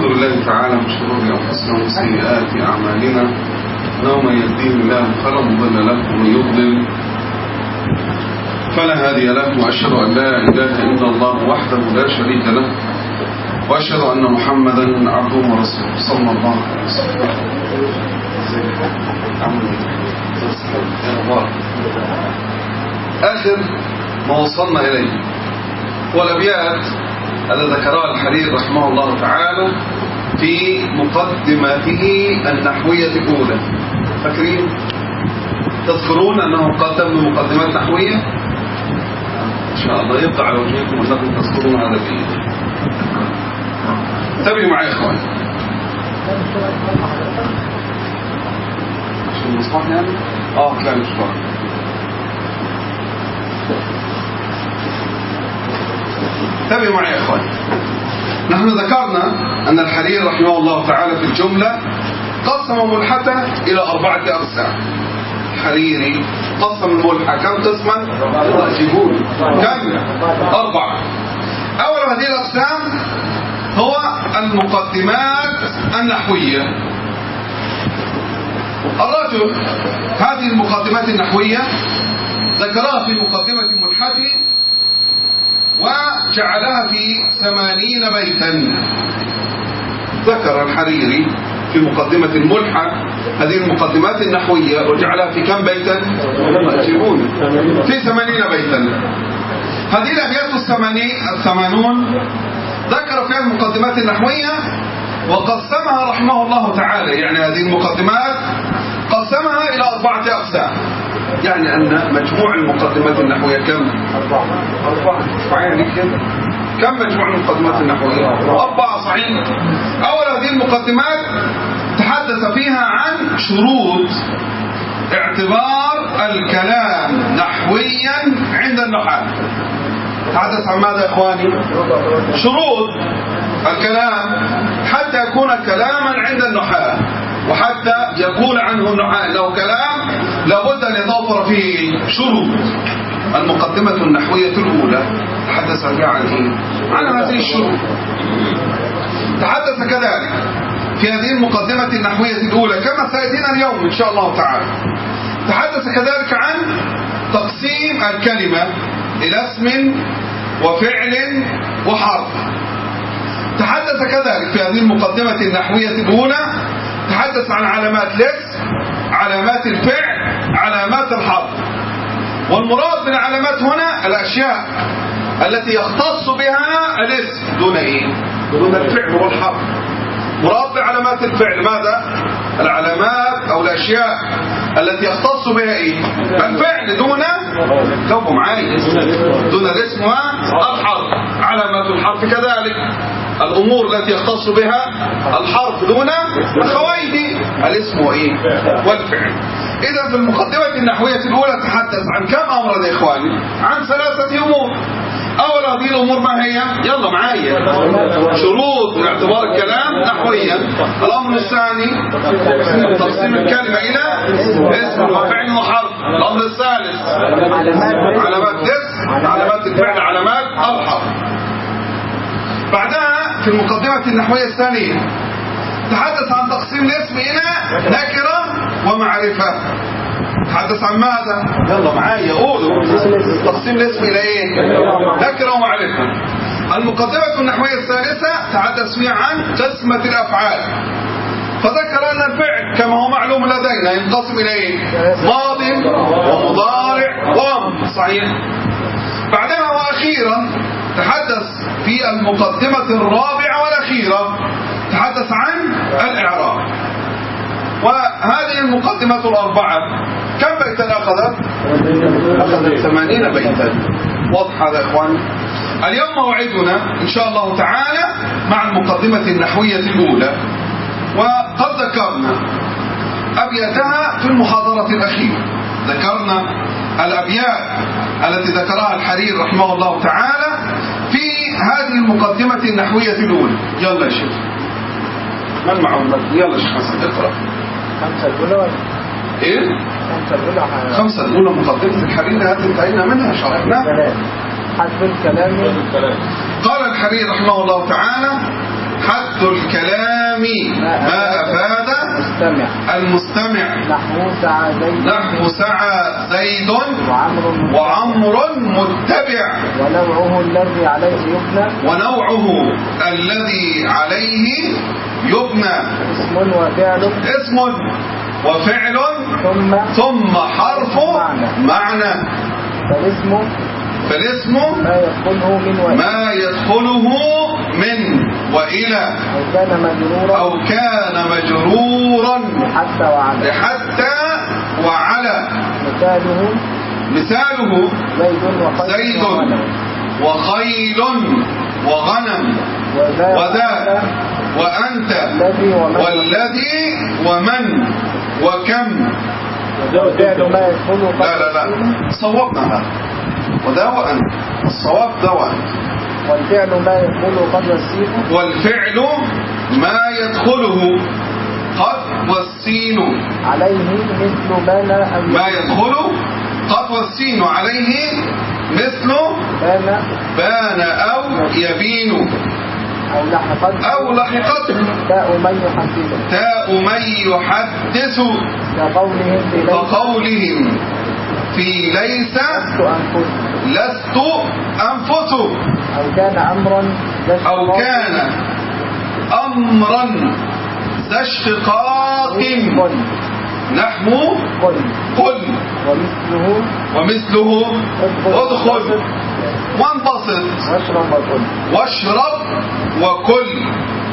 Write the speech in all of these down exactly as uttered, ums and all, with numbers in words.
ونعوذ بالله تعالى من شرور أنفسنا ومن سيئات أعمالنا، إنه من يهديه الله فلا مضل له ومن يضلل فلا هادي له، وأشهد أن لا إله إلا الله وحده لا شريك له، وأشهد أن محمدا عبده ورسوله صلى الله عليه وسلم. آخر ما وصلنا إليه والأبيات التي ذكرها الحريري رحمه الله تعالى في مقدمته النحوية الأولى. فاكرين؟ تذكرون أنه قدم مقدمات نحوية؟ إن شاء الله يبقى على وجهكم أنكم تذكرون هذا الشيء. انتبهوا معي يا إخواني. شو المصباح يعني؟ آه كان المصباح. انتبهوا معي يا إخواني. نحن ذكرنا أن الحريري رحمه الله تعالى في الجملة قسم ملحته إلى أربعة أقسام. الحريري قسم الملحة كم قسما؟ جيبون كم؟ أربعة. أول هذه الأقسام هو المقدمات النحوية. الرجل هذه المقدمات النحوية ذكرها في مقدمة ملحته وجعلها في ثمانين بيتا. ذكر الحريري في مقدمة الملحة هذه المقدمات النحوية وجعلها في كم بيتا؟ في ثمانين بيتا. هذه الأبيات الثمانون ذكر فيها المقدمات النحوية وقسمها رحمه الله تعالى، يعني هذه المقدمات قسمها إلى أربعة أقسام. يعني أن مجموع المقدمات النحوية كم؟ أربعة. أربعة صحيح كده. كم مجموع المقدمات النحوية؟ أربعة صحيح. أول هذه المقدمات تحدث فيها عن شروط اعتبار الكلام نحويا عند النحاة. تحدث عن ماذا يا إخواني؟ شروط الكلام حتى يكون كلاما عند النحاة، وحتى يقول عنه النحاة أنه كلام لابد أن يتوفر فيه شروط. المقدمة النحوية الأولى تحدث فيها عن إيه؟ عن هذه الشروط. تحدث كذلك في هذه المقدمة النحوية الأولى كما سيأتينا اليوم إن شاء الله تعالى. تحدث كذلك عن تقسيم الكلمة إلى اسم وفعل وحرف. تحدث كذلك في هذه المقدمة النحوية الأولى تحدث عن علامات الاسم، علامات الفعل، علامات الحرف. والمراد بالعلامات هنا الأشياء التي يختص بها الاسم دون إيه؟ دون الفعل والحرف. مراد بعلامات الفعل ماذا؟ العلامات أو الأشياء التي يختص بها إيه؟ الفعل دون كفوا معي دون الاسم والحرف. علامات الحرف كذلك الأمور التي يختص بها الحرف دون الخويد الاسم وإيه؟ والفعل. إذا في المقدمة النحوية الأولى تحدث عن كم أمر يا إخواني؟ عن ثلاثة أمور. أول هذه الأمور ما هي؟ يلا معايا. شروط اعتبار الكلام نحويا. الأمر الثاني تقسيم الكلمة إلى اسم وفعل وحرف. الأمر الثالث علامات الاسم، علامات الفعل، علامات الحرف. بعدها في المقدمة النحوية الثانية تحدث عن تقسيم الاسم إلى نكرة ومعرفة. تحدث عن ماذا؟ يلا معايا قولوا. تقسيم الاسم إلى إيه؟ نكرة ومعرفة. المقدمة النحوية الثالثة تحدث فيها عن قسمة الأفعال. فذكر أن الفعل كما هو معلوم لدينا ينقسم إلى إيه؟ ماض ومضارع وأمر. صحيح. بعدها وأخيرا تحدث في المقدمة الرابعة والأخيرة تحدث عن الإعراب. وهذه المقدمة الأربعة كم بيتا أخذت؟ أخذت ثمانين بيتا. واضح هذا يا إخوان؟ اليوم موعدنا إن شاء الله تعالى مع المقدمة النحوية الأولى، وقد ذكرنا أبياتها في المحاضرة الأخيرة. ذكرنا الأبيات التي ذكرها الحريري رحمه الله تعالى في هذه المقدمة النحوية الأولى. يلا يا شيخ من معه؟ يلا يا شيخ حسن اقرأ. خمسة الأولى إيه؟ خمسة الأولى خمسة الأولى مقدمة الحريري هذه انتهينا منها شرحناها. حذف الكلام. قال الحريري رحمه الله تعالى: حذف الكلام تأمين ما أفاد مستمع المستمع نحو سعى زيد نحو سعى زيد وعمر وعمر متبع ونوعه الذي عليه يبنى ونوعه الذي عليه يبنى اسم وفعل اسم وفعل ثم ثم حرف معنى. فالاسم فالاسم ما يدخله من وإلى ما يدخله من وإلى أو كان مجرورا أو كان مجرورا حتى وعلى لحتى وعلى. مثاله مثاله زيد وخيل زيد وغنم. وخيل وغنم وذا وذا وأنت الذي ومن والذي ومن وكم. والفعل ما يدخله لا لا لا صوبنا هذا وذا وأنت الصواب ذا وأنت. والفعل ما يدخله قد والسين والفعل ما يدخله قد والسين عليه مثل بنى أو ما يدخله قد والسين عليه مثل بنى بان أو يبين أو لحقت أو لحقته تاء من يحدثه تاء من يحدث كقولهم في ليس كقولهم في ليس لست أنفس لست أنفس أو كان أمرا ذا أو اشتقاق كان أمرا ذا اشتقاق قل نحو قل قل ومثله ومثله ادخل وانبسط واشرب وكل واشرب وكل.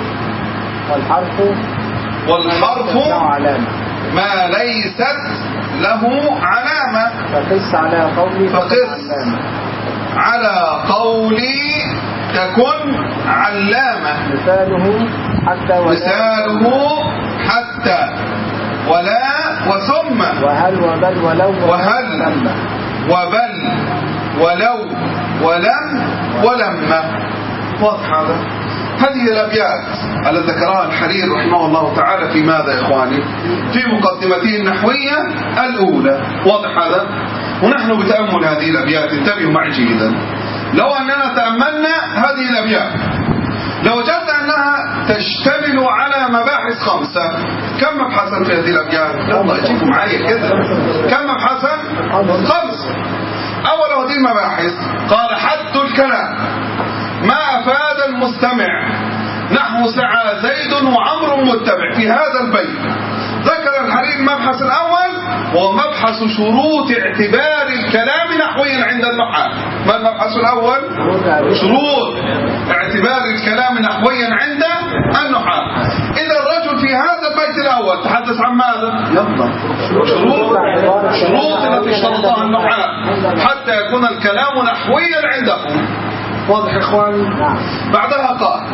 والحرف والحرف له علامة ما ليست له علامة. فقس على قولي فقس علامة على قولي تكن علامة. مثاله حتى ولا مثاله حتى ولا وثم وهل وبل ولو وهل ولما. وبل ولو ولم ولما. واضح هذا؟ هذه الأبيات التي ذكرها الحرير رحمه الله تعالى في ماذا يا إخواني؟ في مقدمته النحوية الأولى. واضح هذا؟ ونحن بتأمل هذه الأبيات انتبهوا معي جيدا. لو أننا تأملنا هذه الأبيات لوجدنا أنها تشتمل على مباحث خمسة. كم مبحثا في هذه الأبيات؟ يلا اجيبوا معي كده. كم مبحثا؟ خمس. أول هذه المباحث قال حد الكلام ما أفاد المستمع نحو سعى زيد وعمر متبع. في هذا البيت ذكر الحرير المبحث الأول وهو مبحث شروط اعتبار الكلام نحويا عند النحاة. ما المبحث الأول؟ شروط اعتبار الكلام نحويا عند النحاة. إذا الرجل في هذا البيت الأول تحدث عن ماذا؟ يلا شروط شروط التي شرطها النحاة حتى يكون الكلام نحويا عندهم. واضح إخواني؟ بعدها قال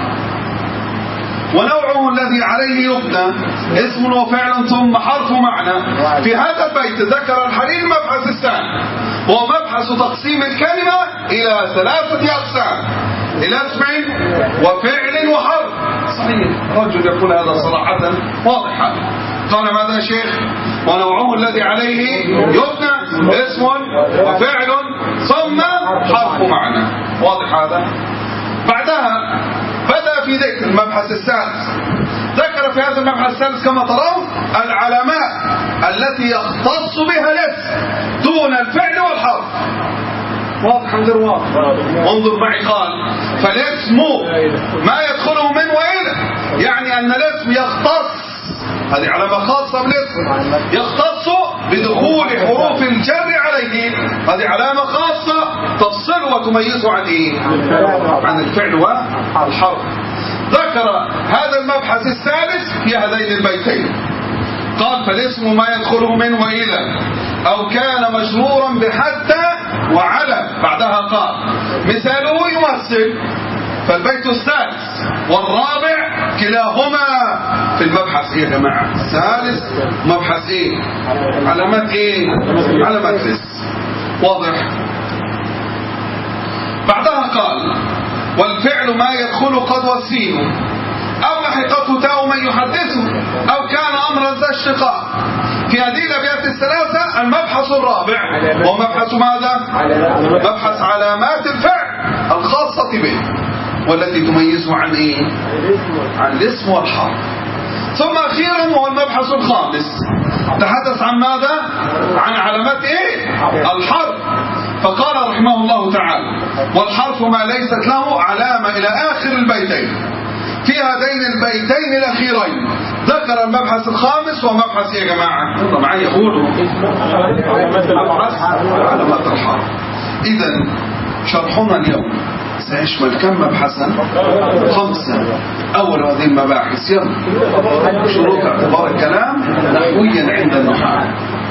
ونوعه الذي عليه يبنى اسم وفعل ثم حرف معنى. في هذا البيت ذكر الحرير المبحث الثاني وهو مبحث تقسيم الكلمة إلى ثلاثة أقسام إلى اسم وفعل وحرف. صحيح رجل يقول هذا صراحة واضح هذا. قال ماذا يا شيخ؟ ونوعه الذي عليه يبنى اسم وفعل ثم حرف معنى. واضح هذا؟ بعدها بدأ في ذكر المبحث الثالث. ذكر في هذا المبحث الثالث كما ترون العلامات التي يختص بها الاسم دون الفعل والحرف. واضح غير واضح؟ انظر معي قال فالاسم ما يدخله من وإلى يعني أن الاسم يختص. هذه علامة خاصة بالاسم يختص بدخول حروف الجر عليه. هذه علامة خاصة تفصل وتميزه عن إيه؟ عن الفعل والحرف. ذكر هذا المبحث الثالث في هذين البيتين قال فالاسم ما يدخله من وإلى أو كان مجرورا بحتى وعلى. بعدها قال مثاله يمثل. فالبيت الثالث والرابع كلاهما في المبحث ايه يا جماعة؟ الثالث مبحث ايه؟ علامات ايه؟ علامات الاسم. واضح؟ بعدها قال والفعل ما يدخل قد والسين أو لحقته تاء من يحدثه أو كان أمرا ذا اشتقاق. في هذه الأبيات الثلاثة المبحث الرابع هو مبحث ماذا؟ مبحث علامات الفعل الخاصة به والتي تميزه عن ايه؟ عن الاسم والحرف. أخيرا وهو المبحث الخامس تحدث عن ماذا؟ عن علامات إيه؟ الحرف. فقال رحمه الله تعالى: والحرف ما ليست له علامة إلى آخر البيتين. في هذين البيتين الأخيرين ذكر المبحث الخامس ومبحث يا جماعة يلا معي يقولوا علامات الحرف. إذن شرحنا اليوم سيشمل كم مبحثا؟ خمسة. أول هذه المباحث يلا شروط اعتبار الكلام نحويا عند النحاة.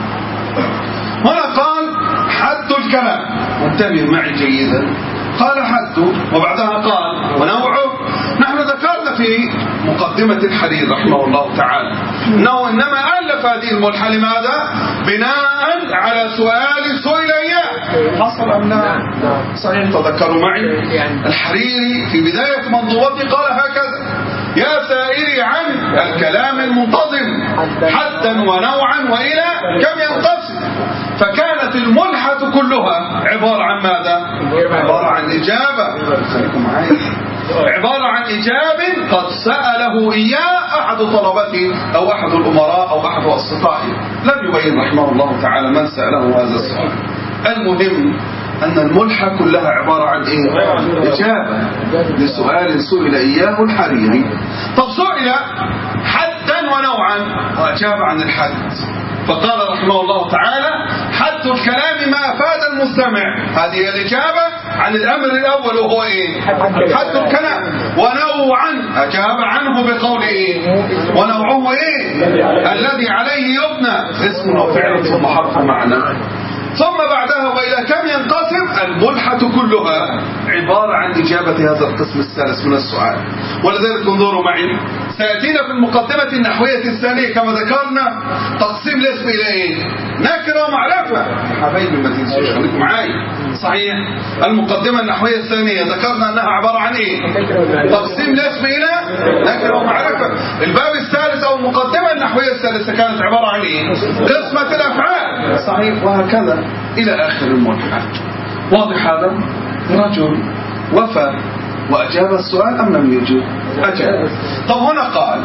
هنا قال حد الكلام، انتبه معي جيدا. قال حد وبعدها قال ونوعه. نحن ذكرنا في مقدمة الحرير رحمه الله تعالى أنه إنما ألف هذه الملحة لماذا؟ بناء على سؤال سئل إياه. حصل أم لا؟ صحيح. تذكروا معي الحريري في بداية منظومته قال هكذا: يا سائلي عن الكلام المنتظم حدا ونوعا وإلى كم ينقسم. فكانت الملحة كلها عبارة عن ماذا؟ عبارة عن إجابة. خليكم معي. عبارة عن إجابة قد سأله إياه أحد طلبته أو أحد الأمراء أو أحد أصدقائه. لم يبين رحمه الله تعالى من سأله هذا السؤال. المهم أن الملحة كلها عبارة عن إيه؟ إجابة لسؤال سئل إياه الحريري. طب سئل حدا ونوعا وأجاب عن الحد. فقال رحمه الله تعالى: حد الكلام ما أفاد المستمع. هذه الإجابة عن الأمر الأول وهو إيه؟ حد الكلام. ونوعا أجاب عنه بقول إيه؟ ونوعه إيه؟ الذي عليه يبنى اسم وفعل ثم حرف معنى. ثم بعدها وإلى كم ينقسم. الملحة كلها عبارة عن إجابة هذا القسم الثالث من السؤال. ولذلك انظروا معي سيأتينا في المقدمة النحوية الثانية كما ذكرنا تقسيم الاسم إلى إيه؟ نكرة ومعرفة. حبايبي ما تنسوش خليكم معي. صحيح. المقدمة النحوية الثانية ذكرنا أنها عبارة عن إيه؟ تقسيم الاسم إلى نكرة ومعرفة. الباب الثالث أو المقدمة النحوية الثالثة كانت عبارة عن إيه؟ قسمة الأفعال. صحيح. وهكذا إلى آخر الملحة. واضح هذا؟ رجل وفى وأجاب السؤال أم لم يجب؟ أجاب. طب هنا قال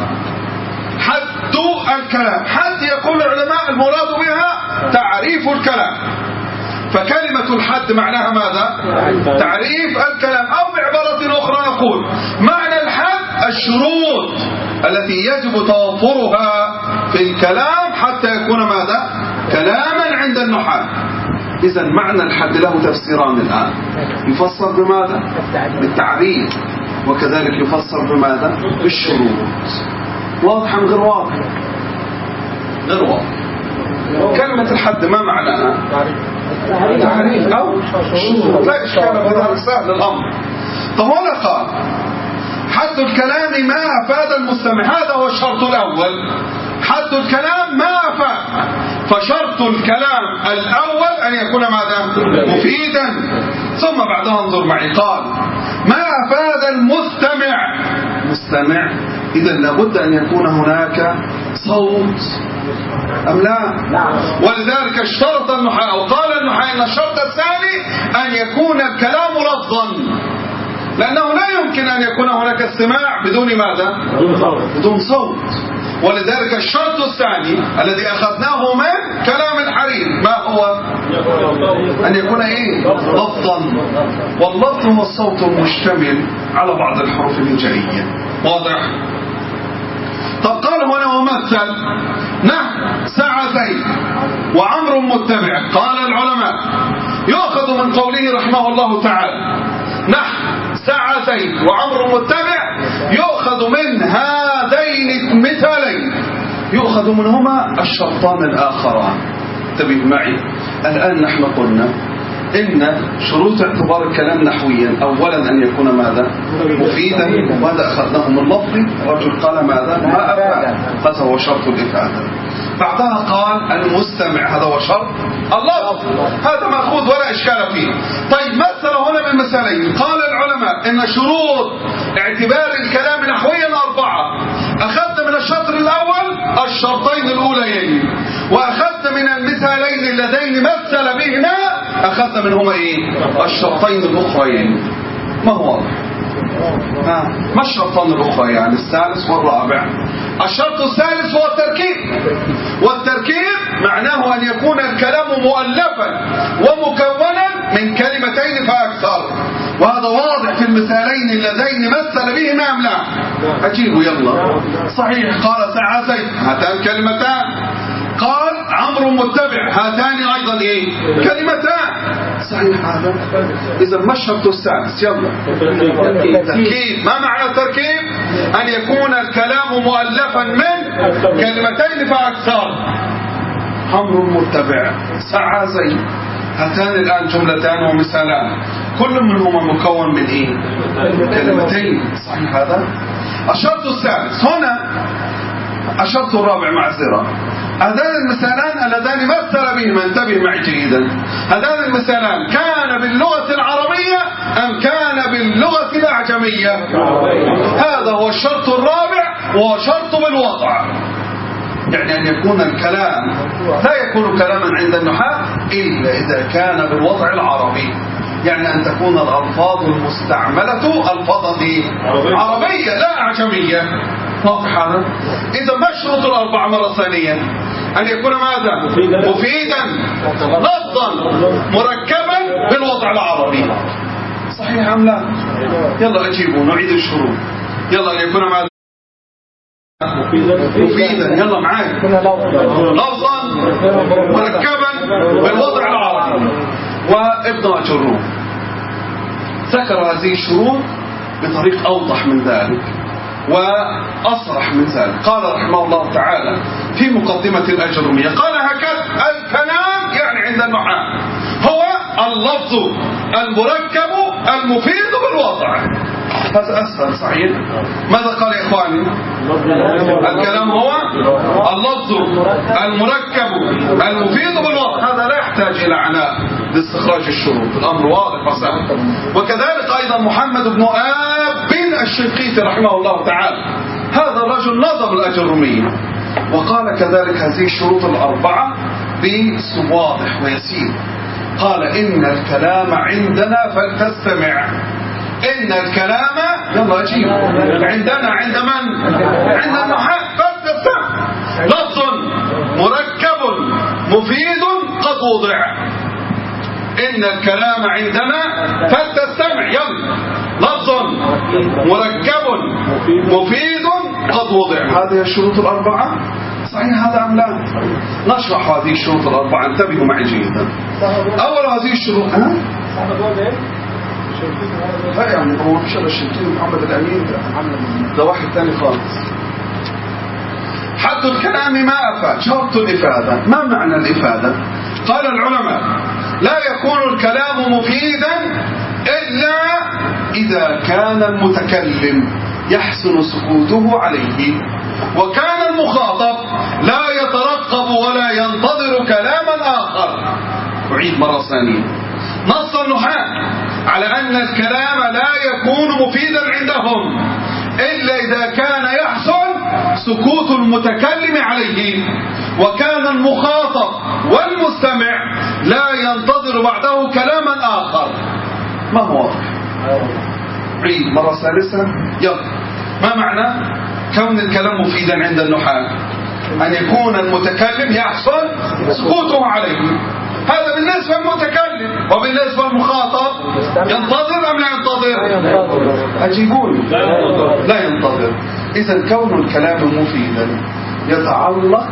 حد الكلام. حد يقول العلماء المراد بها تعريف الكلام. فكلمة الحد معناها ماذا؟ تعريف الكلام. أو بعبارة أخرى نقول معنى الحد الشروط التي يجب توفرها في الكلام حتى يكون ماذا؟ كلاما عند النحاة. إذا معنى الحد له تفسيران الآن. يفسر بماذا؟ بالتعريف. وكذلك يفسر بماذا؟ بالشروط. واضح غير واضح؟ غير واضح. كلمة الحد ما معناها؟ تعريف أو شروط. لا إشكال بهذا سهل الأمر. طب هنا قال حد الكلام ما أفاد المستمع. هذا هو الشرط الأول. حد الكلام ما أفاد. فشرط الكلام الأول أن يكون ماذا؟ مفيدا. ثم بعدها انظر معي قال ما أفاد المستمع. مستمع إذا لابد أن يكون هناك صوت أم لا؟ ولذلك اشترط النحاة أو قال النحاة أن الشرط الثاني أن يكون الكلام لفظا. لأنه لا يمكن أن يكون هناك استماع بدون ماذا؟ بدون صوت. ولذلك الشرط الثاني الذي أخذناه من كلام الحرير ما هو؟ أن يكون إيه؟ لفظا. واللفظ هو الصوت المشتمل على بعض الحروف الهجائية. واضح؟ طب قال هنا ومثل نحو سعى زيد وعمر متبع. قال العلماء يؤخذ من قوله رحمه الله تعالى نحو سعى زيد وعمر متبع يؤخذ من هذين المثالين يؤخذ منهما الشرطان الآخران. انتبه معي. الآن نحن قلنا إن شروط اعتبار الكلام نحويا أولا أن يكون ماذا؟ مفيدا. وهذا أخذناه من لفظ رجل قال ماذا؟ ما أفعل. هذا هو شرط الإفادة. بعدها قال المستمع. هذا هو شرط اللفظ. هذا مأخوذ ولا إشكال فيه. طيب مثل هنا بالمثالين. قال العلماء إن شروط اعتبار الكلام نحويا أربعة. أخذنا من الشطر الأول الشرطين الأوليين وأخذنا من المثالين اللذين مثل بهما أخذنا منهما إيه؟ الشرطين الأخرين. ما هو واضح؟ ها. ما الشرطان الأخرى يعني الثالث والرابع؟ الشرط الثالث هو التركيب، والتركيب معناه أن يكون الكلام مؤلفا ومكونا من كلمتين فأكثر، وهذا واضح في المثالين اللذين مثل بهما أم لا؟ أجيبوا يلا. صحيح. قال سعى زيد، هاتان كلمتان. قال عمرو متبع، هاتان أيضا إيه؟ كلمتان. صحيح هذا. إذا ما الشرط السادس؟ يلا. التركيب. ما معنى التركيب؟ أن يكون الكلام مؤلفا من كلمتين فأكثر. عمرو متبع، سعى زيد، هاتان الآن جملتان ومثالان، كل منهما مكون من إيه؟ كلمتين. صحيح هذا. الشرط السادس هنا، الشرط الرابع معذرة، هذان المثالان اللذان مثل بهما، انتبه معي جيدا، هذان المثالان كان باللغة العربية أم كان باللغة الأعجمية؟ هذا هو الشرط الرابع، وهو شرط بالوضع، يعني أن يكون الكلام لا يكون كلاما عند النحاة إلا إذا كان بالوضع العربي، يعني أن تكون الألفاظ المستعملة ألفاظا عربية لا أعجمية. واضح هذا؟ إذا ما الشروط الأربعة مرة ثانية؟ أن يكون ماذا؟ مفيدا، لفظا، مركبا بالوضع العربي. صحيح أم لا؟ يلا أجيبوا، نعيد الشروط. يلا أن يكون ماذا؟ مفيدا، يلا معاي، لفظا، مركبا بالوضع العربي. وابن أجروم ذكر هذه الشروط بطريق أوضح من ذلك وأصرح من ذلك. قال رحمه الله تعالى في مقدمة الأجرومية، قال هكذا: الكلام يعني عند النحاة هو اللفظ المركب المفيد بالوضع. هذا أسهل. صحيح. ماذا قال يا إخواني؟ الكلام هو اللفظ المركب المفيد بالوضع. هذا لا يحتاج إلى عناء لاستخراج الشروط، الأمر واضح وسهل. وكذلك أيضا محمد بن آب الشنقيطي رحمه الله تعالى، هذا الرجل نظم الأجرومية وقال كذلك هذه الشروط الأربعة باسلوب واضح ويسير. قال: إن الكلام عندنا فلتستمع. إن الكلام، يلا أجيب، عندنا عند من؟ عند النحاة، فلتستمع. لفظ مركب مفيد قد وضع. إن الكلام عندنا فلتستمع، يلا، لفظ مركب مفيد قد وضع. هذه الشروط الأربعة. صحيح هذا أم لا؟ نشرح هذه الشروط الأربعة، انتبهوا معي جيدا. أول هذه الشروط، ها؟ لا يعني هو مش الشنقيطي محمد الأمين، ده واحد ثاني خالص. حد الكلام ما أفاد، شرط الإفادة. ما معنى الإفادة؟ قال العلماء: لا يكون الكلام مفيدا إلا إذا كان المتكلم يحسن سكوته عليه، وكان المخاطب لا يترقب ولا ينتظر كلاما آخر. أعيد مرة ثانية. نص النحاة على أن الكلام لا يكون مفيدا عندهم إلا إذا كان يحسن سكوت المتكلم عليه، وكان المخاطب والمستمع لا ينتظر بعده كلاما آخر. ما هو واضح؟ عيد مرة ثالثة. يلا. ما معنى كون الكلام مفيدا عند النحاة؟ أن يكون المتكلم يحسن سكوته عليه. هذا بالنسبة للمتكلم، وبالنسبة للمخاطب ينتظر أم لا ينتظر؟ أجيبوني. لا ينتظر. إذا كون الكلام مفيدا يتعلق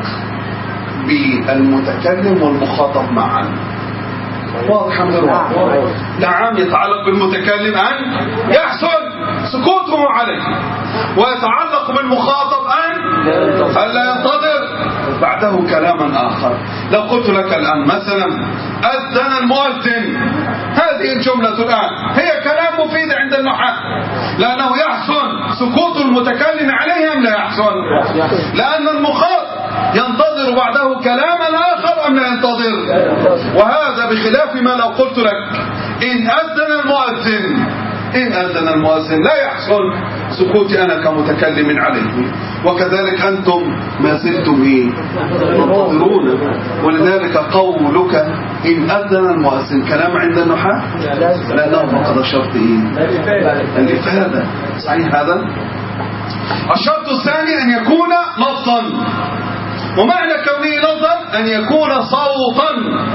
بالمتكلم والمخاطب معا. واضح من الواقع. نعم، يتعلق بالمتكلم أن يحسن سكوته عليه، ويتعلق بالمخاطب أن لا ينتظر بعده كلاما آخر. لو قلت لك الآن مثلا: أذن المؤذن، هذه الجملة الآن هي كلام مفيد عند النحاة، لأنه يحسن سكوت المتكلم عليه أم لا يحسن؟ لأن المخاطب ينتظر بعده كلاما آخر أم لا ينتظر؟ وهذا بخلاف ما لو قلت لك: إن أذن المؤذن، إن أذن المؤذن لا يحسن سكوتي أنا كمتكلم عليه، وكذلك أنتم ما زلتم إيه تنتظرون. ولذلك قولك إن أذن المؤذن كلام عند النحاة لأنه فقد شرط إيه الإفادة. صحيح هذا. الشرط الثاني أن يكون لفظا، ومعنى كونه لفظا أن يكون صوتا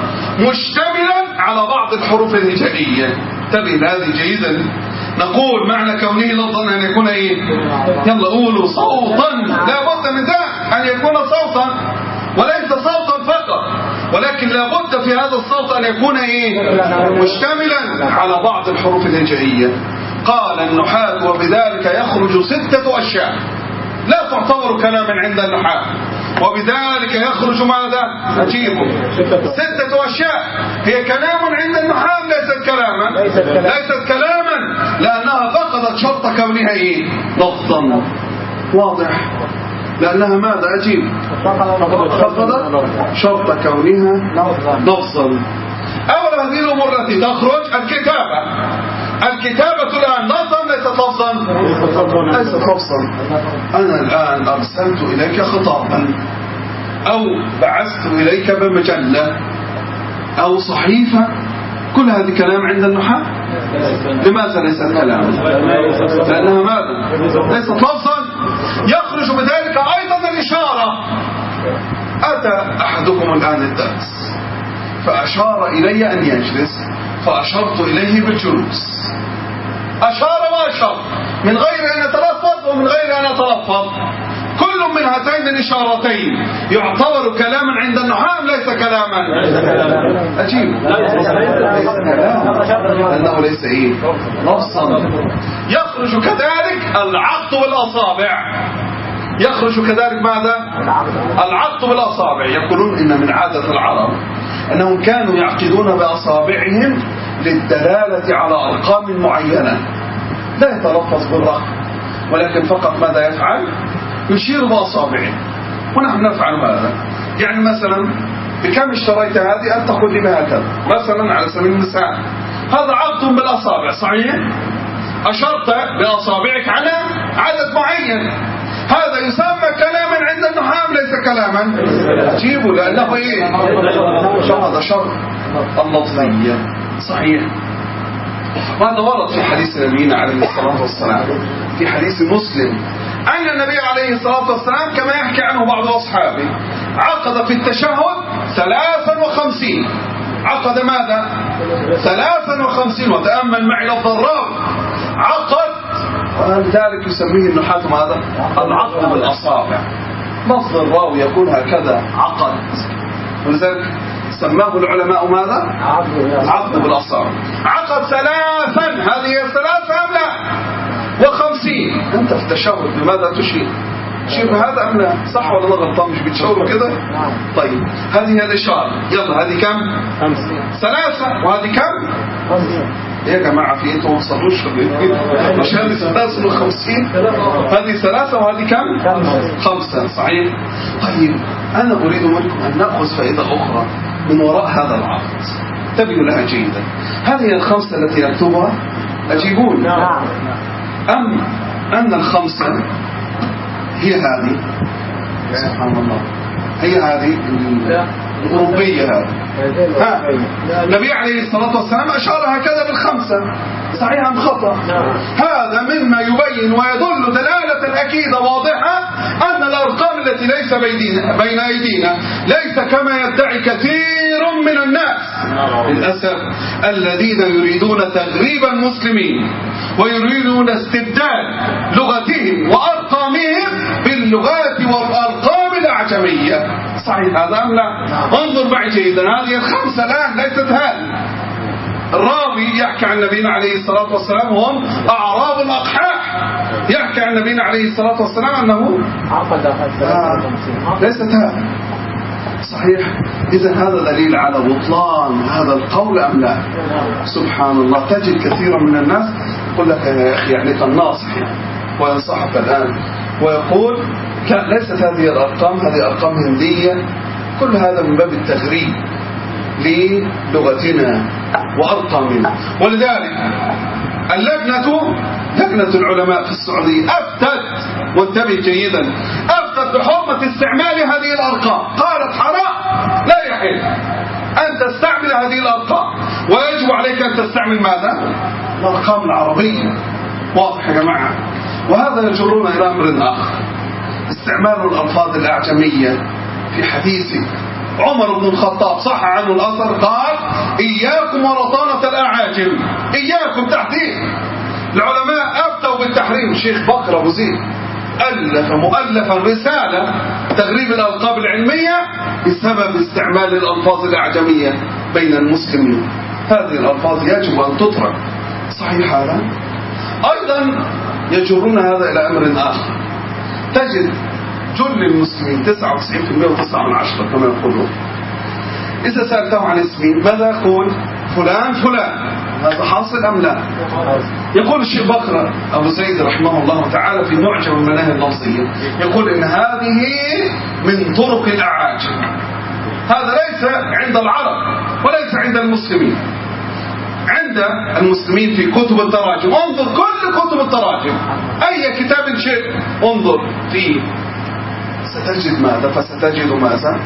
مشتملا على بعض الحروف الهجائية. انتبه هذه جيدا. نقول معنى كونه لفظا أن يكون إيه؟ يلا قولوا صوتا. لا بد من ذلك أن يكون صوتا، وليس صوتا فقط، ولكن لا بد في هذا الصوت أن يكون إيه؟ مشتملا على بعض الحروف الهجائية. قال النحاة وبذلك يخرج ستة أشياء لا تعتبر كلاما عند النحاة، وبذلك يخرج ماذا؟ أجيبه ستة أشياء هي كلام عند النحاة ليست كلاما، ليست كلاما لأنها فقدت شرط كونها إيه؟ لفظا. واضح؟ لأنها ماذا؟ أجيب فقدت شرط كونها لفظا. أول هذه الأمور التي تخرج الكتابة. الكتابة الآن لفظا ليست لفظا؟ ليست لفظا. أنا الآن أرسلت إليك خطابا، أو بعثت إليك بمجلة أو صحيفة، كل هذه كلام عند النحاة. لماذا ليست كلاما؟ لأنها ماذا؟ ليست لفظا. يخرج بذلك أيضا الإشارة. أتى أحدكم الآن الدرس فأشار إلي أن يجلس، فأشرت إليه بالجلوس. أشار وأشار من غير أن يتلفظ ومن غير أن يتلفظ. كل من هاتين الإشارتين يعتبر كلاما عند النحاة أم ليس كلاما؟ أجيب ليس كلاما لأنه ليس إيه؟ لفظا. يخرج كذلك العقد بالأصابع. يخرج كذلك ماذا؟ العقد بالأصابع. يقولون إن من عادة العرب أنهم كانوا يعقدون بأصابعهم للدلالة على أرقام معينة، لا يتلفظ بالرقم، ولكن فقط ماذا يفعل؟ يشير بأصابعه. ونحن نفعل هذا. يعني مثلا بكم اشتريت هذه؟ أنت خذ لي بها كذا مثلا على سبيل المثال. هذا عقد بالأصابع. صحيح؟ أشرت بأصابعك على عدد معين. هذا يسمى كلاما عند النحاة ليس كلاما؟ جيبوا لأنه إيه؟ هذا شرط اللفظية. صحيح. وهذا ورد في حديث نبينا عليه الصلاة والسلام في حديث مسلم أن النبي عليه الصلاة والسلام كما يحكي عنه بعض أصحابه عقد في التشهد ثلاثا وخمسين. عقد ماذا؟ ثلاثا وخمسين. وتأمل معي لفظ الراوي عقد، ولذلك يسميه النحاة ماذا؟ العقد بالأصابع. لفظ الراوي يكون هكذا عقد، ولذلك سماه العلماء ماذا؟ عقد بالأصابع. عقد ثلاثا. هذه الثلاثة أم لا؟ وخمسين. أنت في التشهد بماذا تشير؟ تشير بهذا أم لا؟ صح ولا أنا غلطان؟ مش بتشاوروا كده؟ طيب هذه الإشارة. يلا هذه كم؟ ثلاثة. وهذه كم؟ يا جماعة في إيه توصلوش مش هذه ثلاثة وخمسين؟ هذه ثلاثة وهذه كم؟ خمسة. صحيح. طيب أنا أريد منكم أن نأخذ فائدة أخرى من وراء هذا العقد، انتبهوا لها جيدا. هذه الخمسة التي نكتبها أجيبون أم أن الخمسة هي هذه؟ سبحان الله، هي هذه الأوروبية. هذه ها النبي عليه الصلاة والسلام أشار هكذا بالخمسة. صحيح أم خطأ؟ هذا مما يبين ويدل دلالة أكيدة واضحة أن الأرقام التي ليس بين أيدينا ليس كما يدعي كثير من الناس للأسف الذين يريدون تغريب المسلمين ويريدون استبدال لغتهم وأرقامهم باللغات والأرقام الأعجمية. صحيح هذا أم لا؟ انظر معي جيدا. هذه الخمسة الآن ليست هذه. الراوي يحكي عن نبينا عليه الصلاة والسلام هم أعراب الأقحاح. يحكي عن نبينا عليه الصلاة والسلام أنه آه ليست هذا. صحيح. إذا هذا دليل على بطلان هذا القول أم لا؟ سبحان الله. تجد كثيرا من الناس يقول لك يا أخي يعني كالناصح وينصحك الآن ويقول ليست هذه الأرقام، هذه أرقام هندية. كل هذا من باب التغريب للغتنا وأرقامنا. ولذلك اللجنة لجنة العلماء في السعودية أفتت، وانتبه جيدا، أفتت بحرمة استعمال هذه الأرقام، قالت حرام لا يحل أن تستعمل هذه الأرقام، ويجب عليك أن تستعمل ماذا؟ الأرقام العربية. واضح يا جماعة؟ وهذا يجرنا إلى أمر آخر، استعمال الألفاظ الأعجمية في حديثه. عمر بن الخطاب صح عنه الأثر قال: إياكم ورطانة الأعاجم، إياكم تحديد. العلماء أفتوا بالتحريم. الشيخ بكر أبو زيد ألف مؤلفا رسالة تغريب الألقاب العلمية بسبب استعمال الألفاظ الأعجمية بين المسلمين. هذه الألفاظ يجب أن تترك. صحيح هذا؟ أيضا يجرون هذا إلى أمر آخر. تجد جل المسلمين تسعة وتسعين بالمئة وتسعة من عشرة كما يقولون، إذا سألته عن اسمه ماذا يقول؟ فلان فلان. هذا حاصل أم لا؟ يقول الشيخ بكر أبو زيد رحمه الله تعالى في معجم المناهج اللفظية، يقول إن هذه من طرق الأعاجم. هذا ليس عند العرب وليس عند المسلمين. عند المسلمين في كتب التراجم، انظر كل كتب التراجم، أي كتاب شئت انظر فيه ستجد ماذا؟ فستجد ماذا؟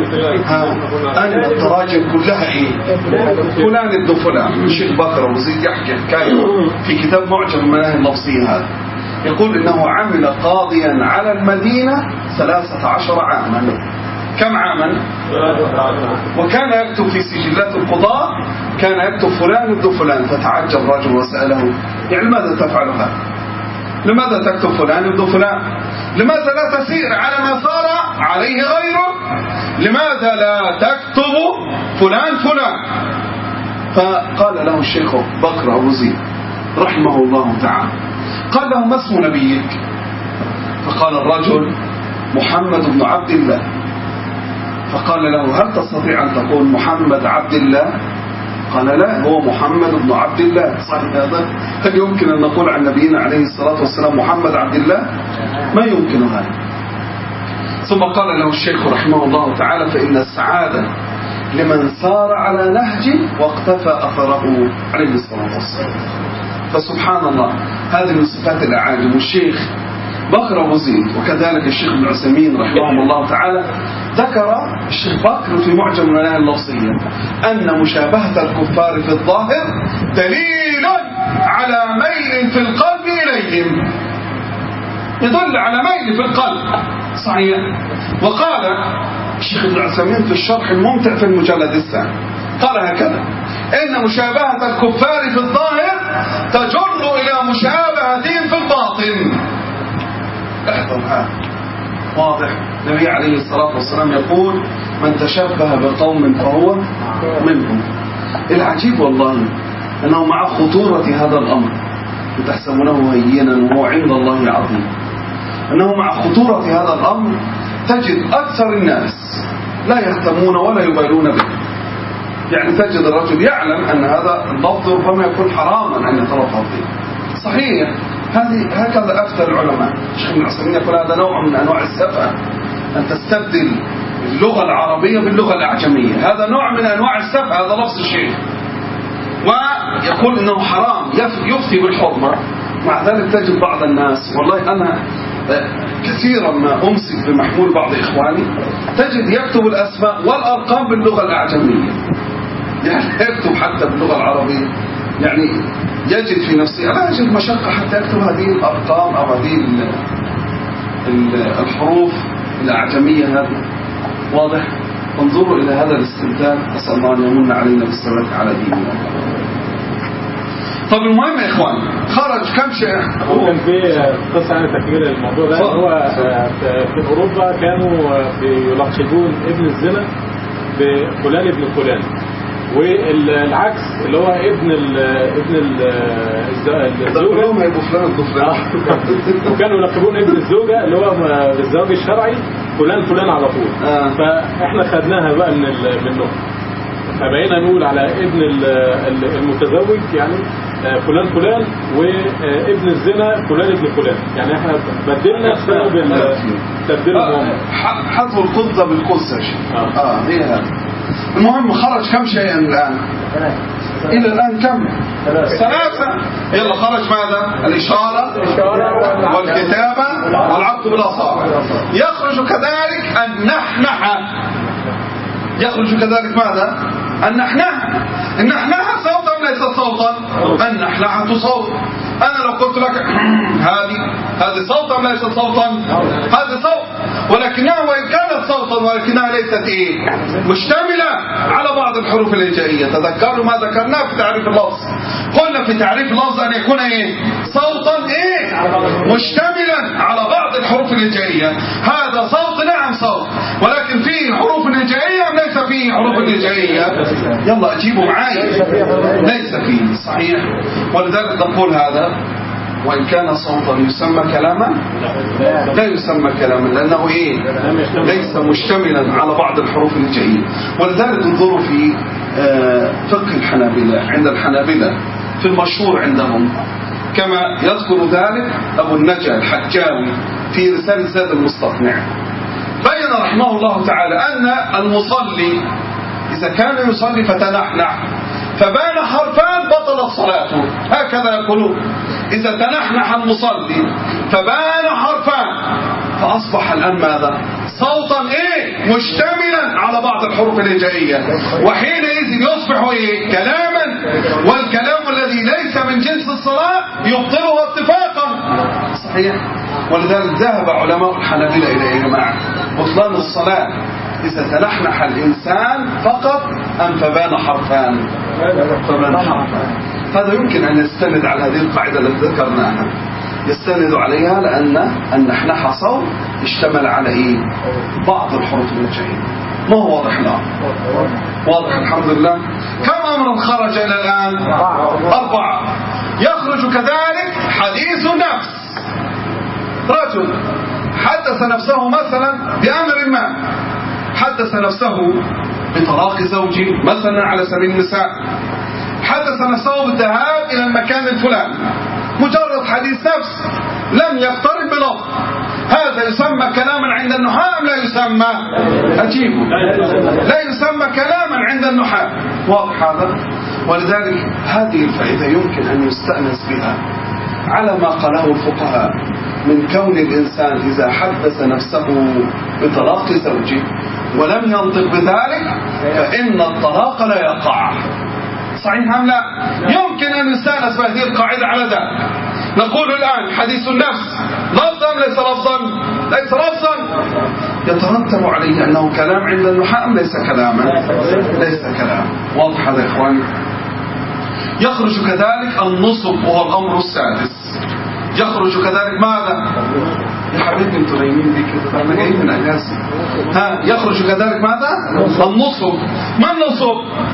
أن التراجم كلها إيه؟ فلان ابن فلان. الشيخ بكر أبو زيد يحكي حكاية في كتاب معجم المناهج اللفظية هذا، يقول إنه عمل قاضيا على المدينة ثلاثة عشر عاما. كم عاما؟ وكان يكتب في سجلات القضاء، كان يكتب فلان ابن فلان. فتعجب رجل وسأله: يعني ماذا تفعل هذا؟ لماذا تكتب فلان ابن فلان؟ لماذا لا تسير على ما صار عليه غيره؟ لماذا لا تكتب فلان فلان؟ فقال له الشيخ بكر أبو زيد رحمه الله تعالى، قال له: ما اسم نبيك؟ فقال الرجل: محمد بن عبد الله. فقال له: هل تستطيع أن تقول محمد عبد الله؟ قال: لا، هو محمد بن عبد الله. صحيح هذا؟ هل يمكن أن نقول عن نبينا عليه الصلاة والسلام محمد عبد الله؟ ما يمكن هذا. ثم قال له الشيخ رحمه الله تعالى: فإن السعادة لمن سار على نهج واقتفى أثره عليه الصلاة والسلام. فسبحان الله، هذه من صفات الأعاجم. والشيخ بكر أبو زيد وكذلك الشيخ ابن عثيمين رحمهم الله تعالى ذكر الشيخ بكر في معجم المناهج اللفظية أن مشابهة الكفار في الظاهر دليل على ميل في القلب إليهم، يدل على ميل في القلب. صحيح. وقال الشيخ ابن عثيمين في الشرح الممتع في المجلد الثاني قال هكذا: إن مشابهة الكفار في الظاهر تجر إلى مشابهتهم في الباطن. احذر هذا. واضح. النبي عليه الصلاة والسلام يقول: من تشبه بقوم فهو منهم. العجيب والله أنه مع خطورة هذا الأمر تحسبونه هينا وهو عند الله عظيم، أنه مع خطورة هذا الأمر تجد أكثر الناس لا يهتمون ولا يبالون به. يعني تجد الرجل يعلم أن هذا اللفظ ربما يكون حراما أن يتلفظ به. صحيح. هذه هكذا أفتى العلماء. الشيخ ابن عثيمين يقول: هذا نوع من أنواع السفه، أن تستبدل اللغة العربية باللغة الأعجمية، هذا نوع من أنواع السفه، هذا لفظ الشيخ. ويقول إنه حرام، يفتي بالحرمة. مع ذلك تجد بعض الناس، والله أنا كثيرا ما أمسك بمحمول بعض إخواني، تجد يكتب الأسماء والأرقام باللغة الأعجمية، يعني يكتب حتى باللغة العربية. يعني يجد في نفسه، أنا أجد مشقة حتى يكتب هذه الأرقام أو هذه الحروف الأعجمية هذه. واضح. انظروا إلى هذا الاستمتاع. أسأل الله أن يمن علينا بالثبات على ديننا. طب المهم يا إخوان، خرج كم شيء. كان في قصة عن تكميل الموضوع ده. هو في أوروبا كانوا بيلقبون ابن الزنا بفلان ابن فلان، والعكس اللي هو ابن ال ابن الزوجة وكانوا يلقبون ابن الزوجة اللي هو بالزواج الشرعي فلان فلان على طول. آه. فاحنا خدناها بقى من منه، فبقينا نقول على ابن المتزوج يعني فلان فلان، وابن الزنا فلان ابن فلان. يعني احنا بدلنا بسبب تبديلهم. حذف القصة بالقصة. اه هي هذا. المهم خرج كم شيئا الآن؟ إلى الآن كم؟ ثلاثة. يلا خرج ماذا؟ الإشارة والكتابة والعقد بالأصابع. يخرج كذلك النحنحة. يخرج كذلك ماذا؟ النحنحة. النحنحة صوت أم ليس صوتا؟ النحنحة صوت. أنا لو قلت لك هذه هذه صوت أم ليس صوتا؟ هذه صوت، ولكنها وإن كانت صوتا ولكنها ليست إيه؟ مشتملة على بعض الحروف الهجائية. تذكروا ما ذكرناه في تعريف اللفظ. قلنا في تعريف اللفظ أن يكون إيه؟ صوتا إيه؟ مشتملا على بعض الحروف الهجائية. هذا صوت، نعم صوت، ولكن فيه حروف هجائية أم ليس فيه حروف هجائية؟ يلا أجيبوا معايا. ليس فيه، صحيح. ولذلك نقول هذا وإن كان صوتا يسمى كلاما؟ لا يسمى كلاما، لأنه إيه؟ ليس مشتملا على بعض الحروف الهجائية. ولذلك انظروا في فقه الحنابلة. عند الحنابلة في المشهور عندهم كما يذكر ذلك أبو النجا الحجاوي في رسالة زاد المستقنع، بين رحمه الله تعالى أن المصلي إذا كان يصلي فتنحنح فبان حرفان بطلت صلاته، هكذا يقولون. إذا تنحنح المصلي فبان حرفان فأصبح الآن ماذا؟ صوتا إيه؟ مشتملا على بعض الحروف الهجائية، وحينئذ يصبح إيه؟ كلاما، والكلام الذي ليس من جنس الصلاة يبطلها اتفاقا. صحيح. ولذلك ذهب علماء الحنابلة إلى يا جماعة بطلان الصلاة إذا تنحنح الإنسان فقط أم فبان حرفان. فبان حرفان. هذا يمكن أن يستند على هذه القاعدة التي ذكرناها، يستند عليها لأن النحنحة صوت اشتمل على إيه؟ بعض الحروف الهجائية. ما هو واضح الآن؟ واضح الحمد لله. كم أمرا خرج إلى الآن؟ أربعة. يخرج كذلك حديث النفس. رجل حدث نفسه مثلا بأمر ما، حدث نفسه بطلاق زوجه مثلا على سبيل المثال، حدث نفسه بالذهاب إلى المكان الفلاني، مجرد حديث نفس لم يقترب بلفظ. هذا يسمى كلاما عند النحاة أم لا يسمى؟ أجيبه. لا يسمى كلاما عند النحاة. واضح هذا؟ ولذلك هذه الفائدة يمكن أن يستأنس بها على ما قاله الفقهاء من كون الإنسان إذا حدث نفسه بطلاق زوجه ولم ينطق بذلك فإن الطلاق لا يقع. صحيح أم لا؟ يمكن أن يستأنس بهذه القاعدة على ذلك. نقول الآن حديث النفس لفظا ليس لفظا؟ ليس لفظا. يترتب عليه أنه كلام عند النحاة أم ليس كلاما؟ ليس كلام. واضح هذا يا إخواني؟ يخرج كذلك النصب وهو الأمر السادس. يخرج كذلك ماذا؟ يا حبيبي انتوا نايمين دي كده، انا جاي من اجازه. ها يخرج كذلك ماذا؟ النصب. ما النصب؟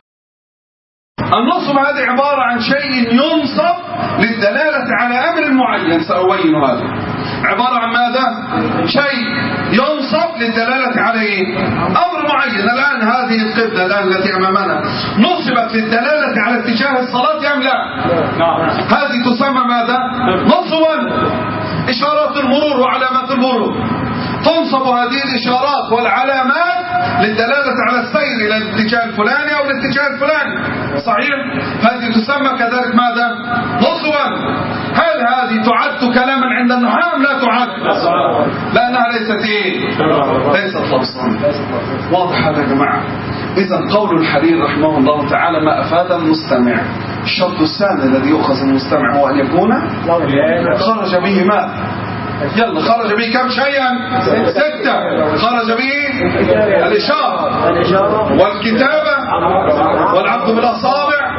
النصب هذه عبارة عن شيء ينصب للدلالة على أمر معين، سأبين هذا. عبارة عن ماذا؟ شيء ينصب للدلالة على إيه؟ أمر معين. الآن هذه القبلة الآن التي أمامنا نصبت للدلالة على اتجاه الصلاة أم لا؟ هذه تسمى ماذا؟ نصبا. إشارات المرور وعلامات المرور تنصب هذه الإشارات والعلامات للدلالة على السير إلى الاتجاه الفلاني أو الاتجاه الفلاني. صحيح؟ هذه تسمى كذلك ماذا؟ نصبا. هل هذه تعد كلاما عند النحاة أم لا تعد؟ لأنها ليست إيه؟ ليست لفظا. واضح هذا يا جماعة؟ إذا قول الحرير رحمه الله تعالى ما أفاد المستمع. الشرط الثاني الذي يؤخذ المستمع هو أن يكون خرج به ما؟ يلا خرج به كم شيئا؟ ستة. خرج به الإشارة والكتابة والعقد بالأصابع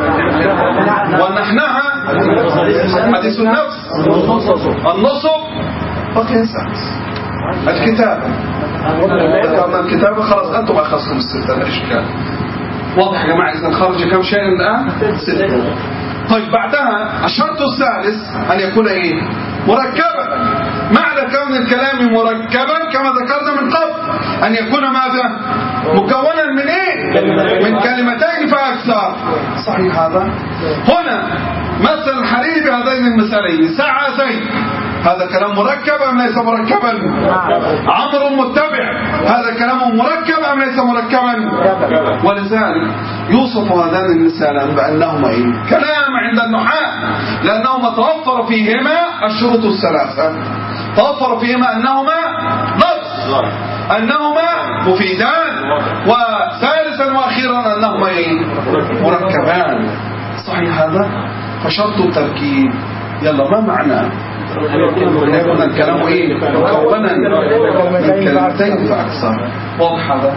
والنحنحة حديث النفس النصب بقي سادس الكتابة. ذكرنا الكتابة خلاص أنتم أخذتم الستة لا إشكال. واضح يا جماعة؟ إذا خرج كم شيء الآن؟ ستة. طيب بعدها الشرط الثالث أن يكون إيه؟ مركبا. معنى كون الكلام مركبا كما ذكرنا من قبل أن يكون ماذا؟ مكونا من إيه؟ من كلمتين فأكثر. صحيح هذا؟ هنا مثل الحريري بهذين المثالين سعى زيد هذا كلام مركب أم ليس مركبا؟ عمرو متبع هذا كلام مركب أم ليس مركبا؟ ولذلك يوصف هذان المثالان بأنهما إيه؟ كلام عند النحاة، لأنهما توفر فيهما الشروط الثلاثة، توفر فيهما أنهما لفظ، أنهما مفيدان، وثالثا وأخيرا أنهما إيه؟ مركبان. صحيح هذا؟ فشرط التركيب يلا ما معنى أن يكون الكلام إيه؟ مكونا من كلمتين فأكثر. واضح هذا؟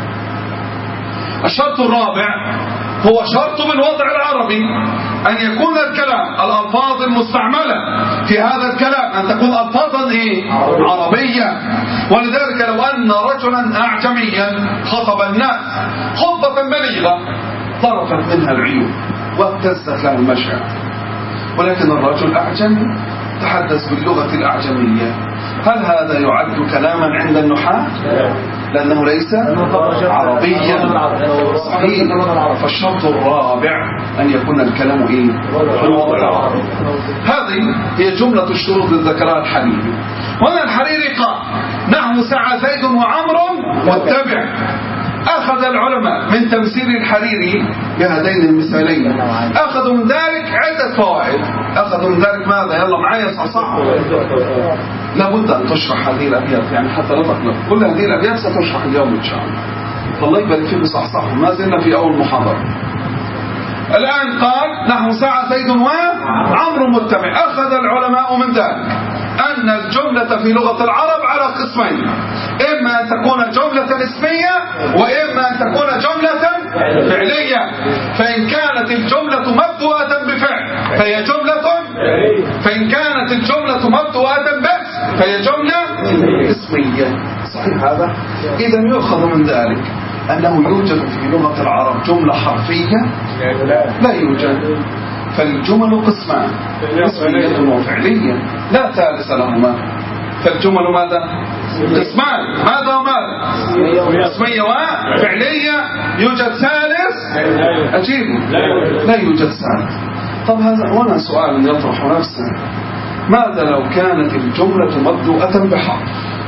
الشرط الرابع هو شرط بالوضع العربي، أن يكون الكلام الألفاظ المستعملة في هذا الكلام أن تكون ألفاظا إيه؟ عربية. ولذلك لو أن رجلا أعجميا خطب الناس خطبة بليغة طرفت منها العيون واهتزت له المشاعر، ولكن الرجل أعجمي تحدث باللغة الأعجمية، هل هذا يعد كلاما عند النحاة؟ لأنه ليس عربيا. صحيح. فالشرط الرابع أن يكون الكلام إيه؟ في الوضع العربي. هذه هي جملة الشروط التي ذكرها الحريري. هنا الحريري قال نحو سعى زيد وعمر واتبع. أخذ العلماء من تمثيل الحريري بهذين المثالين أخذوا من ذلك عدة فوائد. أخذوا من ذلك ماذا؟ يلا معايا صح. لابد أن تشرح هذه الأبيات، يعني حتى لا تقلق، كل هذه الأبيات ستشرح اليوم إن شاء الله. الله يبارك فيكم صحصحوا، ما زلنا في أول محاضرة. الآن قال نحو سعى زيد وعمر متبع. أخذ العلماء من ذلك أن الجملة في لغة العرب على قسمين، إما أن تكون جملة اسمية وإما أن تكون جملة فعلية. فإن كانت الجملة مبدوءة بفعل فهي جملة، فإن كانت الجملة مبدوءة بس فهي جملة اسمية. صحيح هذا؟ إذا يؤخذ من ذلك أنه يوجد في لغة العرب جملة حرفية؟ لا يوجد. فالجمل قسمان، اسمية وفعلية لا ثالث لهما. فالجمل ماذا؟ قسمان، ماذا وماذا؟ اسمية وفعلية. يوجد ثالث؟ أجيب لا يوجد ثالث. طب هذا هنا سؤال يطرح نفسه، ماذا لو كانت الجملة مبدوءة بحرف؟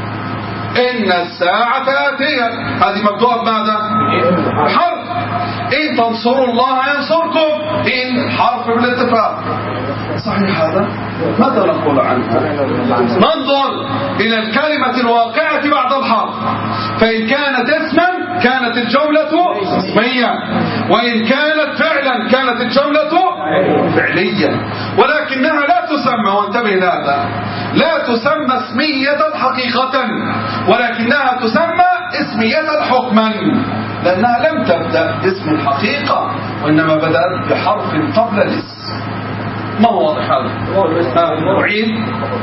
إن الساعة آتية، هذه مبدوءة بماذا؟ بحرف. إن تنصروا الله ينصركم، إن حرف بالاتفاق. صحيح هذا؟ ماذا نقول عنها؟ ننظر إلى الكلمة الواقعة بعد الحرف، فإن كانت اسما كانت الجملة اسمية، وإن كانت فعلا كانت الجملة فعلية. ولكنها لا تسمى، وانتبه هذا، لا تسمى اسمية حقيقة، ولكنها تسمى اسمية حكما، لأنها لم تبدأ باسم الحقيقة وإنما بدأت بحرف قبل الاسم. ما هو واضح هذا؟ أعيد.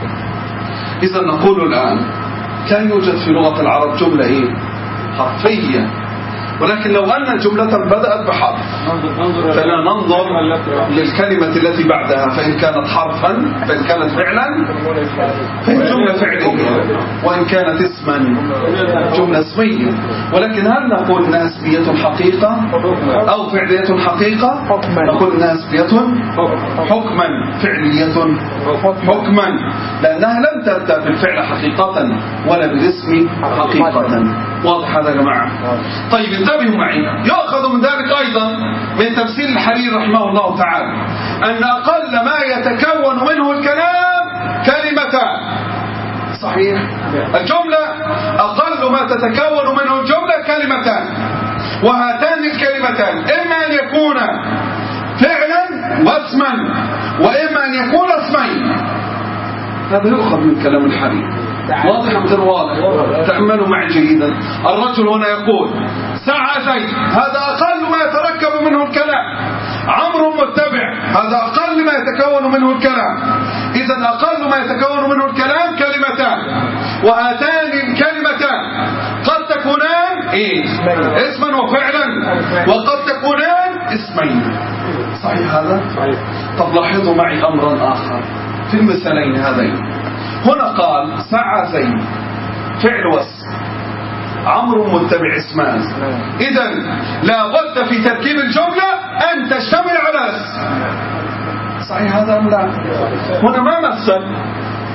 إذا نقول الآن لا يوجد في لغة العرب جملة إيه؟ حرفية، ولكن لو أن جملة بدأت بحرف فلا ننظر للكلمة التي بعدها، فإن كانت حرفا فإن كانت فعلا فإن جملة فعلية، وإن كانت اسما جملة اسمية. ولكن هل نقول إنها اسمية حقيقة أو فعلية حقيقة؟ نقول إنها اسمية حكما، فعلية حكما، لأنها لم تبدأ بالفعل حقيقة ولا بالاسم حقيقة. واضح هذا يا جماعة؟ طيب انتبهوا معي، يأخذ من ذلك أيضا من تفسير الحريري رحمه الله تعالى أن أقل ما يتكون منه الكلام كلمتان. صحيح؟ الجملة أقل ما تتكون منه الجملة كلمتان، وهاتان الكلمتان إما أن يكون فعلا واسما، وإما أن يكون اسمين. هذا يؤخذ من كلام الحريري. واضح أم غير واضح؟ تأملوا معي جيدا. الرجل هنا يقول سعى زيد، هذا أقل ما يتركب منه الكلام. عمرو متبع، هذا أقل ما يتكون منه الكلام. إذا أقل ما يتكون منه الكلام كلمتان، وهاتان الكلمتان قد تكونان إيه؟ اسما وفعلا، وقد تكونان اسمين. صحيح هذا؟ صحيح. طب لاحظوا معي أمرا آخر في المثالين هذين. هنا قال سعى زيد فعل واسم، عمرو متبع اسمان. إذا لا بد في تركيب الجملة أن تشتمل على اسم. صحيح هذا أم لا؟ هنا ما مثل،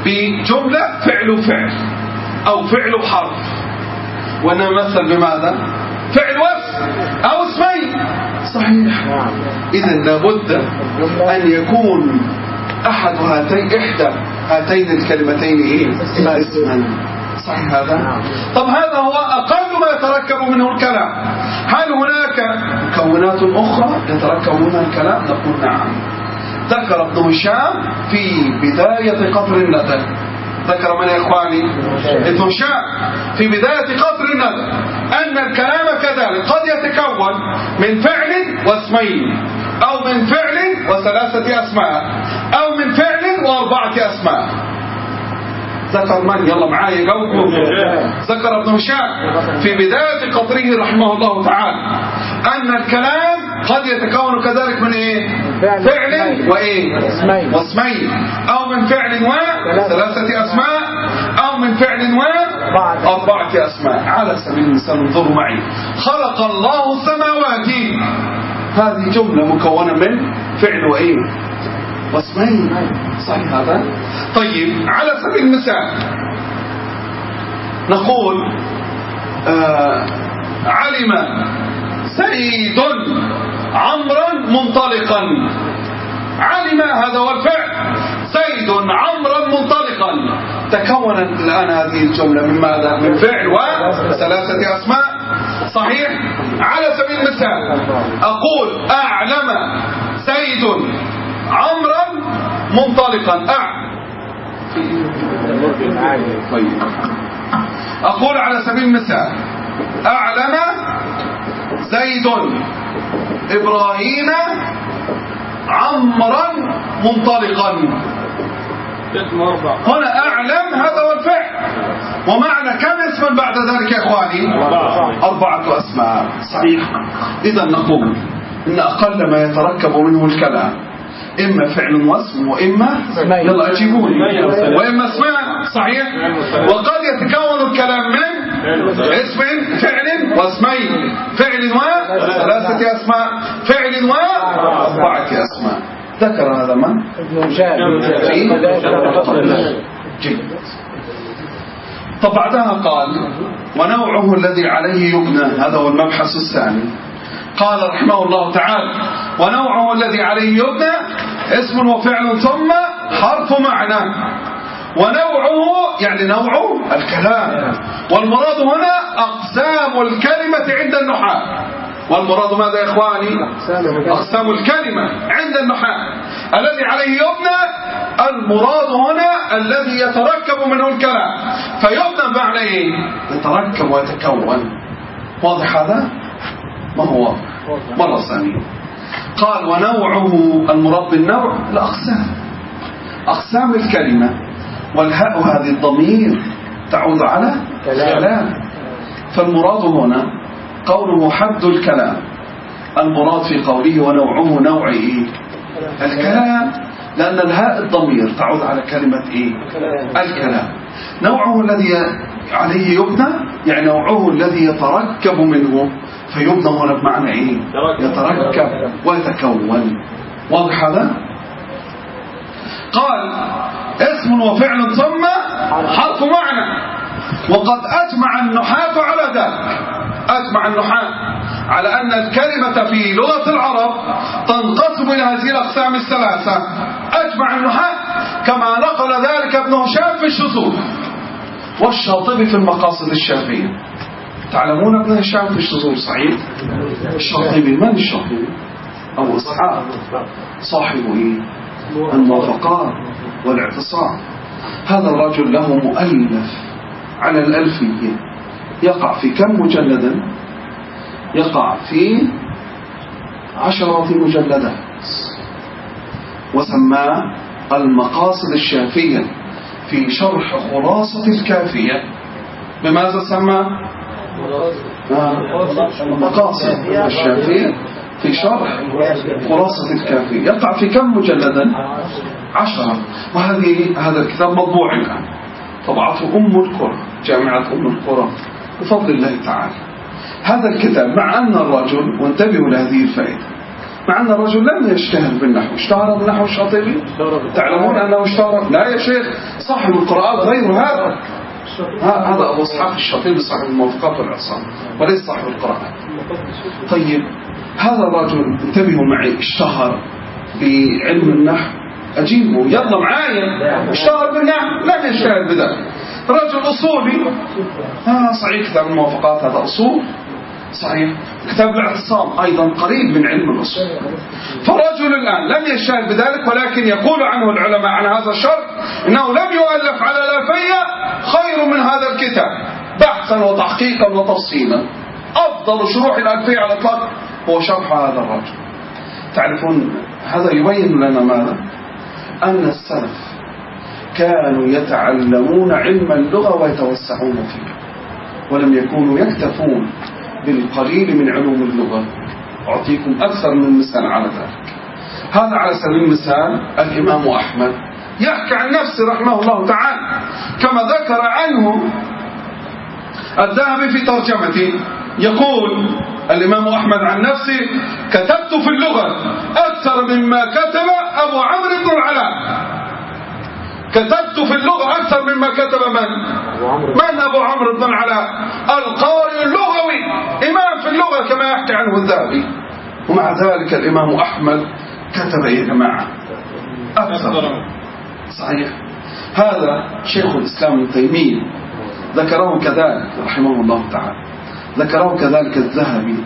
بجملة فعل فعل أو فعل حرف، ونمثل بماذا؟ فعل واسم أو اسمين. صحيح. إذا لابد أن يكون أحد هاتين إحدى هاتين الكلمتين إيه؟ اسما. صحيح هذا؟ طب هذا هو أقل ما يتركب منه الكلام. هل هناك مكونات أخرى يتركب منها الكلام؟ نقول نعم. ذكر ابن هشام في بداية قطر الندى، ذكر من يا إخواني؟ ابن هشام في بداية قطر الندى أن الكلام كذلك قد يتكون من فعل واسمين، أو من فعل وثلاثة أسماء، أو من فعل وأربعة أسماء. ذكر من؟ يلا معايا جاوبوا. ذكر ابن هشام في بداية قطره رحمه الله تعالى أن الكلام قد يتكون كذلك من إيه؟ فعل وإيه؟ واسمين، أو من فعل وثلاثة أسماء، أو من فعل وأربعة أسماء. على سبيل المثال انظروا معي: خلق الله السماوات، هذه جملة مكونة من فعل وإيه؟ واسمين. صحيح هذا؟ طيب على سبيل المثال نقول آه علم زيد عمرا منطلقا. علم هذا هو الفعل، زيد عمرا منطلقا. تكونت الآن هذه الجملة من ماذا؟ من فعل وثلاثة أسماء. صحيح. على سبيل المثال أقول أعلم زيد عمرا منطلقا. أع طيب. أقول على سبيل المثال أعلم زيد إبراهيم عمرا منطلقا. هنا أعلم هذا هو الفعل، ومعنى كم اسما بعد ذلك يا إخواني؟ أربعة أسماء. صحيح. إذا نقول إن أقل ما يتركب منه الكلام إما فعل واسم، وإما يلا أجيبوني وإما اسمان. صحيح. وقد يتكون الكلام من اسم فعل واسمين، فعل وثلاثة أسماء، فعل وأربعة أسماء. ذكر هذا من؟ جيد. طب بعدها قال ونوعه الذي عليه يبنى. هذا هو المبحث الثاني. قال رحمه الله تعالى ونوعه الذي عليه يبنى اسم وفعل ثم حرف معنى. ونوعه يعني نوع الكلام، والمراد هنا أقسام الكلمة عند النحاة. والمراد ماذا يا إخواني؟ أقسام الكلمة عند النحاة. الذي عليه يبنى المراد هنا الذي يتركب منه الكلام. فيبنى بمعنى إيه؟ يتركب ويتكون. واضح هذا؟ ما هو مرة ثانية قال ونوعه المراد بالنوع الأقسام، أقسام الكلمة. والهاء هذه الضمير تعود على الكلام. فالمراد هنا قوله حد الكلام. المراد في قوله ونوعه نوع إيه؟ الكلام، لأن الهاء الضمير تعود على كلمة إيه؟ الكلام. نوعه الذي عليه يبنى يعني نوعه الذي يتركب منه. فيبنى هنا بمعنى إيه؟ يتركب ويتكون. واضح هذا؟ قال اسم وفعل ثم حرف معنى. وقد أجمع النحاة على ذلك. أجمع النحاة على أن الكلمة في لغة العرب تنقسم إلى هذه الأقسام الثلاثة. أجمع النحاة كما نقل ذلك ابن هشام في الشذوذ، والشاطبي في المقاصد الشافعية. تعلمون ابن هشام في الشذوذ صحيح؟ الشاطبي من الشاطبي؟ أبو إسحاق صاحب إيه؟ الموافقات والاعتصام. هذا الرجل له مؤلف على الألفية يقع في كم مجلدا؟ يقع في عشرة مجلدات، وسماه المقاصد الشافية في شرح خلاصة الكافية. بماذا سمى؟ المقاصد الشافية في شرح خلاصة الكافية. يقع في كم مجلدا؟ عشرة. وهذه هذا الكتاب مطبوع الآن، طبعته أم القرى، جامعة أم القرى بفضل الله تعالى. هذا الكتاب مع أن الرجل، وانتبهوا لهذه الفائدة، مع أن الرجل لم يشتهر بالنحو. اشتهر بالنحو الشاطبي؟ تعلمون أنه اشتهر؟ لا يا شيخ، صاحب القراءات غير هذا. هذا أبو إسحاق الشاطبي صاحب الموافقات والإعصام، وليس صاحب القراءات. طيب هذا الرجل انتبهوا معي اشتهر بعلم النحو، أجيبه يلا معايا، اشتهر بالنحو؟ لم يشتهر بذلك. رجل أصولي، آه صحيح كتاب الموافقات هذا أصول صحيح، كتاب الاعتصام أيضا قريب من علم الأصول. فالرجل الآن لم يشتهر بذلك، ولكن يقول عنه العلماء عن هذا الشرط إنه لم يؤلف على الألفية خير من هذا الكتاب بحثا وتحقيقا وتفصيلا. أفضل شروح الألفية على الإطلاق هو شرح هذا الرجل. تعرفون هذا يبين لنا ماذا؟ أن السلف كانوا يتعلمون علم اللغة ويتوسعون فيه، ولم يكونوا يكتفون بالقليل من علوم اللغة. أعطيكم أكثر من مثال على ذلك. هذا على سبيل المثال الإمام أحمد يحكي عن نفسه رحمه الله تعالى كما ذكر عنه الذهبي في ترجمته، يقول الإمام أحمد عن نفسه: كتبت في اللغة أكثر مما كتب أبو عمرو بن العلاء. كتبت في اللغة أكثر مما كتب من؟ من أبو عمرو بن العلاء؟ القارئ اللغوي، إمام في اللغة كما يحكي عنه الذهبي. ومع ذلك الإمام أحمد كتب يا جماعة أكثر. صحيح. هذا شيخ الإسلام ابن تيمية ذكره كذلك رحمه الله تعالى، ذكره كذلك الذهبي،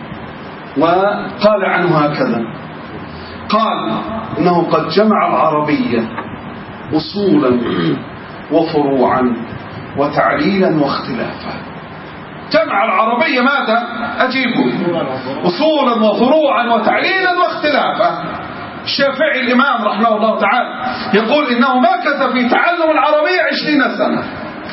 وقال عنه هكذا: قال إنه قد جمع العربية أصولا وفروعا وتعليلا واختلافا. جمع العربية ماذا؟ أجيبه: أصولا وفروعا وتعليلا واختلافا. الشافعي الإمام رحمه الله تعالى يقول إنه مكث في تعلم العربية عشرين سنة.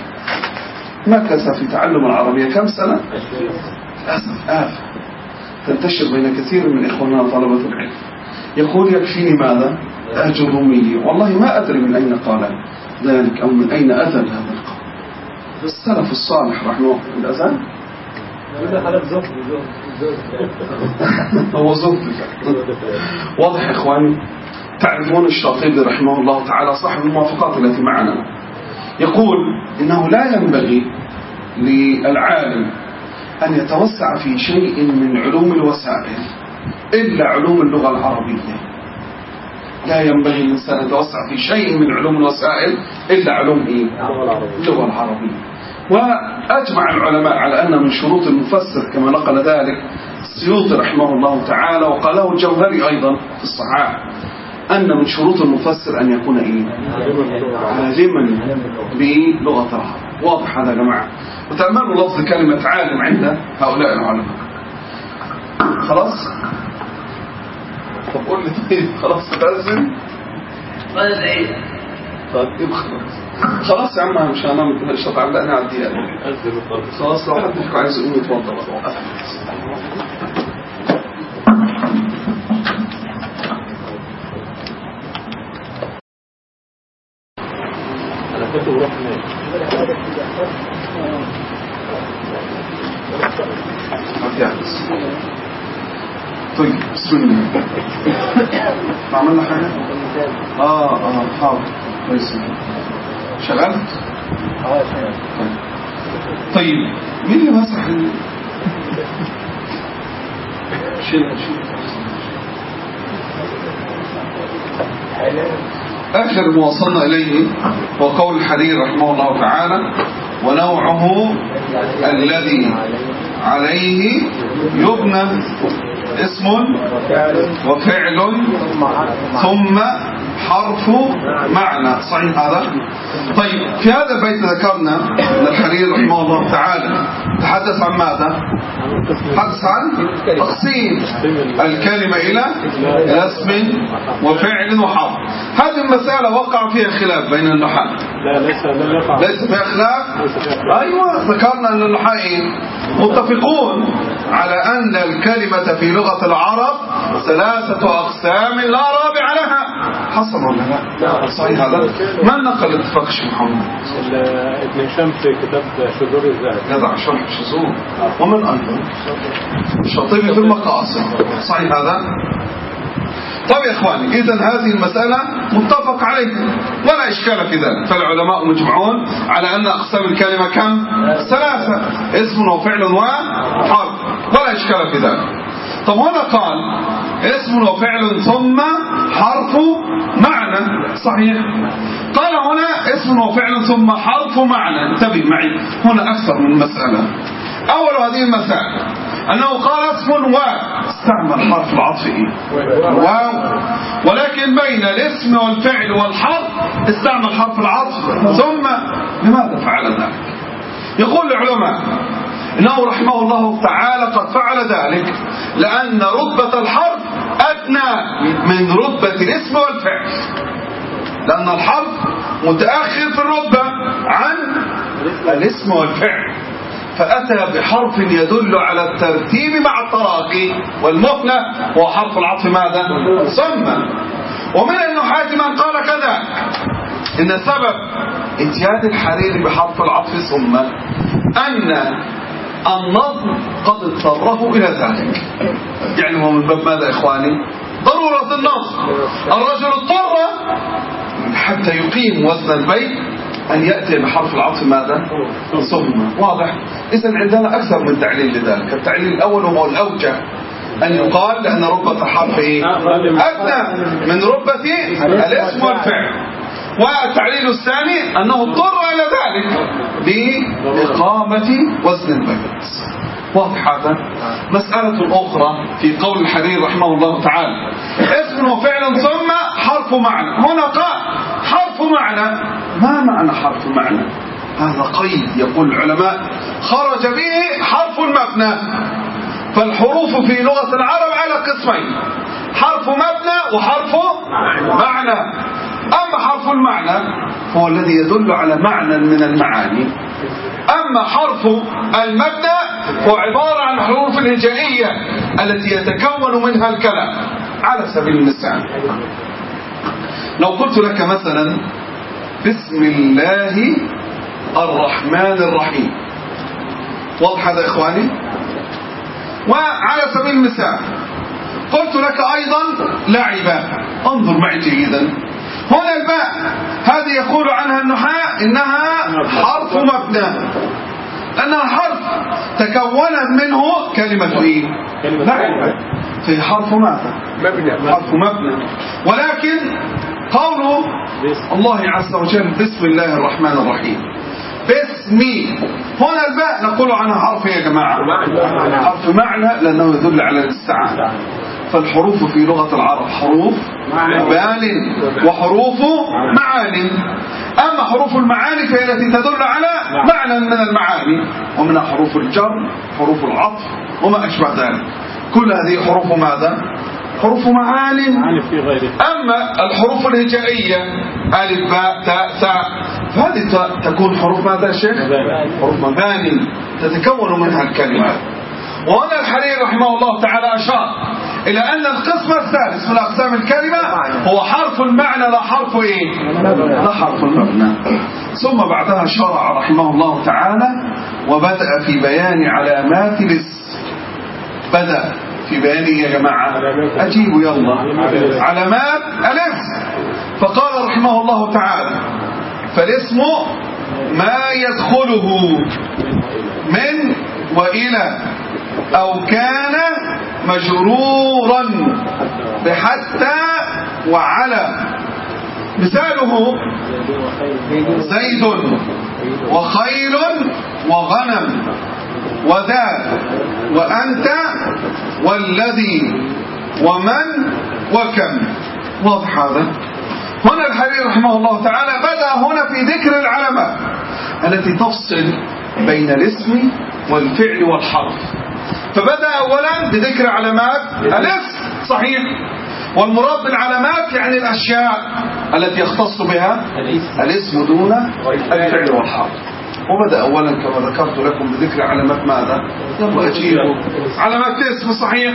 مكث في تعلم العربية كم سنة؟ للأسف آفة تنتشر بين كثير من إخواننا طلبة العلم. يقول يكفيني ماذا؟ الأجرومية. والله ما أدري من أين قال ذلك أو من أين أذن هذا القول. السلف الصالح رحمه الله. الأذان هو زهد. واضح يا إخواني. تعرفون الشاطبي رحمه الله تعالى صاحب الموافقات التي معنا يقول إنه لا ينبغي للعالم أن يتوسع في شيء من علوم الوسائل إلا علوم اللغة العربية. لا ينبغي الإنسان يتوسع في شيء من علوم الوسائل إلا علوم إيه؟ اللغة العربية. وأجمع العلماء على أن من شروط المفسر كما نقل ذلك السيوطي رحمه الله تعالى وقاله الجوهري أيضا في الصحاح أن من شروط المفسر أن يكون إيه؟ عالما بلغة العرب. واضح هذا يا جماعة. وتأملوا لفظ كلمة عالم عند هؤلاء العلماء. خلاص؟ طب قول لي طيب خلاص تأذن؟ ماذا بعيد؟ طيب خلاص خلاص يا عم مش أنا مش هتعلقني على الدقيقة. خلاص لو حد فيكم عايز يقوم يتوضى بقى. طيب بسم الله. عملنا حاجة؟ اه اه حاضر كويس. شغلت؟ اه شغلت. طيب مين اللي مسح ال... شيل شيل. آخر ما وصلنا إليه هو قول الحريري رحمه الله تعالى: ونوعه الذي عليه يبنى اسم وفعل ثم حرف معنى. صحيح هذا؟ طيب في هذا البيت ذكرنا أن الحريري رحمه الله تعالى تحدث عن ماذا؟ تحدث عن تقسيم الكلمة إلى اسم وفعل وحرف. هذه المسألة وقع فيها خلاف بين النحاة. لا ليس ليس فيها خلاف. أيوة ذكرنا أن النحاة متفقون على أن الكلمة في لغة العرب ثلاثة أقسام لا رابع لها. حصل ولا لا؟ صحيح هذا. من نقل اتفاق الشيخ محمد؟ ابن هشام في كتاب شذور الذهب. يضع شرح الشذور. ومن أيضا؟ الشاطبي في المقاصد. صحيح هذا. طيب يا إخواني، إذن هذه المسألة متفق عليها ولا إشكال في ذلك. فالعلماء مجمعون على أن أقسام الكلمة كم؟ ثلاثة: اسم وفعل وحرف، ولا إشكال في ذلك. طب هنا قال اسم وفعل ثم حرف معنى، صحيح. قال هنا اسم وفعل ثم حرف معنى. انتبه معي، هنا أكثر من مسألة. أول هذه المسائل أنه قال اسم و استعمل حرف العطف إيه؟ واو، ولكن بين الاسم والفعل والحرف استعمل حرف العطف ثم. لماذا فعل ذلك؟ يقول العلماء إنه رحمه الله تعالى قد فعل ذلك لأن رتبة الحرف أدنى من رتبة الاسم والفعل، لأن الحرف متأخر في الرتبة عن الاسم والفعل، فأتى بحرف يدل على الترتيب مع التراخي والمهلة، هو حرف العطف ماذا؟ ثم. ومن النحاة من قال كذا إن سبب اتيان الحريري بحرف العطف ثم أن النظم قد اضطره إلى ذلك. يعني هو من باب ماذا إخواني؟ ضرورة النظم. الرجل اضطر حتى يقيم وزن البيت أن يأتي بحرف العطف ماذا؟ ثم. واضح؟ إذن عندنا أكثر من تعليل لذلك. التعليل الأول وهو الأوجه أن يقال لأن رتبة الحرف إيه؟ أدنى من رتبة الاسم والفعل. والتعليل الثاني أنه اضطر إلى ذلك بإقامة وزن البيت. واضح هذا؟ مسألة أخرى في قول الحريري رحمه الله تعالى اسم وفعل ثم حرف معنى. هنا قال حرف معنى. ما معنى حرف معنى؟ هذا قيد يقول العلماء خرج به حرف المبنى. فالحروف في لغة العرب على قسمين: حرف مبنى وحرف معنى. أما حرف المعنى هو الذي يدل على معنى من المعاني، أما حرف المبنى هو عبارة عن الحروف الهجائية التي يتكون منها الكلام. على سبيل المثال لو قلت لك مثلا بسم الله الرحمن الرحيم، واضح هذا إخواني؟ وعلى سبيل المثال قلت لك أيضا لعبا. انظر معي جيدا، هنا الباء هذه يقول عنها النحاة إنها حرف مبنى، لأنها حرف تكونت منه كلمة إيه؟ لعبا، في حرف ماذا؟ مبنى. حرف مبنى. ولكن قوله الله عز وجل بسم الله الرحمن الرحيم، باسمي، هنا الباء نقول عنها حرف يا جماعة حرف معنى، لأنه يدل على الاستعانة. فالحروف في لغة العرب حروف بال وحروف معان. أما حروف المعاني فهي التي تدل على معنى من المعاني، ومنها حروف الجر، حروف العطف وما أشبه ذلك. كل هذه حروف ماذا؟ حروف معان. أما الحروف الهجائية ألف باء تاء ثاء فهذه تكون حروف ماذا شيخ؟ حروف مباني تتكون منها الكلمات. وهنا الحريري رحمه الله تعالى أشار إلى أن القسم الثالث من أقسام الكلمة هو حرف المعنى لا حرف إيه؟ لا حرف المبنى. ثم بعدها شرع رحمه الله تعالى وبدأ في بيان علامات الاسم. بدأ في بيان يا جماعة أجيبوا يلا علامات الاسم. فقال رحمه الله تعالى فالاسم ما يدخله من وإلى أو كان مجرورا بحتى وعلى. مثاله زيد وخيل وغنم وذا وأنت والذي ومن وكم. واضح هذا؟ هنا الحريري رحمه الله تعالى بدأ هنا في ذكر العلامات التي تفصل بين الاسم والفعل والحرف. فبدأ أولا بذكر علامات الاسم، صحيح، والمراد بالعلامات يعني الأشياء التي يختص بها الاسم دون الفعل والحرف. وبدأ أولا كما ذكرت لكم بذكر علامات ماذا؟ يلا أجيبوا علامات الاسم، صحيح.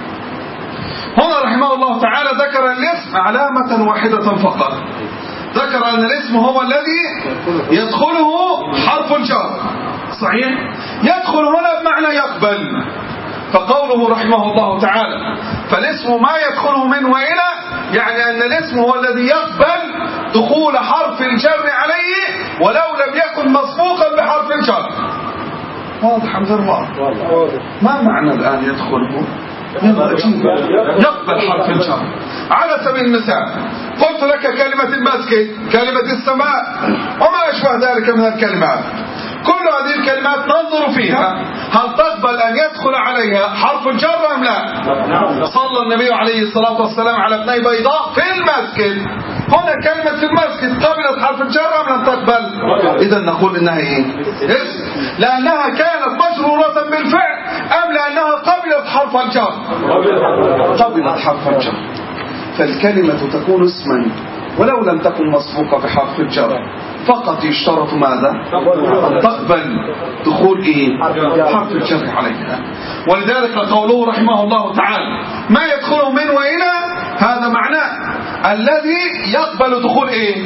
هنا رحمه الله تعالى ذكر الاسم علامة واحدة فقط، ذكر أن الاسم هو الذي يدخله حرف الجر، صحيح. يدخل هنا بمعنى يقبل، فقوله رحمه الله تعالى فالاسم ما يدخله من وإلى، يعني أن الاسم هو الذي يقبل دخول حرف الجر عليه ولو لم يكن مسبوقا بحرف الجر. واضح أم غير واضح؟ ما معنى الآن يدخله؟ يقبل حرف الجر. على سبيل المثال قلت لك كلمة المسجد، كلمة السماء وما أشبه ذلك من الكلمات، كل هذه الكلمات ننظر فيها هل تقبل أن يدخل عليها حرف الجر أم لا؟ صلى النبي عليه الصلاة والسلام على ابني بيضاء في المسجد، هنا كلمة في المسجد قبلت حرف الجر أم لم تقبل؟ إذا نقول إنها إيه؟ اسم، لأنها كانت مجرورة بالفعل أم لأنها قبلت حرف الجر؟ قبلت حرف الجر. فالكلمة تكون اسما ولو لم تكن مسبوقة بحرف الجر، فقط يشترط ماذا؟ أن تقبل دخول إيه؟ حرف الجر عليها. ولذلك قوله رحمه الله تعالى ما يدخله من وإلى، هذا معناه الذي يقبل دخول إيه؟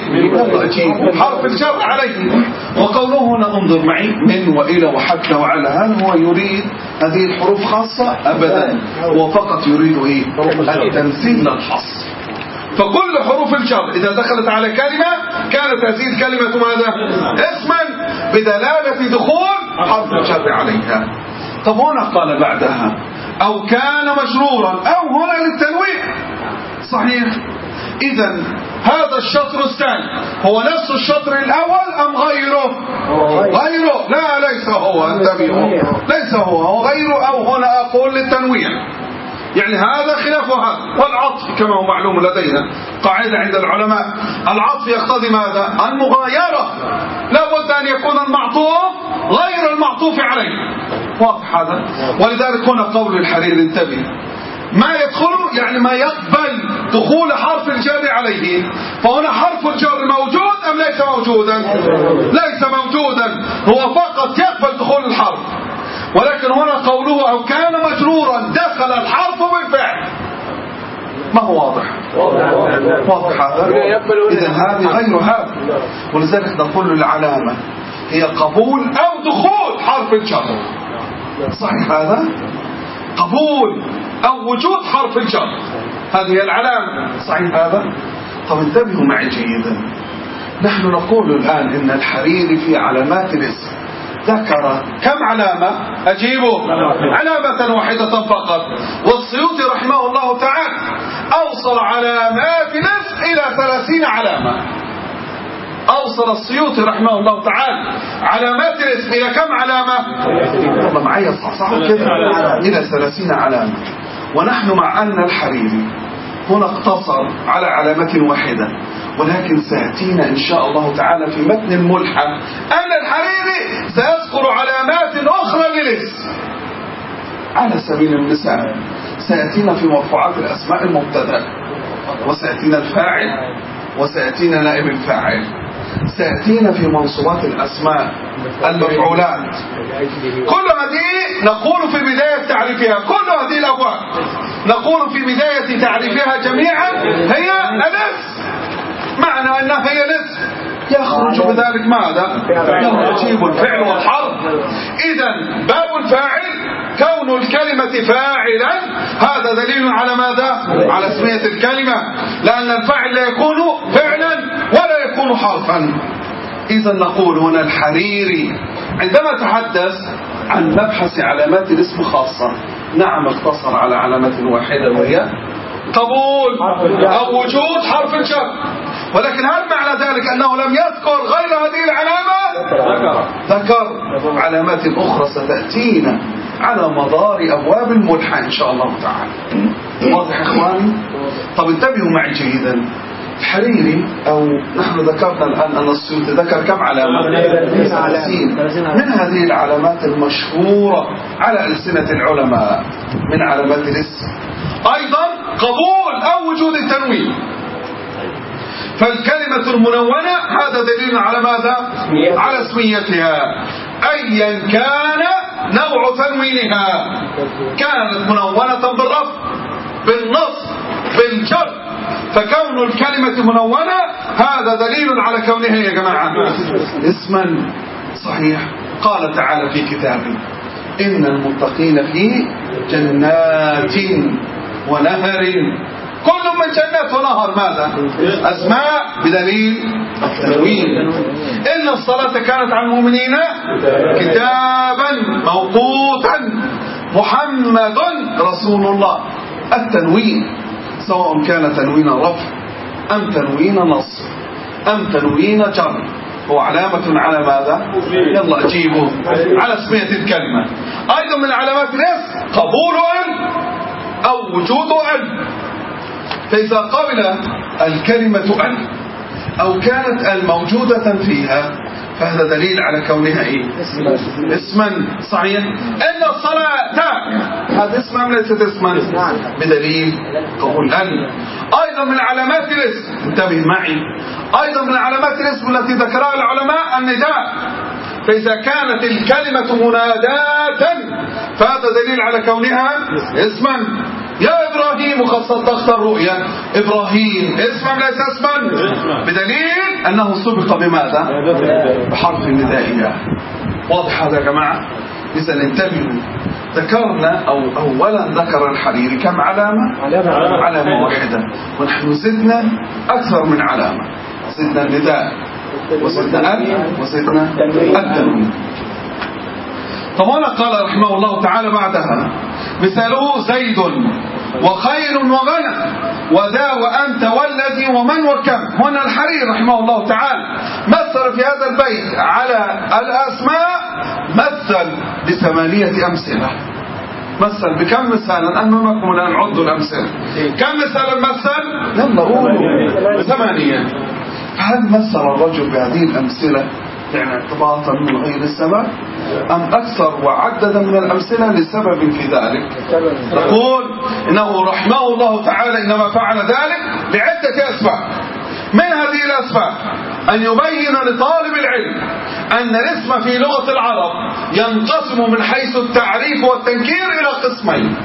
حرف الجر عليه. وقوله هنا انظر معي من وإلى وحتى وعلى، هل هو يريد هذه الحروف خاصة؟ أبدا، هو فقط يريد إيه؟ التمثيل الحصر. فكل حروف الجر إذا دخلت على كلمة كانت هذه الكلمة ماذا؟ اسما بدلالة دخول حرف الجر عليها. طب هنا قال بعدها أو كان مجرورا، أو هنا للتنويع. صحيح. إذا هذا الشطر الثاني هو نفس الشطر الأول أم غيره؟ غيره. لا ليس هو، انتبهوا، ليس هو، هو غيره. أو هنا أقول للتنويع، يعني هذا خلاف هذا. والعطف كما هو معلوم لدينا قاعدة عند العلماء، العطف يقتضي ماذا؟ المغايرة، لا بد أن يكون المعطوف غير المعطوف عليه. واضح هذا؟ ولذلك هنا قول الحريري انتبه، ما يدخل يعني ما يقبل دخول حرف الجر عليه. فهنا حرف الجر موجود أم ليس موجودا؟ ليس موجودا، هو فقط يقبل دخول الحرف. ولكن هنا قوله أو كان مجرورا دخل الحرف بالفعل. ما هو واضح؟ واضح هذا؟ إذن هذه غير هذا. ولذلك نقول العلامة هي قبول أو دخول حرف الجر. صحيح هذا؟ قبول أو وجود حرف الجر، هذه هي العلامة. صحيح هذا؟ طب انتبهوا معي جيدا، نحن نقول الآن إن الحريري في علامات الاسم ذكر كم علامة؟ أجيبوا علامة واحدة فقط. والسيوطي رحمه الله تعالى أوصل علامات الاسم إلى ثلاثين علامة. أوصل السيوطي رحمه الله تعالى علامات الاسم إلى كم علامة؟ والله معي صح صح كده، إلى ثلاثين علامة. ونحن مع أن الحريري هنا اقتصر على علامة واحدة، ولكن سيأتينا إن شاء الله تعالى في متن الملحة أن الحريري سيذكر علامات أخرى للاسم. على سبيل المثال سيأتينا في مرفوعات الأسماء المبتدأ، وسيأتينا الفاعل، وسيأتينا نائب الفاعل، سيأتينا في منصوبات الأسماء المفعولات. كل هذه نقول في بداية تعريفها، كل هذه الأبواب نقول في بداية تعريفها جميعا هي الاسم. معنى أنها هي الاسم يخرج بذلك ماذا؟ يجيب الفعل والحرف. إذن باب الفاعل كون الكلمة فاعلا، هذا دليل على ماذا؟ على اسمية الكلمة، لأن الفاعل لا يكون فعلا ولا يكون حرفا. إذن نقول هنا الحريري عندما تحدث عن مبحث علامات الاسم خاصة، نعم اقتصر على علامة واحدة وهي قبول أو وجود حرف الجر. ولكن هل معنى ذلك أنه لم يذكر غير هذه العلامة؟ ذكر علامات أخرى ستأتينا على مدار أبواب الملحة إن شاء الله تعالى. واضح إخواني؟ طب انتبهوا معي جيدا، الحريري أو نحن ذكرنا الآن أن السيوطي ذكر كم علامة؟ ثلاثين. من هذه العلامات المشهورة على ألسنة العلماء من علامات الاسم أيضا قبول أو وجود التنوين. فالكلمة المنونة هذا دليل على ماذا؟ على اسميتها، أيا كان نوع تنوينها، كانت منونة بالرفع بالنصب بالجر، فكون الكلمة منونة هذا دليل على كونها يا جماعة اسما. صحيح. قال تعالى في كتابه إن المتقين في جنات ونهر. كل من جنات ونهر ماذا؟ أسماء بدليل التنوين. إن الصلاة كانت على المؤمنين كتابا موقوتا محمد رسول الله. التنوين سواء كان تنوين رفع أم تنوين نصب أم تنوين جر هو علامة على ماذا؟ يلا أجيبه على اسمية الكلمة. أيضا من علامات الاسم قبول أن أو وجود أن. فإذا قبل الكلمة أن أو كانت الموجودة فيها فهذا دليل على كونها إيه؟ اسما. صحيح. إن الصلاة هذا اسم أم ليست اسما؟ بدليل قبول أن. أيضا من علامات الاسم انتبه معي، أيضا من علامات الاسم التي ذكرها العلماء النداء. فإذا كانت الكلمة مناداة فهذا دليل على كونها اسما. يا إبراهيم قد صدقت الرؤيا. إبراهيم اسم أم ليس اسما؟ بدليل أنه سبق بماذا؟ بحرف النداء. واضح هذا يا جماعة؟ إذا انتبهوا، ذكرنا أو أولا ذكر الحريري كم علامة؟ علامة واحدة، ونحن زدنا أكثر من علامة. زدنا النداء وزدنا أن وزدنا التنوين. طب هنا قال رحمه الله تعالى بعدها مثاله زيد وخير وغنم وذا وأنت والذي ومن وكم. هنا الحريري رحمه الله تعالى مثل في هذا البيت على الأسماء، مثل بثمانية أمثلة. مثل بكم مثالا؟ أنكم الآن عدوا الأمثلة. كم مثالا مثل؟ يلا قولوا. ثمانية. هل مثل الرجل بهذه الأمثلة يعني ارتباطا من غير السبب أم أكثر وعددا من الأمثلة لسبب في ذلك؟ نقول إنه رحمه الله تعالى إنما فعل ذلك لعدة أسباب. من هذه الأسباب أن يبين لطالب العلم أن الاسم في لغة العرب ينقسم من حيث التعريف والتنكير إلى قسمين،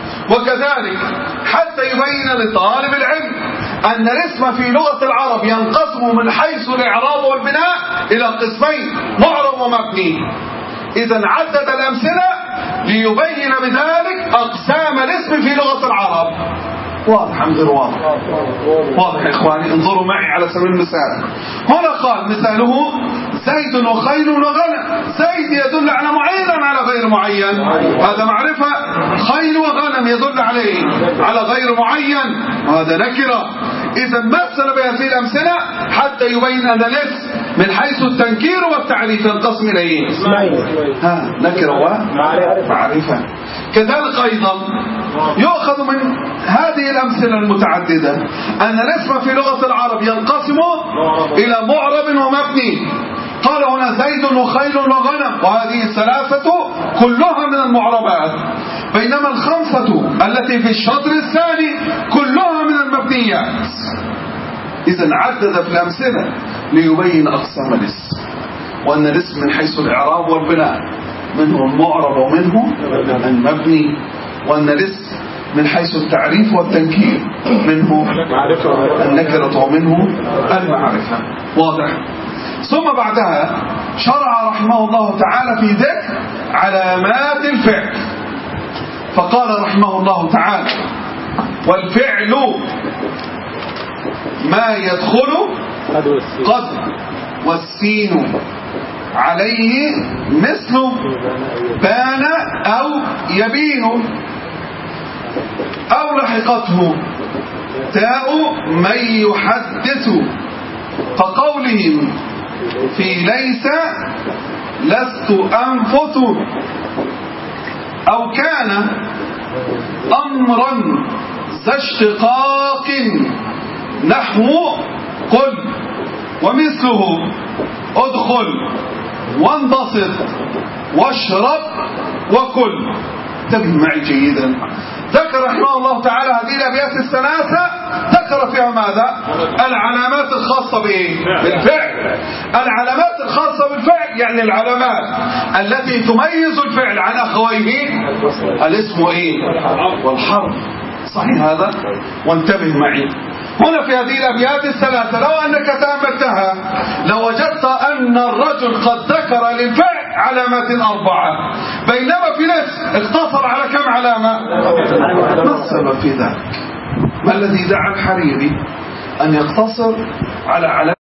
وكذلك حتى يبين لطالب العلم أن الاسم في لغة العرب ينقسم من حيث الإعراب والبناء إلى قسمين، معرب ومبني. إذا عدد الأمثلة ليبين بذلك أقسام الاسم في لغة العرب. واضح أم غير واضح؟ واضح يا إخواني. انظروا معي على سبيل المثال. هنا قال مثاله زيد وخيل وغنم. زيد يدل على معين على غير معين، هذا معرفة. خيل وغنم يدل عليه على غير معين، وهذا نكرة. إذا مثل بهذه الأمثلة حتى يبين أن الاسم من حيث التنكير والتعريف ينقسم إليه ها نكرة ومعرفة. كذلك أيضا يؤخذ من هذه الأمثلة المتعددة أن الاسم في لغة العرب ينقسم إلى معرب ومبني. قال هنا زيد وخيل وغنم، وهذه الثلاثة كلها من المعربات، بينما الخمسة التي في الشطر الثاني كلها من المبنيات. إذا عدد في الأمثلة ليبين أقسام الاسم، وأن الاسم من حيث الإعراب والبناء منه المعرب ومنه المبني، وأن الاسم من حيث التعريف والتنكير منه النكرة ومنه المعرفة. واضح؟ ثم بعدها شرع رحمه الله تعالى في ذكر علامات الفعل، فقال رحمه الله تعالى والفعل ما يدخل قد والسين عليه مثل بان أو يبين أو لحقته تاء من يحدث، كقولهم في ليس لست أنفث، أو كان أمرا ذا اشتقاق نحو قل، ومثله ادخل وانبسط واشرب وكل. انتبه معي جيدا. ذكر رحمه الله تعالى هذه الأبيات الثلاثة، ذكر فيها ماذا؟ العلامات الخاصة بالفعل. العلامات الخاصة بالفعل يعني العلامات التي تميز الفعل عن أخويه الاسم إيه؟ والحرف. صحيح هذا؟ وانتبه معي هنا في هذه الأبيات الثلاثة، لو أنك تأملتها لوجدت أن الرجل قد ذكر للفعل علامات أربعة، بينما في الاسم اقتصر على كم علامة؟ ما السبب في ذلك؟ ما الذي دعا الحريري أن يقتصر على علامة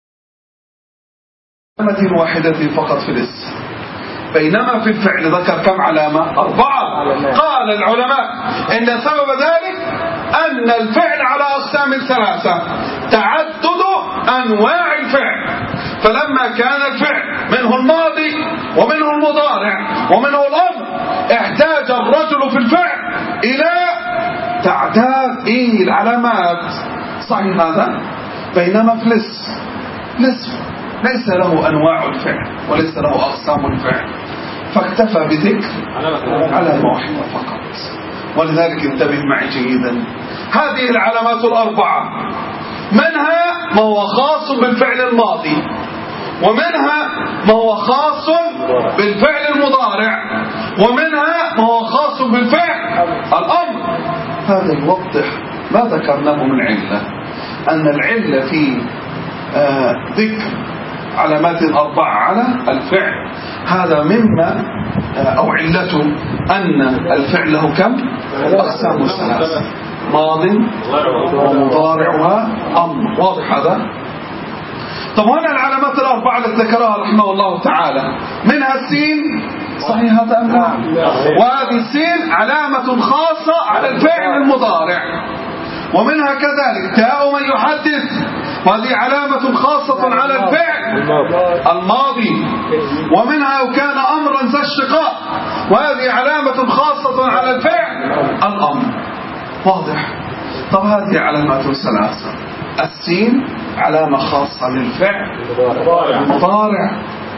واحدة فقط في الاسم، بينما في الفعل ذكر كم علامة؟ أربعة. قال العلماء إن سبب ذلك أن الفعل على أقسام ثلاثة، تعدد أنواع الفعل، فلما كان الفعل منه الماضي ومنه المضارع ومنه الأمر، احتاج الرجل في الفعل إلى تعداد إيه العلامات. صحيح هذا؟ بينما في الاسم الاسم ليس له أنواع الفعل وليس له أقسام الفعل، فاكتفى بذكر علامة واحدة فقط. ولذلك انتبه معي جيدا، هذه العلامات الأربعة منها ما هو خاص بالفعل الماضي، ومنها ما هو خاص بالفعل المضارع، ومنها ما هو خاص بالفعل الأمر. هذا يوضح ما ذكرناه من علة، أن العلة في آه ذكر علامات أربعة على الفعل، هذا مما أو علته أن الفعل له كم؟ أقسام ثلاثة، ماض ومضارع وأمر. واضح هذا؟ طب هنا العلامات الأربعة التي ذكرها رحمه الله تعالى، منها السين، صحيح هذا أم لا؟ وهذه السين علامة خاصة على الفعل المضارع، ومنها كذلك تاء من يحدث، وهذه علامة خاصة على الفعل الماضي، ومنها وكان أمرا ذا اشتقاق، وهذه علامة خاصة على الفعل الأمر. واضح؟ طب هذه علامات ثلاثة، السين علامة خاصة للفعل المضارع،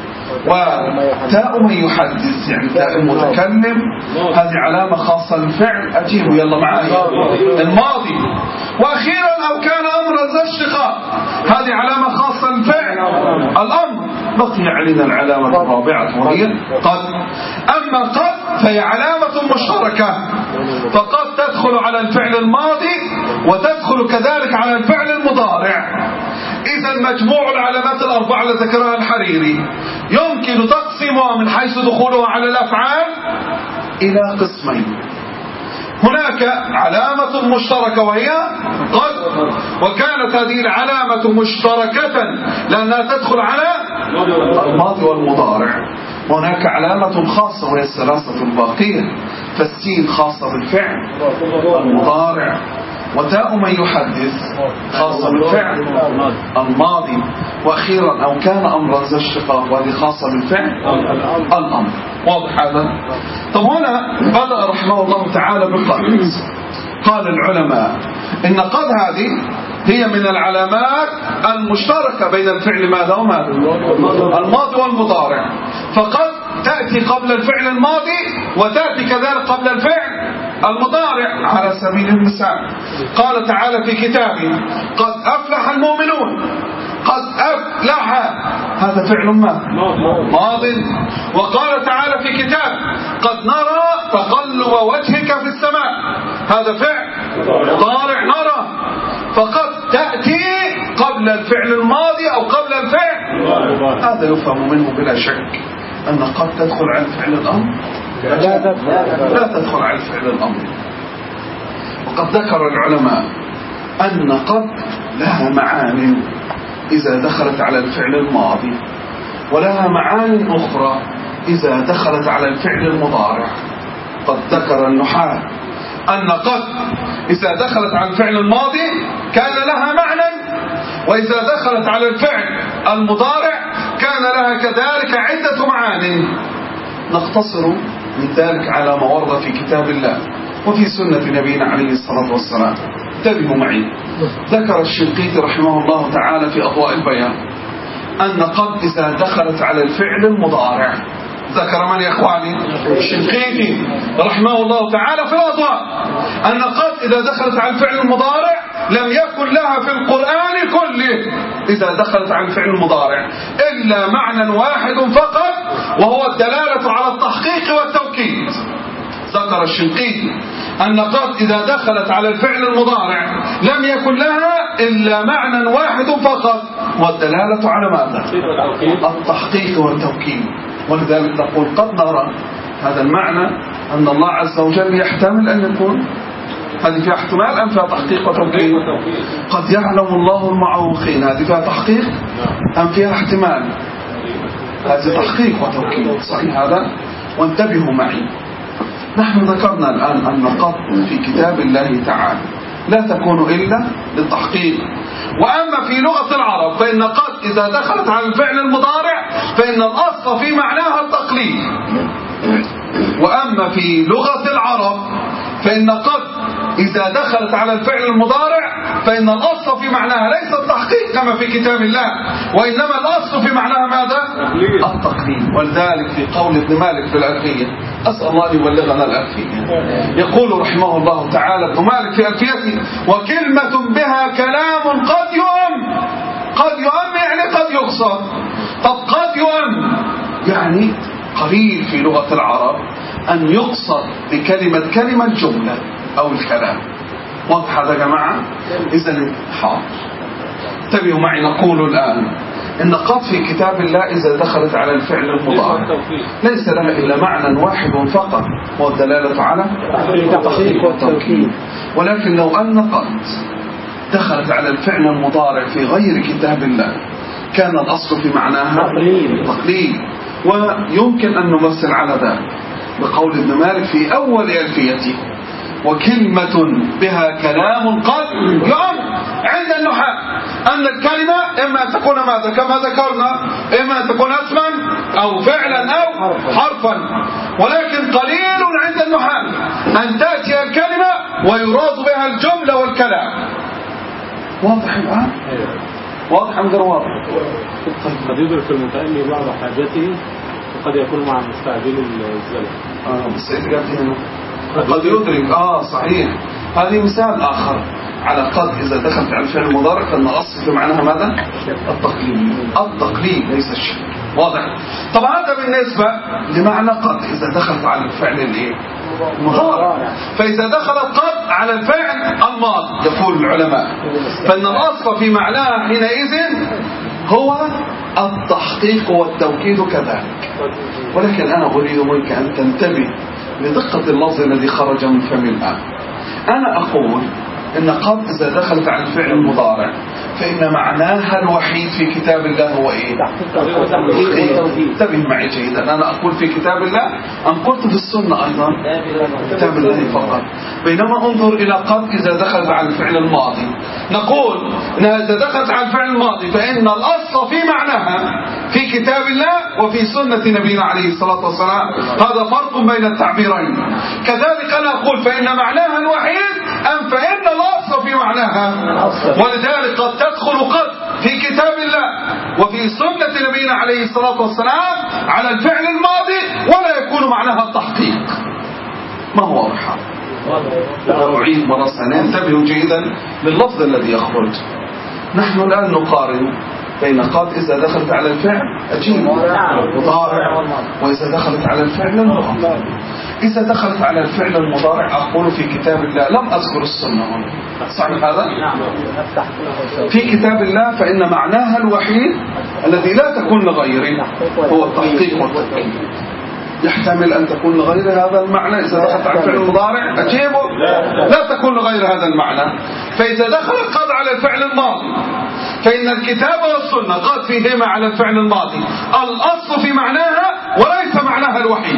وتاء من يحدث يعني تاء المتكلم، هذه علامة خاصة للفعل، أجيبوا يلا معايا، الماضي. وأخيرا أو كان أمرا ذا اشتقاق، هذه علامة خاصة للفعل الأمر. بقي علينا العلامة الرابعة وهي قد. أما قد فهي علامة مشتركة، فقد تدخل على الفعل الماضي وتدخل كذلك على الفعل المضارع. إذا مجموع العلامات الأربعة التي ذكرها الحريري يمكن تقسيمها من حيث دخولها على الأفعال إلى قسمين. هناك علامة مشتركة وهي قد، وكانت هذه العلامة مشتركة لأنها تدخل على الماضي والمضارع. وهناك علامة خاصة وهي الثلاثة الباقية، فالسين خاصة بالفعل المضارع، وتاء من يحدث خاصة بالفعل الماضي، وأخيرا أو كان أمرا ذا اشتقاق، وهذه خاصة بالفعل الأمر. واضح هذا؟ طب هنا بدأ رحمه الله تعالى بقد. قال العلماء إن قد هذه هي من العلامات المشتركة بين الفعل ماذا وماذا؟ الماضي والمضارع، فقد تأتي قبل الفعل الماضي وتأتي كذلك قبل الفعل المضارع. على سبيل المثال قال تعالى في كتابه قد أفلح المؤمنون، قد أفلح هذا فعل ماض ماض. وقال تعالى في كتاب قد نرى تقلب وجهك في السماء، هذا فعل مضارع نرى، فقد تأتي قبل الفعل الماضي أو قبل الفعل. هذا يفهم منه بلا شك أن قد تدخل على الفعل الأمر، لا تدخل على الفعل الأمر. وقد ذكر العلماء أن قد لها معاني إذا دخلت على الفعل الماضي، ولها معاني أخرى إذا دخلت على الفعل المضارع. قد ذكر النحاة أن قد إذا دخلت على الفعل الماضي كان لها معنى، وإذا دخلت على الفعل المضارع كان لها كذلك عدة معاني. نقتصر من ذلك على ما ورد في كتاب الله وفي سنة نبينا عليه الصلاة والسلام. انتبهوا معي، ذكر الشنقيطي رحمه الله تعالى في أضواء البيان أن قد إذا دخلت على الفعل المضارع، ذكر من يا إخواني؟ الشنقيطي رحمه الله تعالى في الأضواء أن قد إذا دخلت على الفعل المضارع لم يكن لها في القرآن كله إذا دخلت على الفعل المضارع إلا معنى واحد فقط، وهو الدلالة على التحقيق والتوكيد. ذكر الشنقيطي أن قد إذا دخلت على الفعل المضارع لم يكن لها إلا معنى واحد فقط، والدلالة على ماذا؟ التحقيق والتوكيد. ولذلك نقول قد نرى هذا المعنى أن الله عز وجل يحتمل أن يكون هذه فيها احتمال أم فيها تحقيق وتوكيد؟ قد يعلم الله المعوقين، هذه فيها تحقيق أم فيها احتمال؟ هذه تحقيق وتوكيد، صحيح هذا؟ وانتبهوا معي، نحن ذكرنا الآن أن قد في كتاب الله تعالى لا تكون إلا للتحقيق. وأما في لغة العرب فإن قد إذا دخلت على الفعل المضارع فإن الأصل في معناها التقليد. وأما في لغة العرب فإن قد إذا دخلت على الفعل المضارع فإن الأصل في معناها ليس التحقيق كما في كتاب الله، وإنما الأصل في معناها ماذا؟ التقليد. ولذلك في قول ابن مالك في الألفية، أسأل الله أن يبلغنا الألفية، يقول رحمه الله تعالى ابن مالك في ألفيته: وكلمة بها كلام قد يؤم. قد يؤم يعني قد يقصر. طب قد يؤم يعني قليل في لغة العرب أن يقصد بكلمة كلمة جملة أو الكلام. واضح هذا يا جماعة؟ إذن حاضر، انتبهوا معي. نقول الآن إن قد في كتاب الله إذا دخلت على الفعل المضارع ليس لها إلا معنى واحد فقط، هو الدلالة على التحقيق والتوكيد. ولكن لو أن قد دخلت على الفعل المضارع في غير كتاب الله كان الأصل في معناها تقليد. ويمكن أن نمثل على ذلك بقول ابن مالك في أول ألفيته: وكلمة بها كلام قد يؤم. عند النحاة أن الكلمة إما أن تكون ماذا كما ذكرنا، إما أن تكون اسما أو فعلا أو حرفا، ولكن قليل عند النحاة أن تأتي الكلمة ويراد بها الجملة والكلام. واضح الآن؟ واضح أم غير واضح؟ قد يدرك المتألي بعض حاجته وقد يكون مع مستعجل الزلم. آه بس هنا قد يدرك. آه صحيح، هذه مثال آخر على قد إذا دخلت على الفعل المضارع فإن الأصل في معناها ماذا؟ التقليد. التقليد ليس الشك. واضح؟ طب هذا بالنسبة لمعنى قد إذا دخلت على الفعل الإيه؟ المضارع. فإذا دخلت قد على الفعل الماضي يقول العلماء فإن الأصل في معناها حينئذ هو التحقيق والتوكيد كذلك. ولكن أنا أريد منك أن تنتبه لدقة اللفظ الذي خرج من فم الآن. أنا أقول إن قد إذا دخلت على الفعل المضارع فإن معناها الوحيد في كتاب الله هو إيه؟ انتبه معي جيدا، أنا أقول في كتاب الله أم قلت في السنة أيضا؟ كتاب الله فقط. بينما انظر إلى قد إذا دخلت على الفعل الماضي، نقول إنها إذا دخلت على الفعل الماضي فإن الأصل في معناها في كتاب الله وفي سنة نبينا عليه الصلاة والسلام. هذا فرق بين التعبيرين. كذلك أنا أقول فإن معناها الوحيد أم فإن الأصل في معناها. ولذلك قد تدخل قد في كتاب الله وفي سنة نبينا عليه الصلاة والسلام على الفعل الماضي ولا يكون معناها التحقيق. ما هو واضح؟ أعيد مرة ثانية، انتبهوا جيدا لللفظ الذي يخرج. نحن الآن نقارن بين قد إذا دخلت على الفعل أجيب مضارع وإذا دخلت على الفعل الماضي. إذا دخلت على الفعل المضارع أقول في كتاب الله، لم أذكر السنة هنا، صحيح هذا؟ في كتاب الله فإن معناها الوحيد الذي لا تكون لغيره هو التحقيق والتوكيد. يحتمل أن تكون لغير هذا المعنى إذا دخلت على الفعل المضارع أجيبه لا تكون لغير هذا المعنى. فإذا دخلت قد على الفعل الماضي فإن الكتاب والسنة قد فيهما على الفعل الماضي الأصل في معناها وليس معناها الوحيد.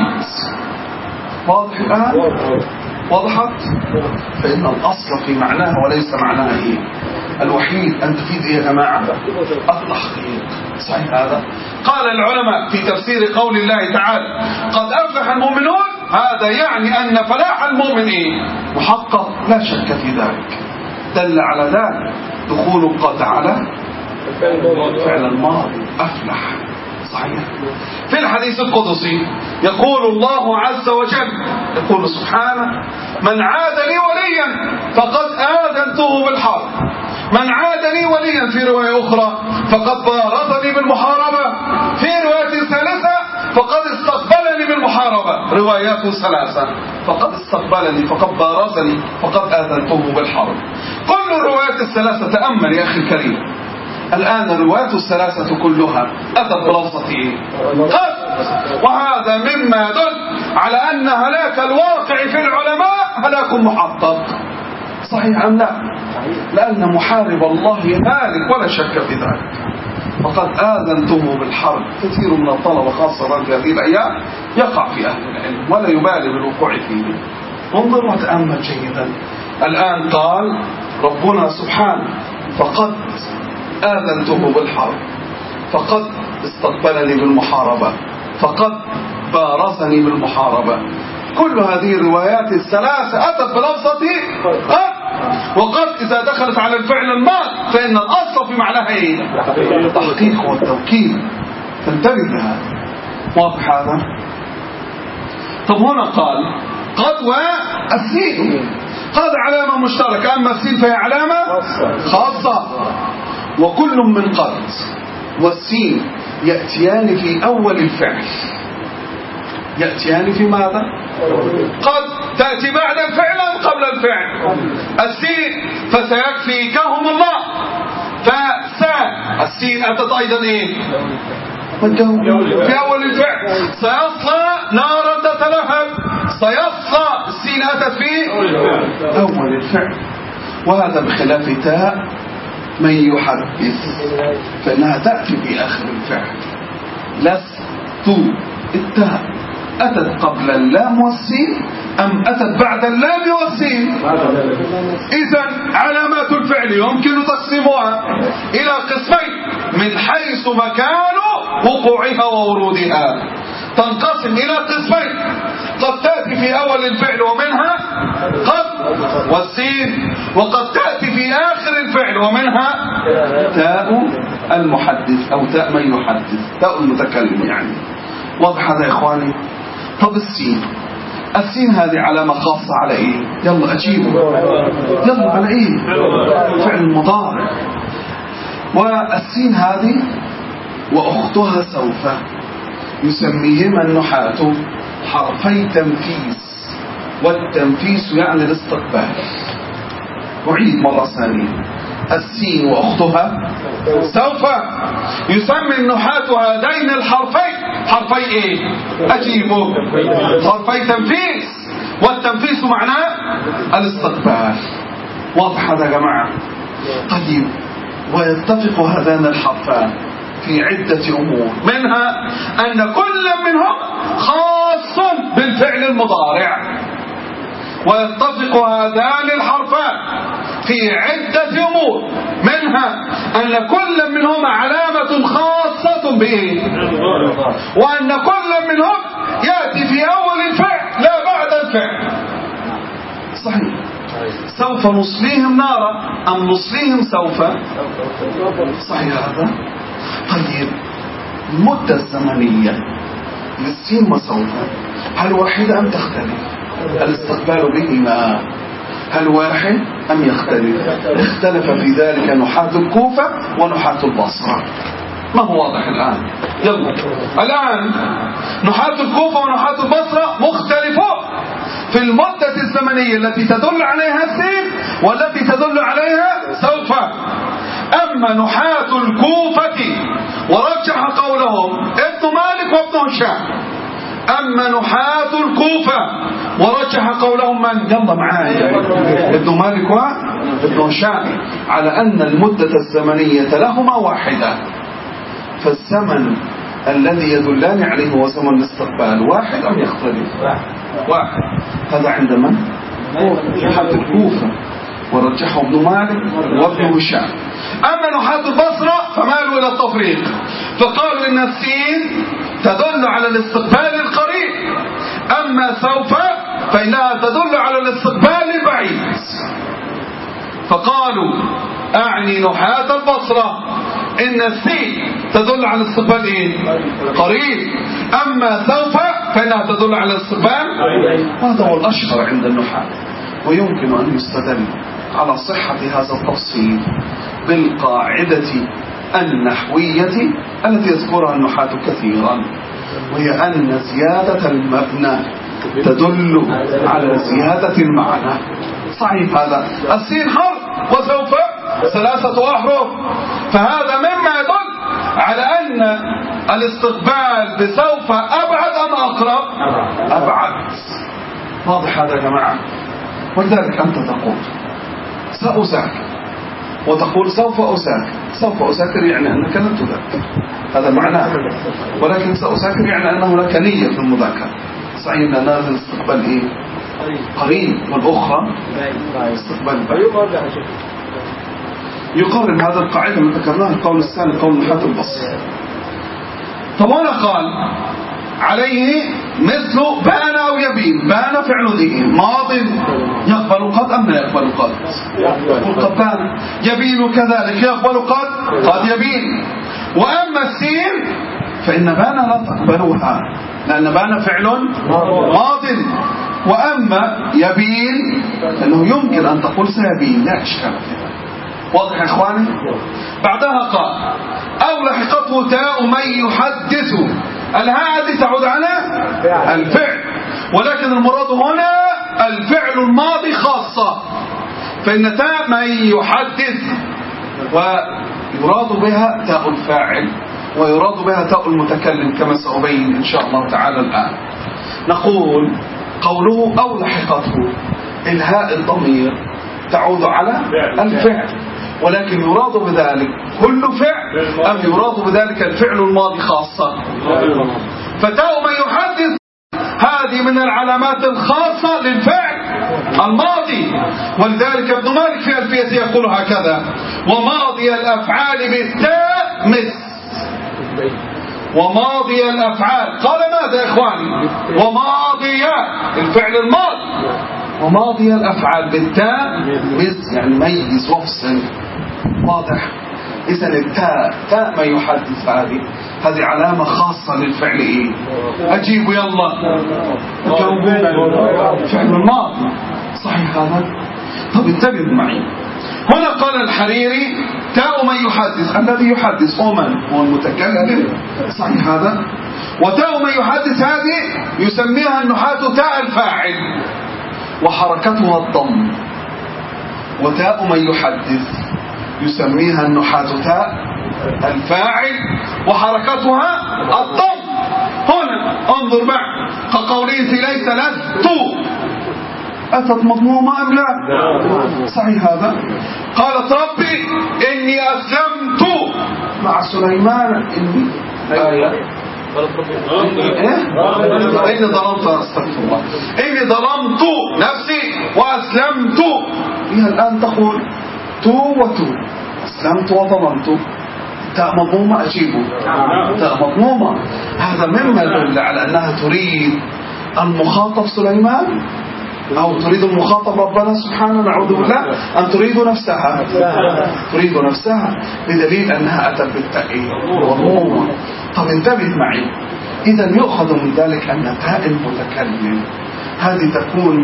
واضح الآن؟ وضحت؟ فإن الأصل في معناها وليس معناها إيه؟ الوحيد. أن تفيد إيه يا جماعة؟ التحقيق. صحيح هذا؟ قال العلماء في تفسير قول الله تعالى قد أفلح المؤمنون، هذا يعني أن فلاح المؤمن إيه؟ محقق لا شك في ذلك. دل على ذلك دخول قد على فعل الماضي أفلح. صحيح. في الحديث القدسي يقول الله عز وجل، يقول سبحانه: من عاد لي وليا فقد آذنته بالحرب. من عاد لي وليا في رواية أخرى فقد بارزني بالمحاربة. في رواية ثالثة فقد استقبلني بالمحاربة. روايات ثلاثة: فقد استقبلني، فقد بارزني، فقد آذنته بالحرب. كل الروايات الثلاثة، تأمل يا أخي الكريم الآن الروايات الثلاثة كلها أتت بلفظة إيه؟ قد. وهذا مما يدل على أن هلاك الواقع في العلماء هلاك محقق. صحيح أم لا؟ لأن محارب الله هالك ولا شك في ذلك. وقد آذنتمه بالحرب. كثير من الطلبة خاصة في هذه الأيام يقع في أهل العلم ولا يبالي بالوقوع فيه. انظر وتأمل جيدا. الآن قال ربنا سبحانه فقد آذنته بالحرب، فقد استقبلني بالمحاربة، فقد بارزني بالمحاربة. كل هذه الروايات الثلاثة أتت بلفظة قد، وقد إذا دخلت على الفعل الماضي فإن الأصل في معناها إيه؟ التحقيق والتوكيد. فانتبه لهذا. واضح هذا؟ طب هنا قال قد والسين، هذا علامة مشتركة، أما السين فهي علامة خاصة. وكل من قد والسين يأتيان في أول الفعل. يأتيان في ماذا؟ قد تأتي بعد الفعل أم قبل الفعل؟ السين فسيكفيكهم الله. فسا السين أتت أيضا إيه؟ في أول الفعل. سيصلى نارا تتلهب. سيصلى السين أتت في أول الفعل. وهذا بخلاف تاء من يحدث فإنها تأتي في آخر الفعل. لست التاء أتت قبل اللام والسين أم أتت بعد اللام والسين؟ إذن علامات الفعل يمكن تقسيمها إلى قسمين من حيث مكان وقوعها وورودها. تنقسم إلى قسمين، قد تأتي في أول الفعل ومنها قد والسين، وقد تأتي في آخر الفعل ومنها تاء المحدث أو تاء من يحدث، تاء المتكلم يعني. واضح هذا يا إخواني؟ طب السين، السين هذه علامة خاصة على إيه؟ يلا أجيبوا. يلا على إيه؟ فعل مضارع. والسين هذه وأختها سوف يسميهما النحاة حرفي تنفيس، والتنفيس يعني الاستقبال. أعيد مرة ثانية. السين وأختها سوف يسمي النحاة هذين الحرفين حرفي إيه؟ أجيبوا. حرفي تنفيس، والتنفيس معناه الاستقبال. واضح هذا يا جماعة؟ طيب، ويتفق هذان الحرفان في عدة أمور، منها أن كل منهم خاص بالفعل المضارع. ويتفق هذان الحرفان في عدة أمور، منها أن كل منهما علامة خاصة به، وأن كل منهم يأتي في أول الفعل لا بعد الفعل. صحيح. سوف نصليهم نارا أم نصليهم سوف؟ صحيح هذا. طيب، المدة الزمنية للسين وسوف هل واحدة أم تختلف؟ الاستقبال بهما هل واحد أم يختلف؟ اختلف في ذلك نحاة الكوفة ونحاة البصرة. ما هو واضح الآن؟ يلا الآن نحاة الكوفة ونحاة البصرة مختلفون في المدة الزمنية التي تدل عليها السين والتي تدل عليها سوف. أما نحاة الكوفة ورجح قولهم ابن مالك وابن هشام. أما نحاة الكوفة ورجح قولهم من؟ يلا معايا، ابن مالك وابن هشام، على أن المدة الزمنية لهما واحدة. فالزمن الذي يدلان عليه هو زمن الاستقبال، واحد أم يختلف؟ واحد. هذا عند من؟ نحاة الكوفة ورجحه ابن مالك وابن هشام. أما نحاة البصرة فمالوا إلى التفريق، فقالوا إن السين تدل على الاستقبال القريب، أما سوف فإنها تدل على الاستقبال البعيد. فقالوا أعني نحاة البصرة إن السين تدل على الاستقبال إيه؟ قريب، أما سوف فإنها تدل على الاستقبال. هذا هو الأشهر عند النحاة. ويمكن أن يستدل على صحة هذا التفصيل بالقاعدة النحوية التي يذكرها النحاة كثيرا، وهي أن زيادة المبنى تدل على زيادة المعنى. صحيح هذا. السين حرف وسوف ثلاثة أحرف، فهذا مما يدل على أن الاستقبال بسوف أبعد أم أقرب؟ أبعد. واضح هذا يا جماعة؟ ولذلك أنت تقول سأذاكر وتقول سوف أذاكر. سوف أذاكر يعني أنك لن تذاكر، هذا معناه. ولكن سأذاكر يعني أنه لك نية في المذاكرة. صحيح أن هذا الاستقبال إيه؟ قريب، والأخرى استقبال بعيد. يقرر هذا القاعدة اللي ذكرناها القول الثاني قول النحاة البصري. طب هنا قال عليه مثل بان أو يبين. بان فعل ذي ماض يقبل قد أم لا يقبل قد؟ يقول قد بان. يبين كذلك يقبل قد قد يبين. وأما السين فإن بان لا تقبلها لأن بان فعل ماض. وأما يبين أنه يمكن أن تقول سيبين، لا إشكال فيها. واضح يا إخواني؟ بعدها قال أو لحقته تاء من يحدث. الهاء هذه تعود على الفعل، ولكن المراد هنا الفعل الماضي خاصة، فإن تاء من يحدث ويراد بها تاء الفاعل ويراد بها تاء المتكلم كما سأبين إن شاء الله تعالى الآن. نقول قوله أو لحقته الهاء الضمير تعود على الفعل، ولكن يراد بذلك كل فعل أم يراد بذلك الفعل الماضي خاصة؟ فتاء من يحدث هذه من العلامات الخاصة للفعل الماضي. ولذلك ابن مالك في ألفيته يقول هكذا: وماضي الأفعال بالتاء مس. وماضي الأفعال قال ماذا يا إخواني؟ وماضي الفعل الماضي وماضي الأفعال بالتاء مس، يعني ميز وافصل. واضح؟ إذن التاء تاء ما يحدث هذه هذه علامة خاصة للفعل إيه؟ أجيبوا يلا فعل الماضي. صحيح هذا؟ طب انتبهوا معي. هنا قال الحريري تاء من يحدث. الذي يحدث هو من؟ هو المتكلم. صحيح هذا؟ وتاء من يحدث هذه يسميها النحاة تاء الفاعل وحركتها الضم. وتاء من يحدث يسميها النحاة تاء الفاعل وحركتها الضم. هنا انظر معي كقوله في ليس لست أتت مضمومة أم لا؟ صحيح هذا؟ قالت ربي إني أسلمت مع سليمان. إني آية إني ظلمت أستغفر الله إني ظلمت نفسي وأسلمت. هي الآن تقول تو وتو، أسلمت وظلمت. تاء مضمومة أجيبه تاء مضمومة. هذا مما يدل على أنها تريد المخاطب سليمان أو تريد المخاطب ربنا سبحانه نعوذ بالله أن تريد نفسها تريد نفسها بدليل أنها أتت بالتاء مضمومة. طب انتبه معي. إذا يؤخذ من ذلك أن تاء المتكلم هذه تكون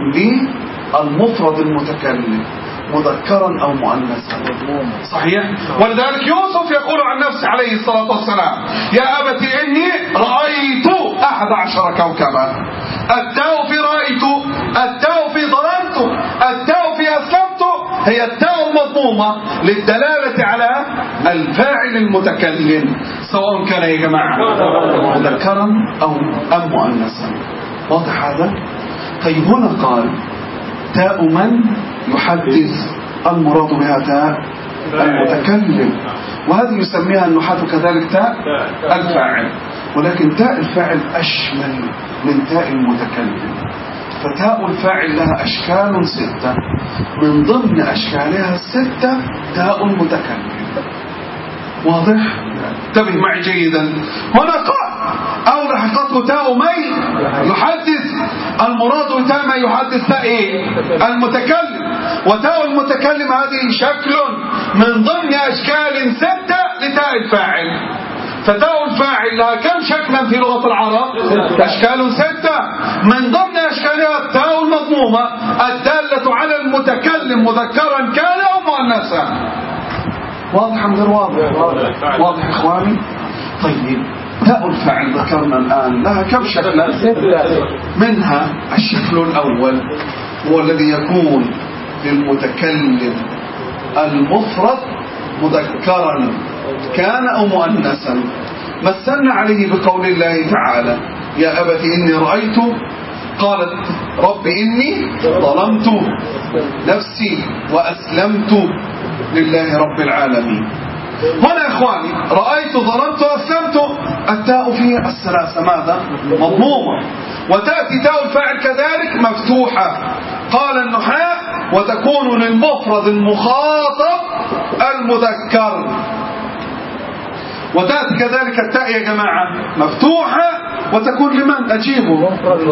للمفرد المتكلم مذكرا أو مؤنثا. صحيح؟ ولذلك يوسف يقول عن نفسه عليه الصلاة والسلام: يا أبت إني رأيت أحد عشر كوكبا. التاء في رأيت، التاء في ظلمت، التاء في أسلمت هي التاء المضمومة للدلالة على الفاعل المتكلم سواء كان يا جماعة مذكرا أو أم مؤنثا. واضح هذا؟ طيب هنا قال تاء من يحدث المراد بها تاء المتكلم، وهذه يسميها النحاة كذلك تاء الفاعل، ولكن تاء الفاعل أشمل من تاء المتكلم. فتاء الفاعل لها أشكال ستة، من ضمن أشكالها الستة تاء المتكلم. واضح؟ انتبه معي جيدا. هنا قال أو لحقته تاء من يحدث. المراد تاء من يحدث تاء إيه؟ المتكلم. وتاء المتكلم هذه شكل من ضمن أشكال ستة لتاء الفاعل. فتاء الفاعل لها كم شكلا في لغة العرب؟ أشكال ستة، من ضمن أشكالها التاء المضمومة الدالة على المتكلم مذكرا كان أو مؤنثا. واضح أم غير واضح؟ واضح إخواني؟ طيب تاء الفاعل ذكرنا الآن لها كم شكلا؟ منها الشكل الأول هو الذي يكون للمتكلم المفرد مذكرا كان أو مؤنثا. مثلنا عليه بقول الله تعالى يا أبت إني رأيت، قالت رب إني ظلمت نفسي وأسلمت لله رب العالمين. هنا إخواني رأيت ظلمت وأسلمت، التاء فيها الثلاثة ماذا؟ مضمومة، وتأتي تاء الفاعل كذلك مفتوحة. قال النحاة وتكون للمفرد المخاطب المذكر، وتأتي كذلك التاء يا جماعة مفتوحة وتكون لمن؟ أجيبه.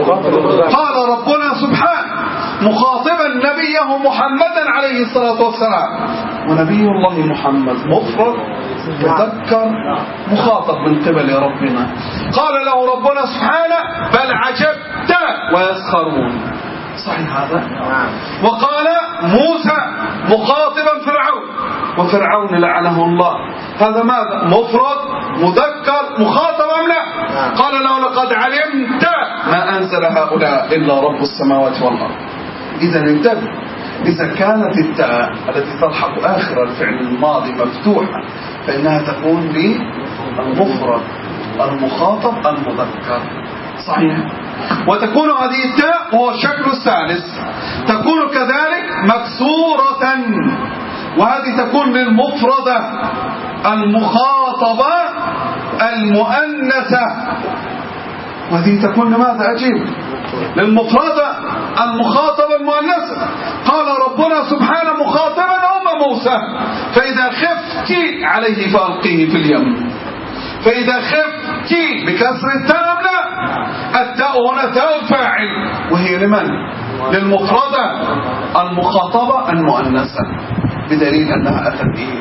قال ربنا سبحانه مخاطبا نبيه محمدا عليه الصلاة والسلام، ونبي الله محمد مفرد مذكر مخاطب من قبل ربنا. قال له ربنا سبحانه بل عجبت ويسخرون، صحيح هذا؟ وقال موسى مخاطبا فرعون، وفرعون لعنه الله، هذا ماذا؟ مفرد مذكر مخاطب أم لا؟ قال له لقد علمت ما أنزل هؤلاء إلا رب السماوات والأرض. إذا انتبه، إذا كانت التاء التي تلحق آخر الفعل الماضي مفتوحة فإنها تكون للمفرد المخاطب المذكر، صحيح. وتكون هذه التاء وهو الشكل الثالث تكون كذلك مكسورة، وهذه تكون للمفردة المخاطبة المؤنثة، وهذه تكون لماذا؟ أجيب للمفردة المخاطبة المؤنثة. قال ربنا سبحانه مخاطبا أم موسى فإذا خفت عليه فألقيه في اليم، فإذا خفت بكسر التاء لا، التاء هنا تاء الفاعل وهي لمن؟ للمفردة المخاطبة المؤنثة، بدليل أنها أتت إيه؟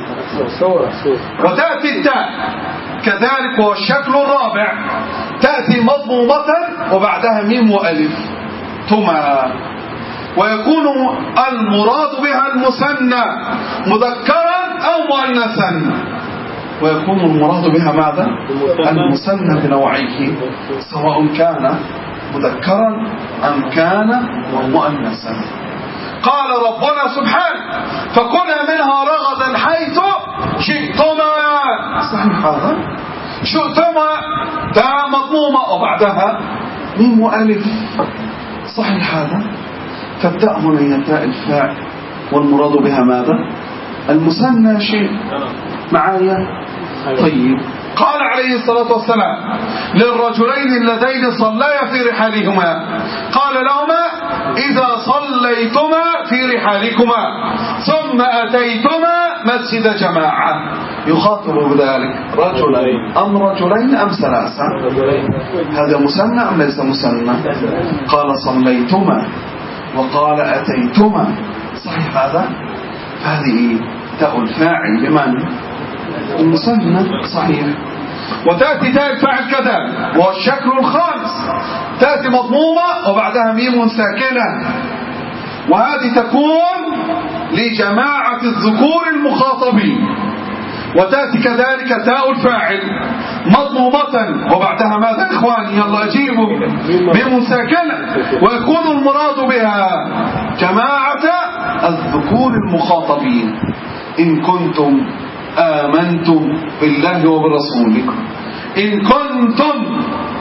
وتأتي التاء كذلك وهو الشكل الرابع، تأتي مضمومة وبعدها ميم وألف ثما، ويكون المراد بها المثنى مذكرا أو مؤنثا، ويكون المراد بها ماذا؟ المثنى بنوعيه سواء كان مذكرا أم كان مؤنثا. قال ربنا سبحانه فكلا منها رغدا حيث شئتما، صحيح هذا؟ شئتما تاء مضمومة وبعدها ميم وألف، صحيح هذا؟ فالتاء هنا هي تاء الفاعل والمراد بها ماذا؟ المثنى شيء معايا؟ طيب. قال عليه الصلاة والسلام للرجلين اللذين صليا في رحالهما قال لهما إذا صليتما في رحالكما ثم أتيتما مسجد جماعة، يخاطب بذلك رجلين أم رجلين أم ثلاثة؟ هذا مثنى أم ليس مثنى؟ قال صليتما وقال أتيتما، صحيح هذا؟ هذه تاء الفاعل لمن؟ المثنى، صحيح. وتأتي تاء الفاعل كذلك وهو الشكل الخامس، تأتي مضمومة وبعدها ميم ساكنة، وهذه تكون لجماعة الذكور المخاطبين. وتأتي كذلك تاء الفاعل مضمومة وبعدها ماذا إخواني؟ يلا أجيبوا ميم ساكنة، ويكون المراد بها جماعة الذكور المخاطبين. إن كنتم آمنتم بالله وبرسوله، إن كنتم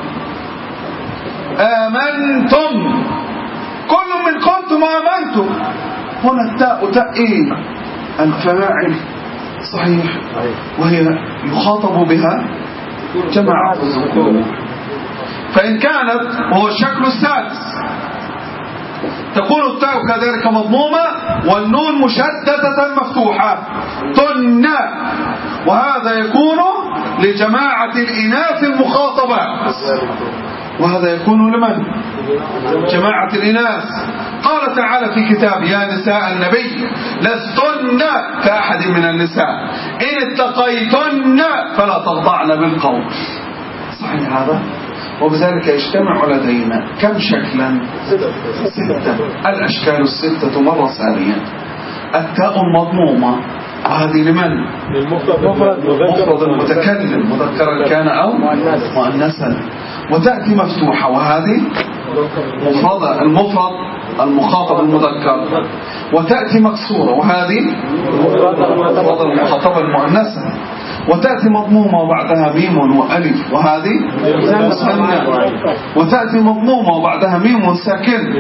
آمنتم، كل من كنتم آمنتم، هنا التاء تاء الفاعل، صحيح، وهي يخاطب بها جماعة الذكور. فإن كانت وهو الشكل السادس تكون التاء كذلك مضمومة والنون مشددة مفتوحة تن، وهذا يكون لجماعة الإناث المخاطبة، وهذا يكون لمن؟ جماعة الإناث. قال تعالى في كتاب يا نساء النبي لستن كأحد من النساء إن اتقيتن فلا تخضعن بالقول، صحيح هذا؟ وبذلك يجتمع لدينا كم شكلا؟ ستة، الأشكال الستة مرة ثانية. التاء المضمومة هذه لمن؟ مفرد المتكلم مذكرا كان أو مؤنثا، وتأتي مفتوحة وهذه مفردة المفرد المخاطب المذكر، وتأتي مكسورة وهذه مفردة المخاطبة المؤنثة، وتأتي مضمومة وبعدها ميم وألف وهذه مثنى، وتأتي مضمومة وبعدها ميم ساكن،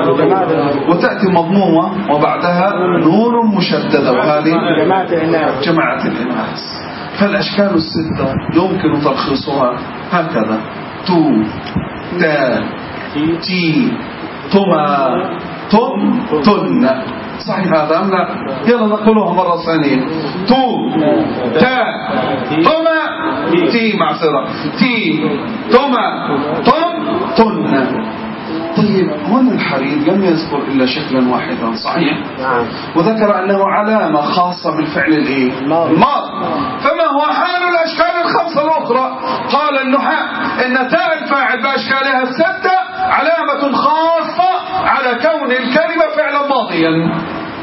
وتأتي مضمومة وبعدها نون مشددة وهذه جماعة الإناث. فالأشكال الستة يمكن تلخيصها هكذا: تو، تا، تي، تما، تن، تن. صحيح هذا أم لا؟ يلا نقولها مرة ثانية: تو، تا، تما، تي، معذرة، تي، تما، تن، تن. طيب هنا الحرير لم يذكر إلا شكلا واحدا، صحيح؟ وذكر أنه علامة خاصة بالفعل الإيه؟ الماضي. فما هو حال الأشكال الخمسة الأخرى؟ قال النحاة إن تاء الفاعل بأشكالها الستة علامة خاصة على كون الكلمة فعلا ماضيا.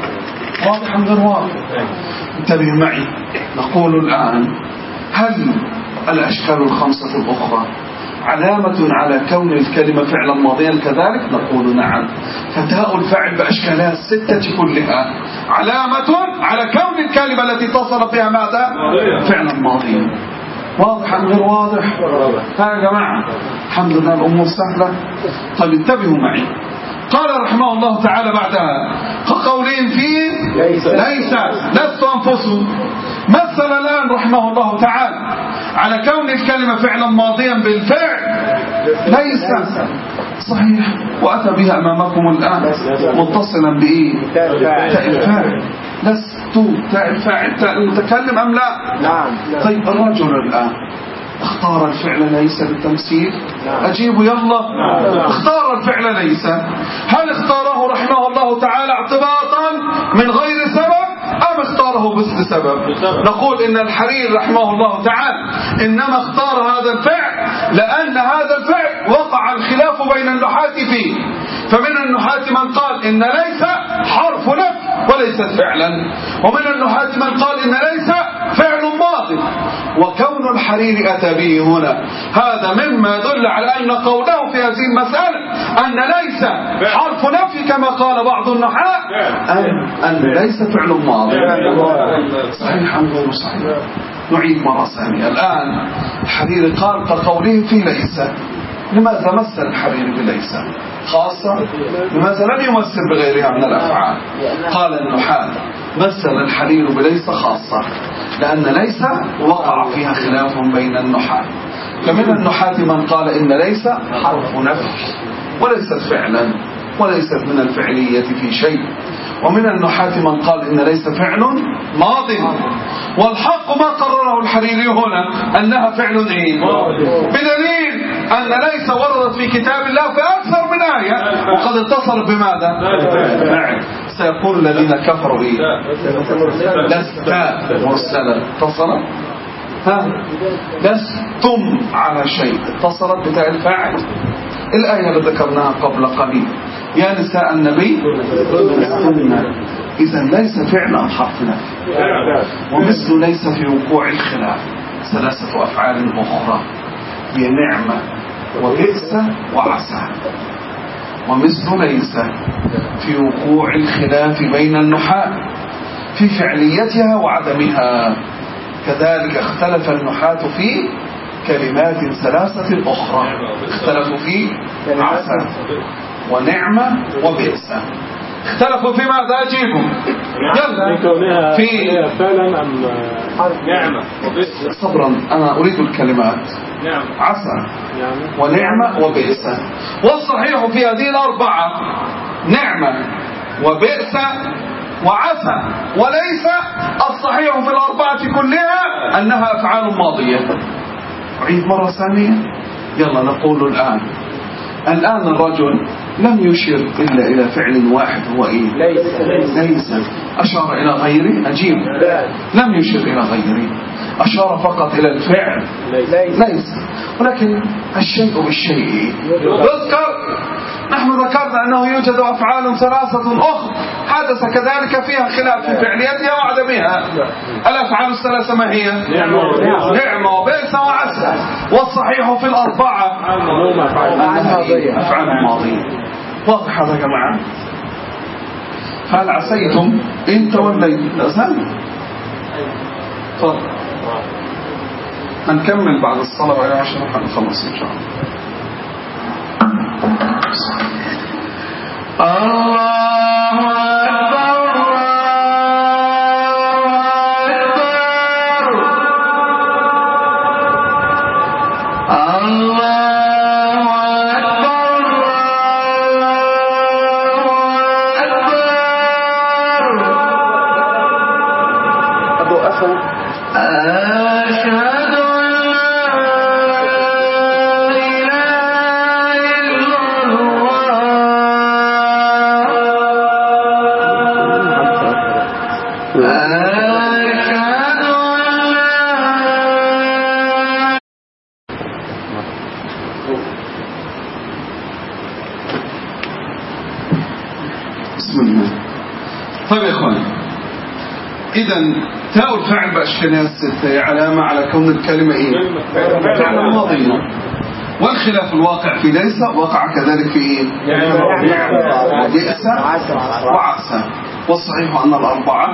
واضح غير واضح؟ انتبه معي. نقول الآن: هل الأشكال الخمسة الأخرى علامة على كون الكلمة فعلا ماضيا كذلك؟ نقول نعم. فتاء الفاعل بأشكالها الستة كلها علامة على كون الكلمة التي اتصلت بها ماذا؟ فعلا ماضيا. واضح أم غير واضح؟ ها يا جماعة، الحمد لله الأمور سهلة. طيب انتبهوا معي. قال رحمه الله تعالى بعدها: كقولهم فيه ليس, ليس لست أنفسهم. مثل الآن رحمه الله تعالى على كون الكلمة فعلا ماضيا بالفعل ليس، صحيح، وأتى بها أمامكم الآن متصلا بإيه؟ تاء الفاعل. لست تاء الفاعل تاء المتكلم أم لا؟ نعم. طيب الرجل الآن اختار الفعل ليس بالتمثيل. أجيبوا يلا. اختار الفعل ليس. هل اختاره رحمه الله تعالى اعتباطا من غير سبب أم اختاره بسبب؟ نقول إن الحرير رحمه الله تعالى إنما اختار هذا الفعل لأن هذا الفعل وقع الخلاف بين النحاة فيه. فمن النحاة من قال إن ليس حرف نفي وليست فعلا، ومن النحاة من قال إن ليس فعل ماضي. وكون الحرير أتى به هنا هذا مما يدل على أن قوله في هذه المسألة أن ليس حرف نفي كما قال بعض النحاة أن, أن ليس فعل ماضي. صحيح أم غير صحيح؟ نعيد مرة ثانية. الآن الحرير قال كقوله في ليس. لماذا مثل الحرير بليس خاصة؟ لماذا لم يمثل بغيرها من الأفعال؟ قال النحاة: مثل الحرير بليس خاصة لأن ليس وقع فيها خلاف بين النحاة. فمن النحاة من قال إن ليس حرف نفي وليست فعلا وليست من الفعلية في شيء، ومن النحاة من قال إن ليس فعل ماضي. والحق ما قرره الحريري هنا أنها فعل إيه؟ بدليل أن ليس وردت في كتاب الله في أكثر من آية وقد اتصل بماذا؟ نعم. سيقول الذين كفروا إيه؟ لست مرسلا. اتصلت؟ ها؟ لستم على شيء. اتصلت بتاع الفاعل. الآية اللي ذكرناها قبل قليل: يا نساء النبي لستن. إذا ليس فعلا حرف نفي. ومثل ليس في وقوع الخلاف ثلاثة أفعال أخرى: بنعمة وبئس وعسى. ومثل ليس في وقوع الخلاف بين النحاة في فعليتها وعدمها. كذلك اختلف النحاة في كلمات ثلاثة أخرى. اختلفوا في عسى ونعمة وبئس. اختلفوا في ماذا؟ أجيبهم يلا. في فعلا أم نعمة وبئس؟ صبرا، أنا أريد الكلمات. نعم. عسى ونعمة وبئس. والصحيح في هذه الأربعة نعمة وبئس وعسى وليس. الصحيح في الأربعة كلها أنها أفعال ماضية. أعيد مرة ثانية. يلا نقول الآن الآن الرجل لم يشير إلا إلى فعل واحد هو إيه؟ ليس. ليس. أشار إلى غيره؟ أجيب. لم يشير إلى غيره، أشار فقط إلى الفعل ليس. ولكن الشيء بالشيء يذكر. نحن ذكرنا أنه يوجد أفعال ثلاثة أخرى حدث كذلك فيها خلاف في فعليتها وعدمها. الأفعال الثلاثة ما هي؟ نعمة وبئس وعسى. والصحيح في الأربعة أفعال ماضية. واضح هذا يا جماعة؟ هل عسيتم إن توليتم؟ أسهل. تفضل. هنكمل بعد الصلاة عشان نخلص إن شاء الله. طيب يا إخواني، إذن تاء الفعل بأشكالها الستة علامة على كون الكلمة إيه؟ فعلا ماضية. والخلاف الواقع في ليس وقع كذلك في إيه؟ بئس وعسى. والصحيح أن الأربعة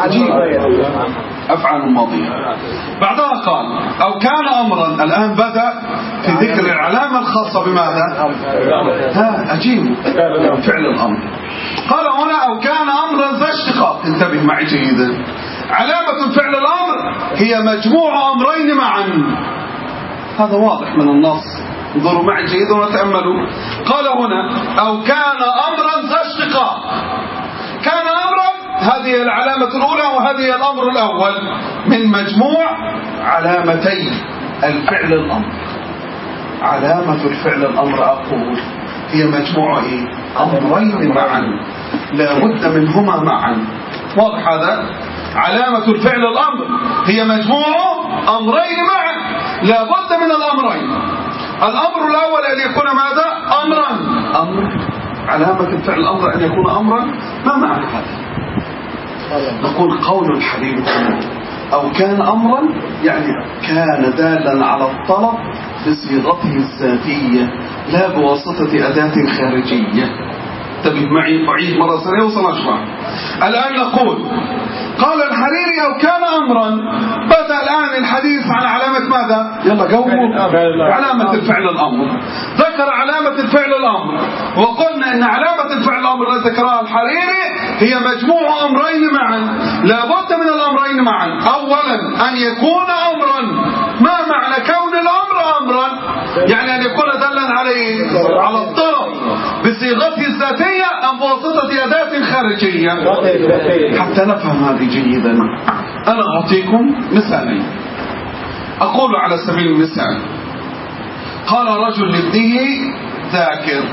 أفعال ماضية. بعدها قال أو كان أمرا. الآن بدأ في ذكر العلامة الخاصة بماذا؟ ها أجيب فعل الأمر. قال هنا أو كان أمرا ذا اشتقاق. انتبه معي جيدا. علامة فعل الأمر هي مجموع أمرين معا. هذا واضح من النص. انظروا معي جيدا وتأملوا. قال هنا أو كان أمرا ذا اشتقاق. كان أمرا هذه العلامة الأولى وهذه الأمر الأول من مجموع علامتي الفعل الأمر. علامة الفعل الأمر أقول هي مجموع إيه؟ أمرين معا لا بد منهما معا. واضح هذا؟ علامة الفعل الأمر هي مجموع أمرين معا لا بد من الأمرين. الأمر الأول أن يكون ماذا؟ أمرا. أمر علامة الفعل الأمر أن يكون أمرا. ما معنى هذا؟ نقول قول الحبيب أو كان أمرا يعني كان دالا على الطلب بصيغته الذاتية لا بواسطة أداة خارجية. انتبه معي أعيد مرة ثانية وسنشرح. الآن نقول قال الحريري أو كان أمرا. بدأ الآن الحديث عن علامة ماذا؟ يلا جاوبوا. علامة الفعل الأمر. ذكر علامة الفعل الأمر وقلنا إن علامة الفعل الأمر التي ذكرها الحريري هي مجموع أمرين معا لا بد من الأمرين معا. أولا أن يكون أمرا. ما معنى كون الأمر أمرا؟ يعني أن يكون دلا عليه على الطلب بصيغته الذاتية أم بواسطة أداة خارجية حتى نفهم هذه جيدا. أنا أعطيكم مثالين. أقول على سبيل المثال قال رجل لابنه ذاكر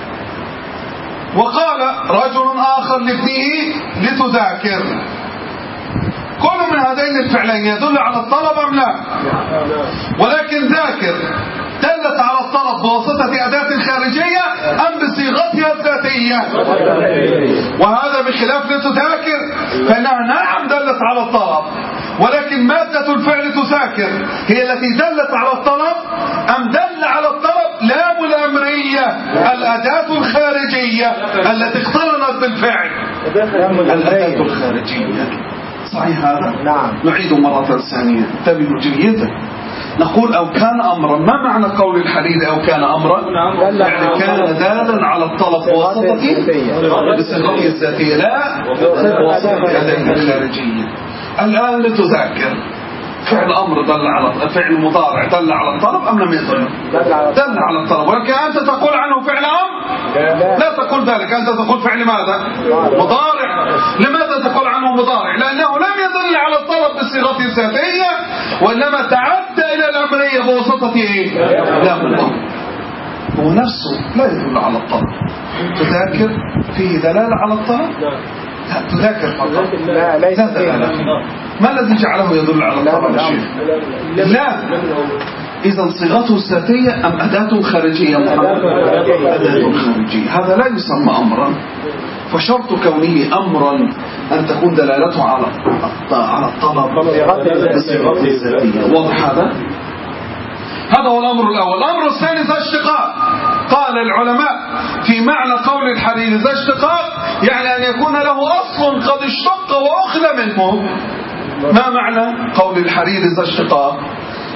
وقال رجل آخر لابنه لتذاكر. كل من هذين الفعلين يدل على الطلب أم لا؟ ولكن ذاكر دلت على الطلب بواسطة أداة خارجية أم بصيغتها الذاتية؟ وهذا بخلاف لتذاكر فإنها نعم دلت على الطلب ولكن مادة الفعل تذاكر هي التي دلت على الطلب أم دل على الطلب لام الأمرية الأداة الخارجية التي اقترنت بالفعل. الأداة الخارجية صحيح هذا؟ نعم. نعيد مرة ثانية. انتبهوا جيدا. نقول أو كان أمرا. ما معنى قول الحديث أو كان أمرا؟ يعني كان دالا على الطلب بواسطة بصيغته الذاتية لا بواسطة أداة خارجية. الآن لتذاكر فعل أمر دل على فعل مضارع دل على الطلب أم لم يدل؟ دل على الطلب ولكن أنت تقول عنه فعل أمر؟ لا تقول ذلك. أنت تقول فعل ماذا؟ مضارع. لماذا تقول عنه مضارع؟ لأنه لم يدل على الطلب بصيغته الذاتية وإنما تعدى إلى الأمرية بواسطة إيه؟ لا مضارع. هو نفسه لا يدل على الطلب. تذاكر فيه دلالة على الطلب؟ لا تذاكر فقط لا ليس دلالة. ما الذي جعله يدل على الطلب يا شيخ؟ لا. إذا صيغته الذاتية أم أداة خارجية؟ أداة خارجية. هذا لا يسمى أمرا. فشرط كونه أمرا أن تكون دلالته على على الطلب بصيغته الذاتية. واضح هذا؟ هذا هو الأمر الأول. الأمر الثاني ذا اشتقاق. قال العلماء في معنى قول الحريري ذا اشتقاق يعني أن يكون له أصل قد اشتق وأخذ منه. ما معنى قول الحريري ذا اشتقاق؟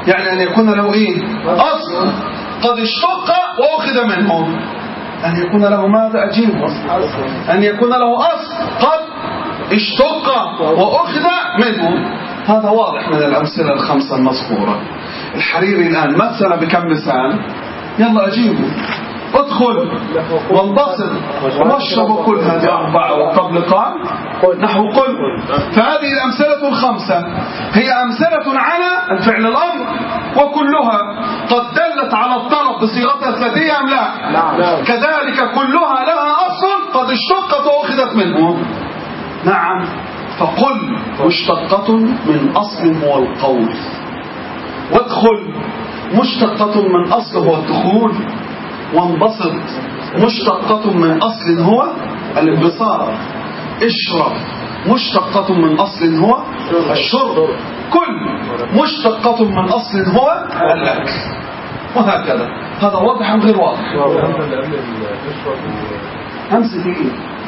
يعني أن يكون له إيه؟ أصل قد اشتق وأخذ منه. أن يكون له ماذا؟ أجيب. أن يكون له أصل قد اشتق وأخذ منه. هذا واضح من الأمثلة الخمسة المذكورة. الحريري الآن مثل بكم مثال؟ يلا أجيبه. ادخل وانبسط واشرب كل هذه أربعة وقبل قال نحو قل. فهذه الأمثلة الخمسة هي أمثلة على الفعل الأمر، وكلها قد دلت على الطلب بصيغتها الذاتية أم لا؟ كذلك كلها لها أصل قد اشتقت وأخذت منه. نعم. فقل مشتقة من أصل هو القول، وادخل مشتقة من أصل هو الدخول، وانبسط مشتقة من أصل هو الانبساط، اشرب مشتقة من أصل هو الشرب، كل مشتقة من أصل هو الأكل، وهكذا. هذا واضح أم غير واضح؟ همسة إيه؟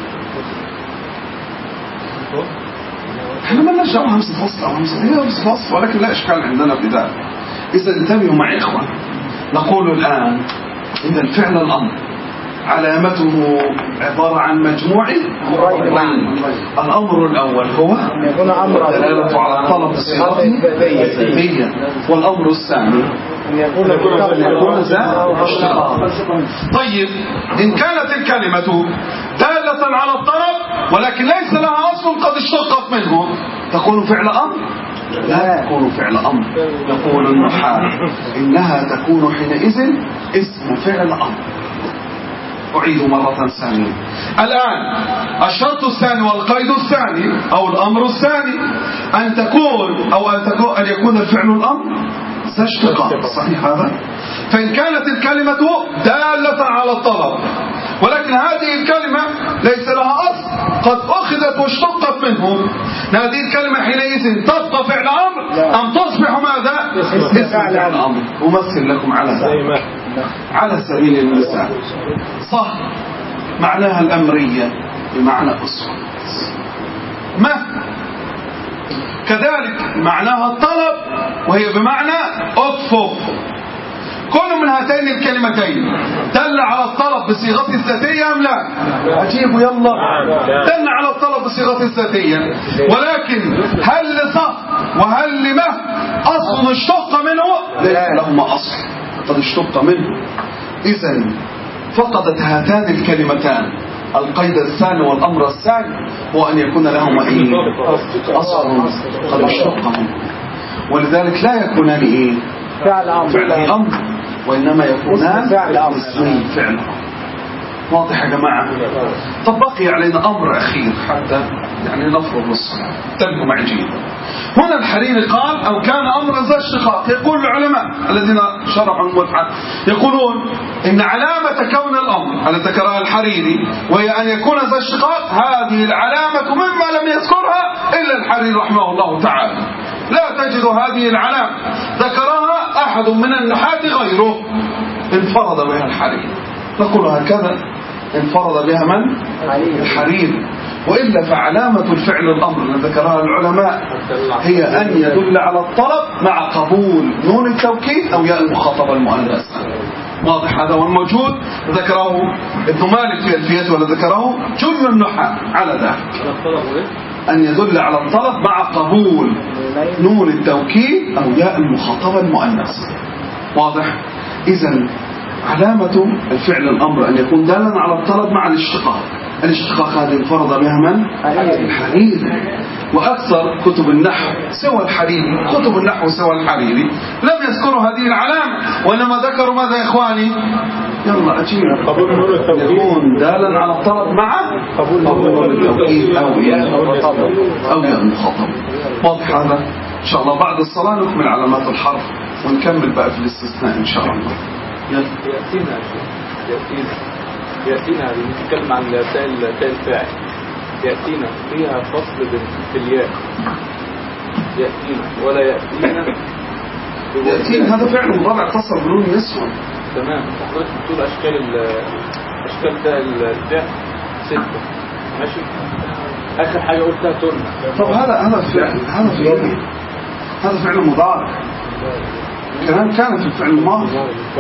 احنا ما نرجع همسة فصل أو همسة هي همسة فصل، ولكن لا إشكال عندنا في ذلك. إذا انتبهوا معي إخوان. نقول الآن إذا الفعل الأمر علامته عبارة عن مجموع أمرين. الأمر الأول هو الدلالة على الطلب بصيغته الذاتية، والأمر الثاني أن يكون ذا اشتقاق. طيب إن كانت الكلمة دالة على الطلب ولكن ليس لها أصل قد اشتقت منه، تكون فعل أمر؟ لا تكون فعل أمر. يقول النحاة إنها تكون حينئذ اسم فعل أمر. أعيد مرة ثانية. الآن الشرط الثاني والقيد الثاني أو الأمر الثاني أن تكون أو أن, تكون أن يكون الفعل الأمر ذا اشتقاق. صحيح هذا؟ فإن كانت الكلمة دالة على الطلب ولكن هذه الكلمة ليس لها أصل قد أخذت واشتقت منه، هذه الكلمة حينئذ تبقى فعل أمر أم تصبح ماذا؟ اسم فعل أمر. أمثل لكم على ذلك على سبيل المثال. صح معناها الأمرية بمعنى أصول، ما كذلك معناها الطلب وهي بمعنى أكفف. كل من هاتين الكلمتين دل على الطلب بصيغته الذاتية أم لا؟ أجيبوا يلا. دل على الطلب بصيغته الذاتية، ولكن هل لصح وهل لما أصل اشتق منه؟ ليس لهما أصل قد اشتق منه. إذن فقدت هاتان الكلمتان القيد الثاني والأمر الثاني هو أن يكون لهما إيه؟ أصل قد اشتق منه، ولذلك لا يكونان إيه؟ فعل أمر، وإنما يكونان اسمي فعل أمر. واضح يا جماعة؟ طب بقي علينا أمر أخير حتى يعني نفرض الصلاة. انتبهوا معي جيدا. هنا الحريري قال أو كان أمر ذا اشتقاق. يقول العلماء الذين شرحوا المتحف يقولون إن علامة كون الأمر التي ذكرها الحريري وهي أن يكون ذا اشتقاق، هذه العلامة مما لم يذكرها إلا الحريري رحمه الله تعالى. لا تجد هذه العلامة ذكرها أحد من النحاة غيره، انفرد بها الحريري. نقول هكذا انفرد بها من؟ الحريري. وإلا فعلامة الفعل الأمر التي ذكرها العلماء هي أن يدل على الطلب مع قبول نون التوكيد أو ياء المخاطبة المؤنثة. واضح هذا والموجود ذكره ابن مالك في ألفيته ولا ذكره جل النحاة على ذلك، أن يدل على الطلب مع قبول نون التوكيد أو ياء المخاطبة المؤنثة. واضح؟ إذن علامة الفعل الأمر أن يكون دالا على الطلب مع الاشتقاق. الاشتقاق هذه انفرد بها من؟ الحريري. وأكثر كتب النحو سوى الحريري، كتب النحو سوى الحريري لم يذكروا هذه العلامة، وإنما ذكروا ماذا يا إخواني؟ يلا أجيب يكون دالا على الطلب مع قبول التوكيد أو أو المخاطب. واضح هذا؟ إن شاء الله بعد الصلاة نكمل علامات الحرف ونكمل بقى في الاستثناء إن شاء الله. يأتينا يأتينا يأتينا بنتكلم عن تاء الفاعل. يأتينا فيها فصل في الياء، يأتينا ولا يأتينا. يأتينا هذا فعل مضارع اتصل بنون يسوى. تمام. حضرتك بتقول أشكال أشكال تاء الفاعل ستة، ماشي. آخر حاجة قلتها تن. طب هذا هذا فعل هذا فعل هذا فعل مضارع كلام كان في الفعل الماضي.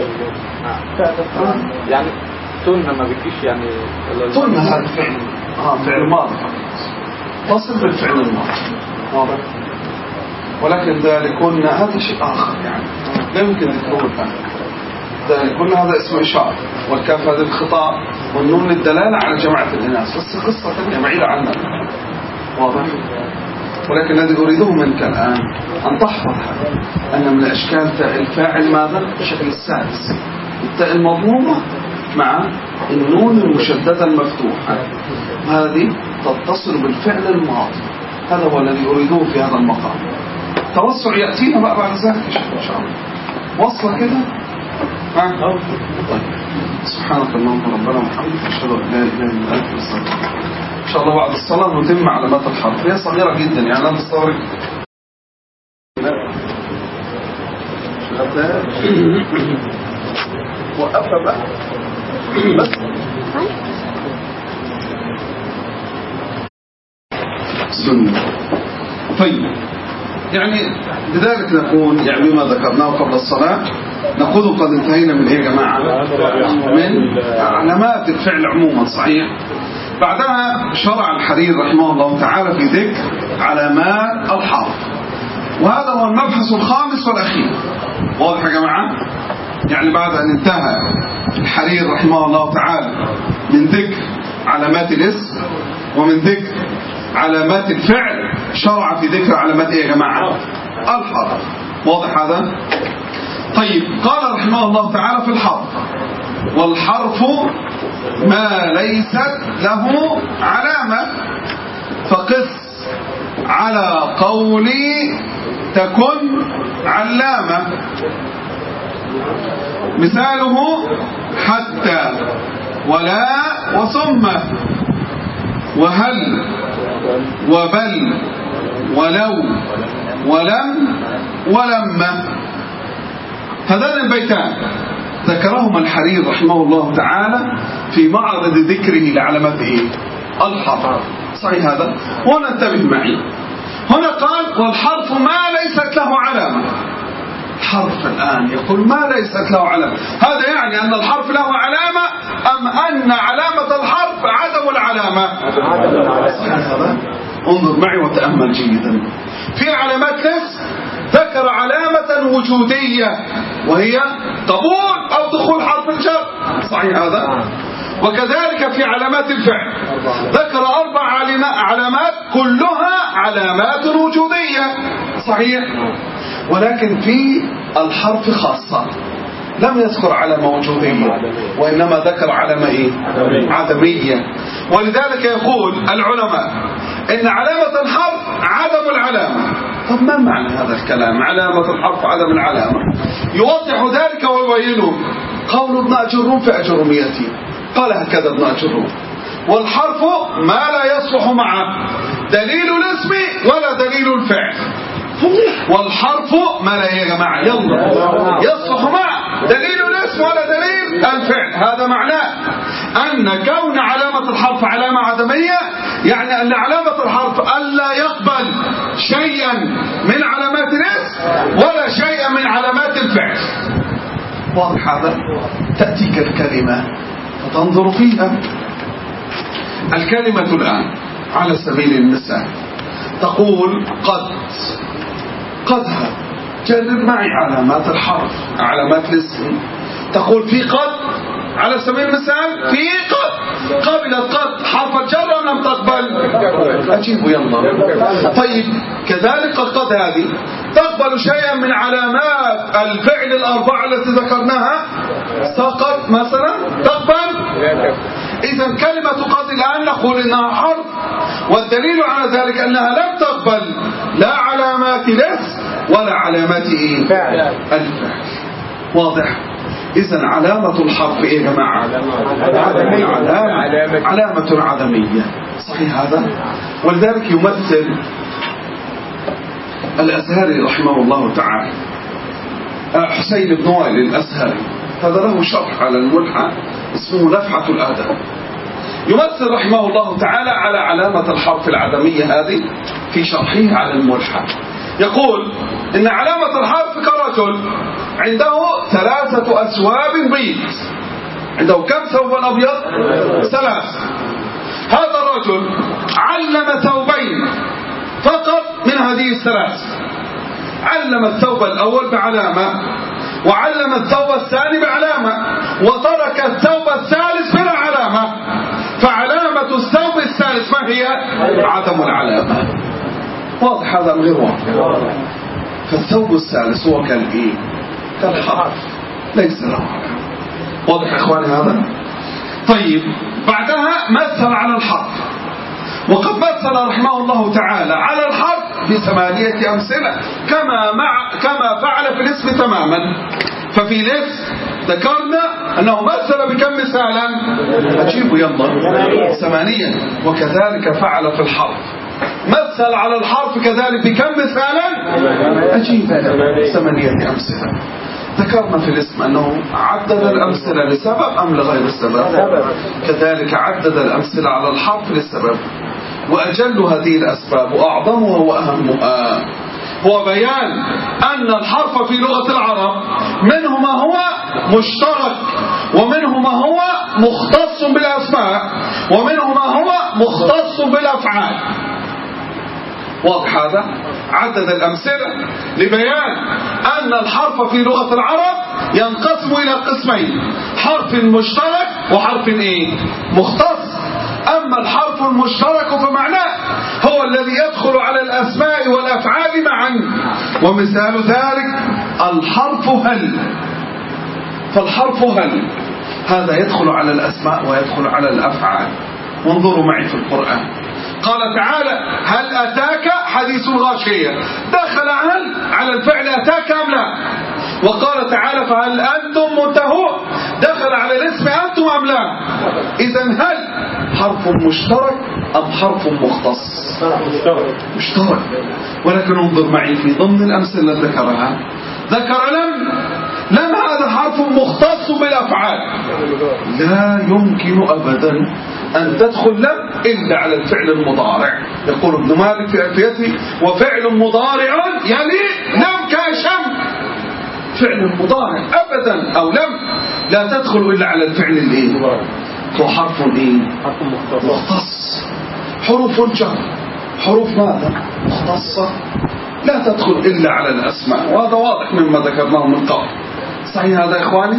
يعني سنة ما بيجيش يعني سنة هذا فعل اه فعل ماضي تصل بالفعل الماضي واضح. ولكن ذلك قلنا هذا شيء آخر يعني لا يمكن ذكره الآن. ذلك قلنا هذا اسم إشارة، والكاف هذا الخطاب، والنون الدلالة على جماعة الإناث، بس قصة ثانية بعيدة عنها واضح. ولكن الذي أريده منك الآن أن تحفظ هذا أن من أشكال تاء الفاعل ماذا؟ الشكل السادس التاء المضمومة مع النون المشددة المفتوحة، هذه تتصل بالفعل الماضي. هذا هو الذي أريده في هذا المقام. توسع يأتينا بقى بعد ذلك إن شاء الله. وصل كده ها؟ طيب سبحانك اللهم ربنا وبحمدك أشهد أن لا إله إلا أنت أستغفرك. إن شاء الله بعد الصلاة نتم علامات الحرف، هي صغيرة جدا يعني أنا مستغرب. وقفها بقى بس سنة. طيب يعني لذلك نكون يعني بما ذكرناه قبل الصلاة نقول قد انتهينا من ايه يا جماعة؟ من علامات الفعل عموما. صحيح. بعدها شرع الحرير رحمه الله تعالى في ذكر علامات الحرف، وهذا هو المبحث الخامس والأخير. واضح يا جماعة؟ يعني بعد أن انتهى الحرير رحمه الله تعالى من ذكر علامات الاسم ومن ذكر علامات الفعل، شرع في ذكر علامات ايه يا جماعة؟ الحرف. واضح هذا؟ طيب قال رحمه الله تعالى في الحرف: والحرف ما ليست له علامة فقس على قولي تكن علامة. مثاله حتى ولا وثم وهل وبل ولو ولم ولما. هذان البيتان ذكرهما الحرير رحمه الله تعالى في معرض ذكره لعلامات ايه؟ الحرف. صحيح هذا؟ وننتبه معي. هنا قال: والحرف ما ليست له علامة. حرف الآن يقول ما ليست له علامة، هذا يعني أن الحرف له علامة أم أن علامة الحرف عدم العلامة؟ هذا انظر معي وتأمل جيدا. في علامات الاسم ذكر علامة وجودية وهي قبول أو دخول حرف الجر. صحيح هذا؟ وكذلك في علامات الفعل ذكر أربع علامات كلها علامات وجودية. صحيح. ولكن في الحرف خاصة لم يذكر علامة وجودية وإنما ذكر علامة إيه؟ عدمية. ولذلك يقول العلماء إن علامة الحرف عدم العلامة. طب ما معنى هذا الكلام؟ علامة الحرف عدم العلامة. يوضح ذلك ويبينه قول ابن أجروم في أجروميته، قال هكذا ابن أجروم: والحرف ما لا يصلح معه دليل الاسم ولا دليل الفعل. والحرف ما لا يا جماعة يلا يصلح معه دليل الاسم ولا دليل الفعل. هذا معناه أن كون علامة الحرف علامة عدمية يعني أن علامة الحرف ألا يقبل شيئا من علامات الاسم ولا شيئا من علامات الفعل. واضح هذا؟ تأتيك الكلمة فتنظر فيها. الكلمة الآن على سبيل المثال تقول قد. قدها جرب معي علامات الحرف علامات الاسم. تقول في قد على سبيل المثال في قد قبلت قد حرف الجر أم لم تقبل؟ أجيبوا يلا. طيب كذلك قد هذه تقبل شيئا من علامات الفعل الأربعة التي ذكرناها؟ سقط مثلا تقبل؟ إذا كلمة قد الآن نقول إنها حرف، والدليل على ذلك أنها لم تقبل لا علامات الاسم ولا علامات الفعل. واضح؟ إذن علامة الحرف إيه يا جماعة؟ علامة, علامة, علامة عدمية. صحيح هذا؟ ولذلك يمثل الأزهري رحمه الله تعالى حسين بن وائل الأزهري، هذا له شرح على الملحة اسمه نفحة الآدم. يمثل رحمه الله تعالى على علامة الحرف العدمية هذه في شرحه على الملحة. يقول إن علامة الحرف كرجل عنده ثلاثة أثواب بيض. عنده كم ثوبا أبيض؟ ثلاث. هذا الرجل علم ثوبين فقط من هذه الثلاث. علم الثوب الأول بعلامة، وعلم الثوب الثاني بعلامة، وترك الثوب الثالث بلا علامة. فعلامة الثوب الثالث ما هي؟ عدم العلامة. واضح هذا غير واضح؟ فالثوب الثالث هو كالإيه؟ كالحرف، ليس له علامة. واضح يا إخواني هذا؟ طيب بعدها مثل على الحرف، وقد مثل رحمه الله تعالى على الحرف بثمانية أمثلة كما مع كما فعل في الاسم تماما. ففي الاسم ذكرنا أنه مثل بكم مثالا؟ أجيبوا يلا ثمانية. وكذلك فعل في الحرف، مثل على الحرف كذلك بكم مثالا؟ أجيب ثمانية أمثلة. ذكرنا في الاسم أنه عدد الأمثلة لسبب أم لغير السبب؟ كذلك عدد الأمثلة على الحرف للسبب. وأجل هذه الأسباب وأعظمها وأهمها هو بيان أن الحرف في لغة العرب منه ما هو مشترك، ومنه ما هو مختص بالأسماء، ومنه ما هو مختص بالأفعال. واضح هذا؟ عدد الأمثلة لبيان أن الحرف في لغة العرب ينقسم إلى قسمين: حرف مشترك وحرف إيه؟ مختص. أما الحرف المشترك فمعناه هو الذي يدخل على الأسماء والأفعال معا. ومثال ذلك الحرف هل. فالحرف هل هذا يدخل على الأسماء ويدخل على الأفعال. وانظروا معي في القرآن، قال تعالى: هل أتاك حديث الغاشية. دخل هل على الفعل أتاك أم لا؟ وقال تعالى: فهل أنتم منتهون. دخل على الاسم أنتم أم لا؟ إذن هل حرف مشترك أم حرف مختص؟ مشترك. ولكن انظر معي في ضمن الأمثلة التي ذكرها، ذكر لم. لم هذا حرف مختص بالأفعال، لا يمكن أبدا أن تدخل لم إلا على الفعل المضارع. يقول ابن مالك في ألفيته: وفعل مضارع يلي لم كاشم. فعل مضارع أبدا أو لم لا تدخل إلا على الفعل الإيه؟ وحرف إيه؟ حرف مختص. مختص. حروف الجر حروف ماذا؟ مختصة، لا تدخل إلا على الأسماء. وهذا واضح مما ذكرناه من قبل. صحيح هذا يا إخواني؟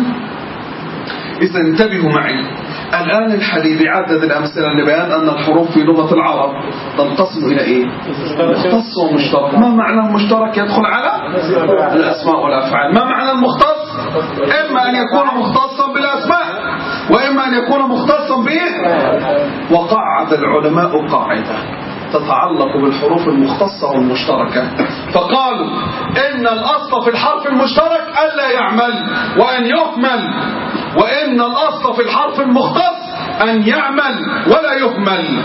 إذا انتبهوا معي الآن الحديث بعدد الأمثلة لبيان أن الحروف في لغة العرب تنقسم إلى إيه؟ مختص ومشترك. ما معنى المشترك؟ يدخل على الأسماء والأفعال. ما معنى المختص؟ إما أن يكون مختصا بالأسماء، وإما أن يكون مختصا به. وقعد العلماء قاعدة تتعلق بالحروف المختصة والمشتركة، فقالوا إن الأصل في الحرف المشترك ألا يعمل وأن يهمل، وإن الأصل في الحرف المختص أن يعمل ولا يهمل.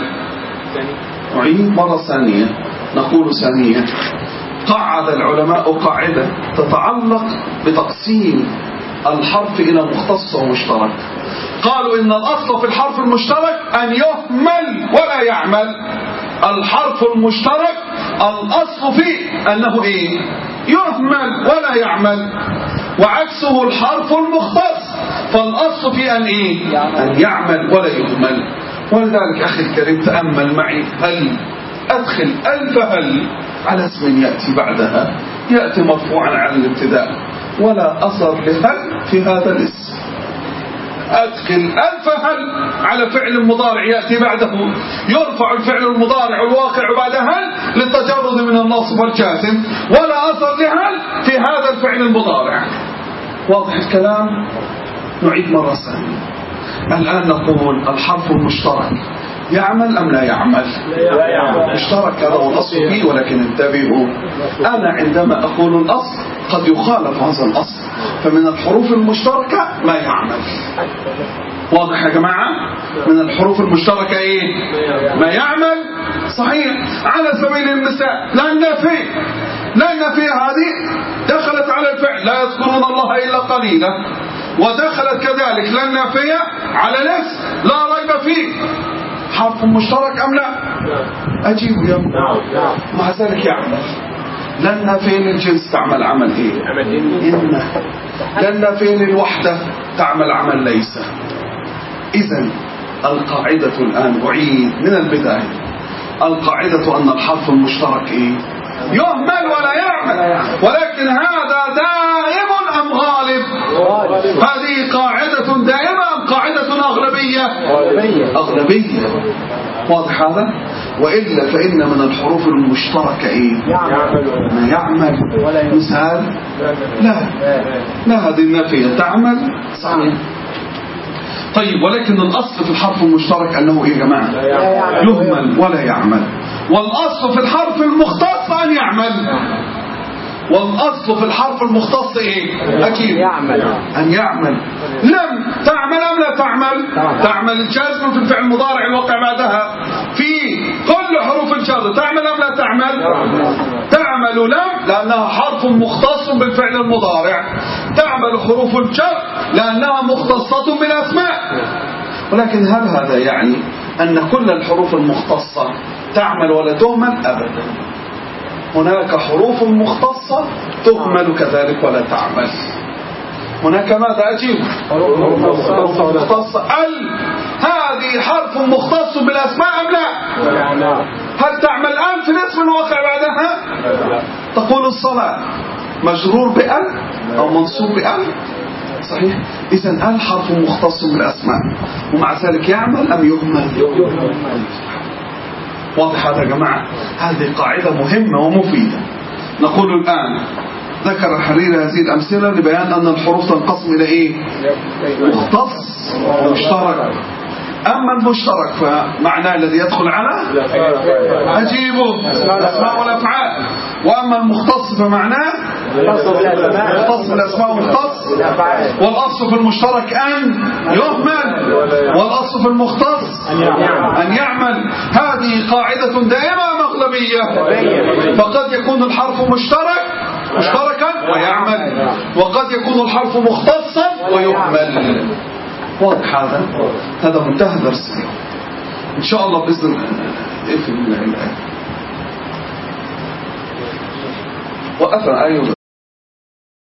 نعيد مرة ثانية، نقول ثانية. قعد العلماء قاعدة تتعلق بتقسيم الحرف إلى مختص ومشترك. قالوا إن الأصل في الحرف المشترك أن يهمل ولا يعمل. الحرف المشترك الأصل فيه أنه إيه؟ يهمل ولا يعمل. وعكسه الحرف المختص، فالأصل فيه أن إيه؟ أن يعمل ولا يهمل. ولذلك أخي الكريم تأمل معي هل. أدخل ألف هل على اسم يأتي بعدها، يأتي مرفوعا على الابتداء ولا أثر لهل في هذا الاسم. أدخل ألف هل على فعل مضارع يأتي بعده، يرفع الفعل المضارع الواقع بعد هل للتجرد من الناصب والجازم، ولا أثر لهل في هذا الفعل المضارع. واضح الكلام؟ نعيد مرة ثانية. الآن نقول الحرف المشترك يعمل أم لا يعمل؟ لا يعمل. مشترك هذا هو الأصل فيه، ولكن انتبهوا، أنا عندما أقول الأصل قد يخالف هذا الأصل، فمن الحروف المشتركة ما يعمل. واضح يا جماعة؟ من الحروف المشتركة إيه؟ ما يعمل. صحيح. على سبيل المثال لا النافية. لا النافية هذه دخلت على الفعل لا يذكرون الله إلا قليلا، ودخلت كذلك لا النافية على الاسم لا ريب فيه. حرف مشترك أم لا؟ أجيب يا مع ذلك يعمل. لأن فين الجنس تعمل عمل إيه؟ إن. لأن فين الوحدة تعمل عمل ليس. إذن القاعدة الآن أعيد من البداية، القاعدة أن الحرف المشترك إيه؟ يهمل ولا يعمل، ولكن هذا دائم أم غالب؟ هذه قاعدة دائمة أم قاعدة أغلبية؟ أغلبية. واضح هذا؟ وإلا فإن من الحروف المشتركة إيه؟ ما يعمل. مثال لا لا، هذه النافية تعمل صحيح. طيب ولكن الأصل في الحرف المشترك أنه إيه يا جماعة؟ يهمل ولا يعمل. والأصل في الحرف المختص أن يعمل. والأصل في الحرف المختص إيه؟ أكيد أن يعمل. لم تعمل أم لا تعمل؟ تعمل الجازم في الفعل المضارع الواقع بعدها في كل حروف الجر. تعمل أم لا تعمل؟ تعمل لم لأنها حرف مختص بالفعل المضارع. تعمل حروف الجر لأنها مختصة بالأسماء. ولكن هل هذا يعني أن كل الحروف المختصة تعمل ولا تهمل؟ أبدا. هناك حروف مختصة تهمل كذلك ولا تعمل. هناك ماذا أجيب؟ حروف مختصة. ال هذه حرف مختص بالأسماء أم لا؟ هل تعمل ال في الاسم الواقع بعدها؟ تقول الصلاة مجرور بأل أو منصوب بأل صحيح. إذن ال حرف مختص بالأسماء ومع ذلك يعمل أم يهمل؟ واضح هذا يا جماعة؟ هذه قاعدة مهمة ومفيدة. نقول الآن ذكر الحريري هذه الأمثلة لبيان أن الحروف تنقسم إلى إيه؟ مختص ومشترك. أما المشترك فمعناه الذي يدخل على أجيبه الأسماء والأفعال. وأما المختص فمعناه مختص بالأسماء ومختص. والأصل في المشترك أن يهمل، والأصل في المختص أن يعمل. هذه قاعدة دائمة مغلبية. فقد يكون الحرف مشترك مشتركا ويعمل، وقد يكون الحرف مختصا ويهمل. واضح هذا؟ هذا منتهى درس اليوم إن شاء الله بإذن الله. إيه في الآية وأثر أيضا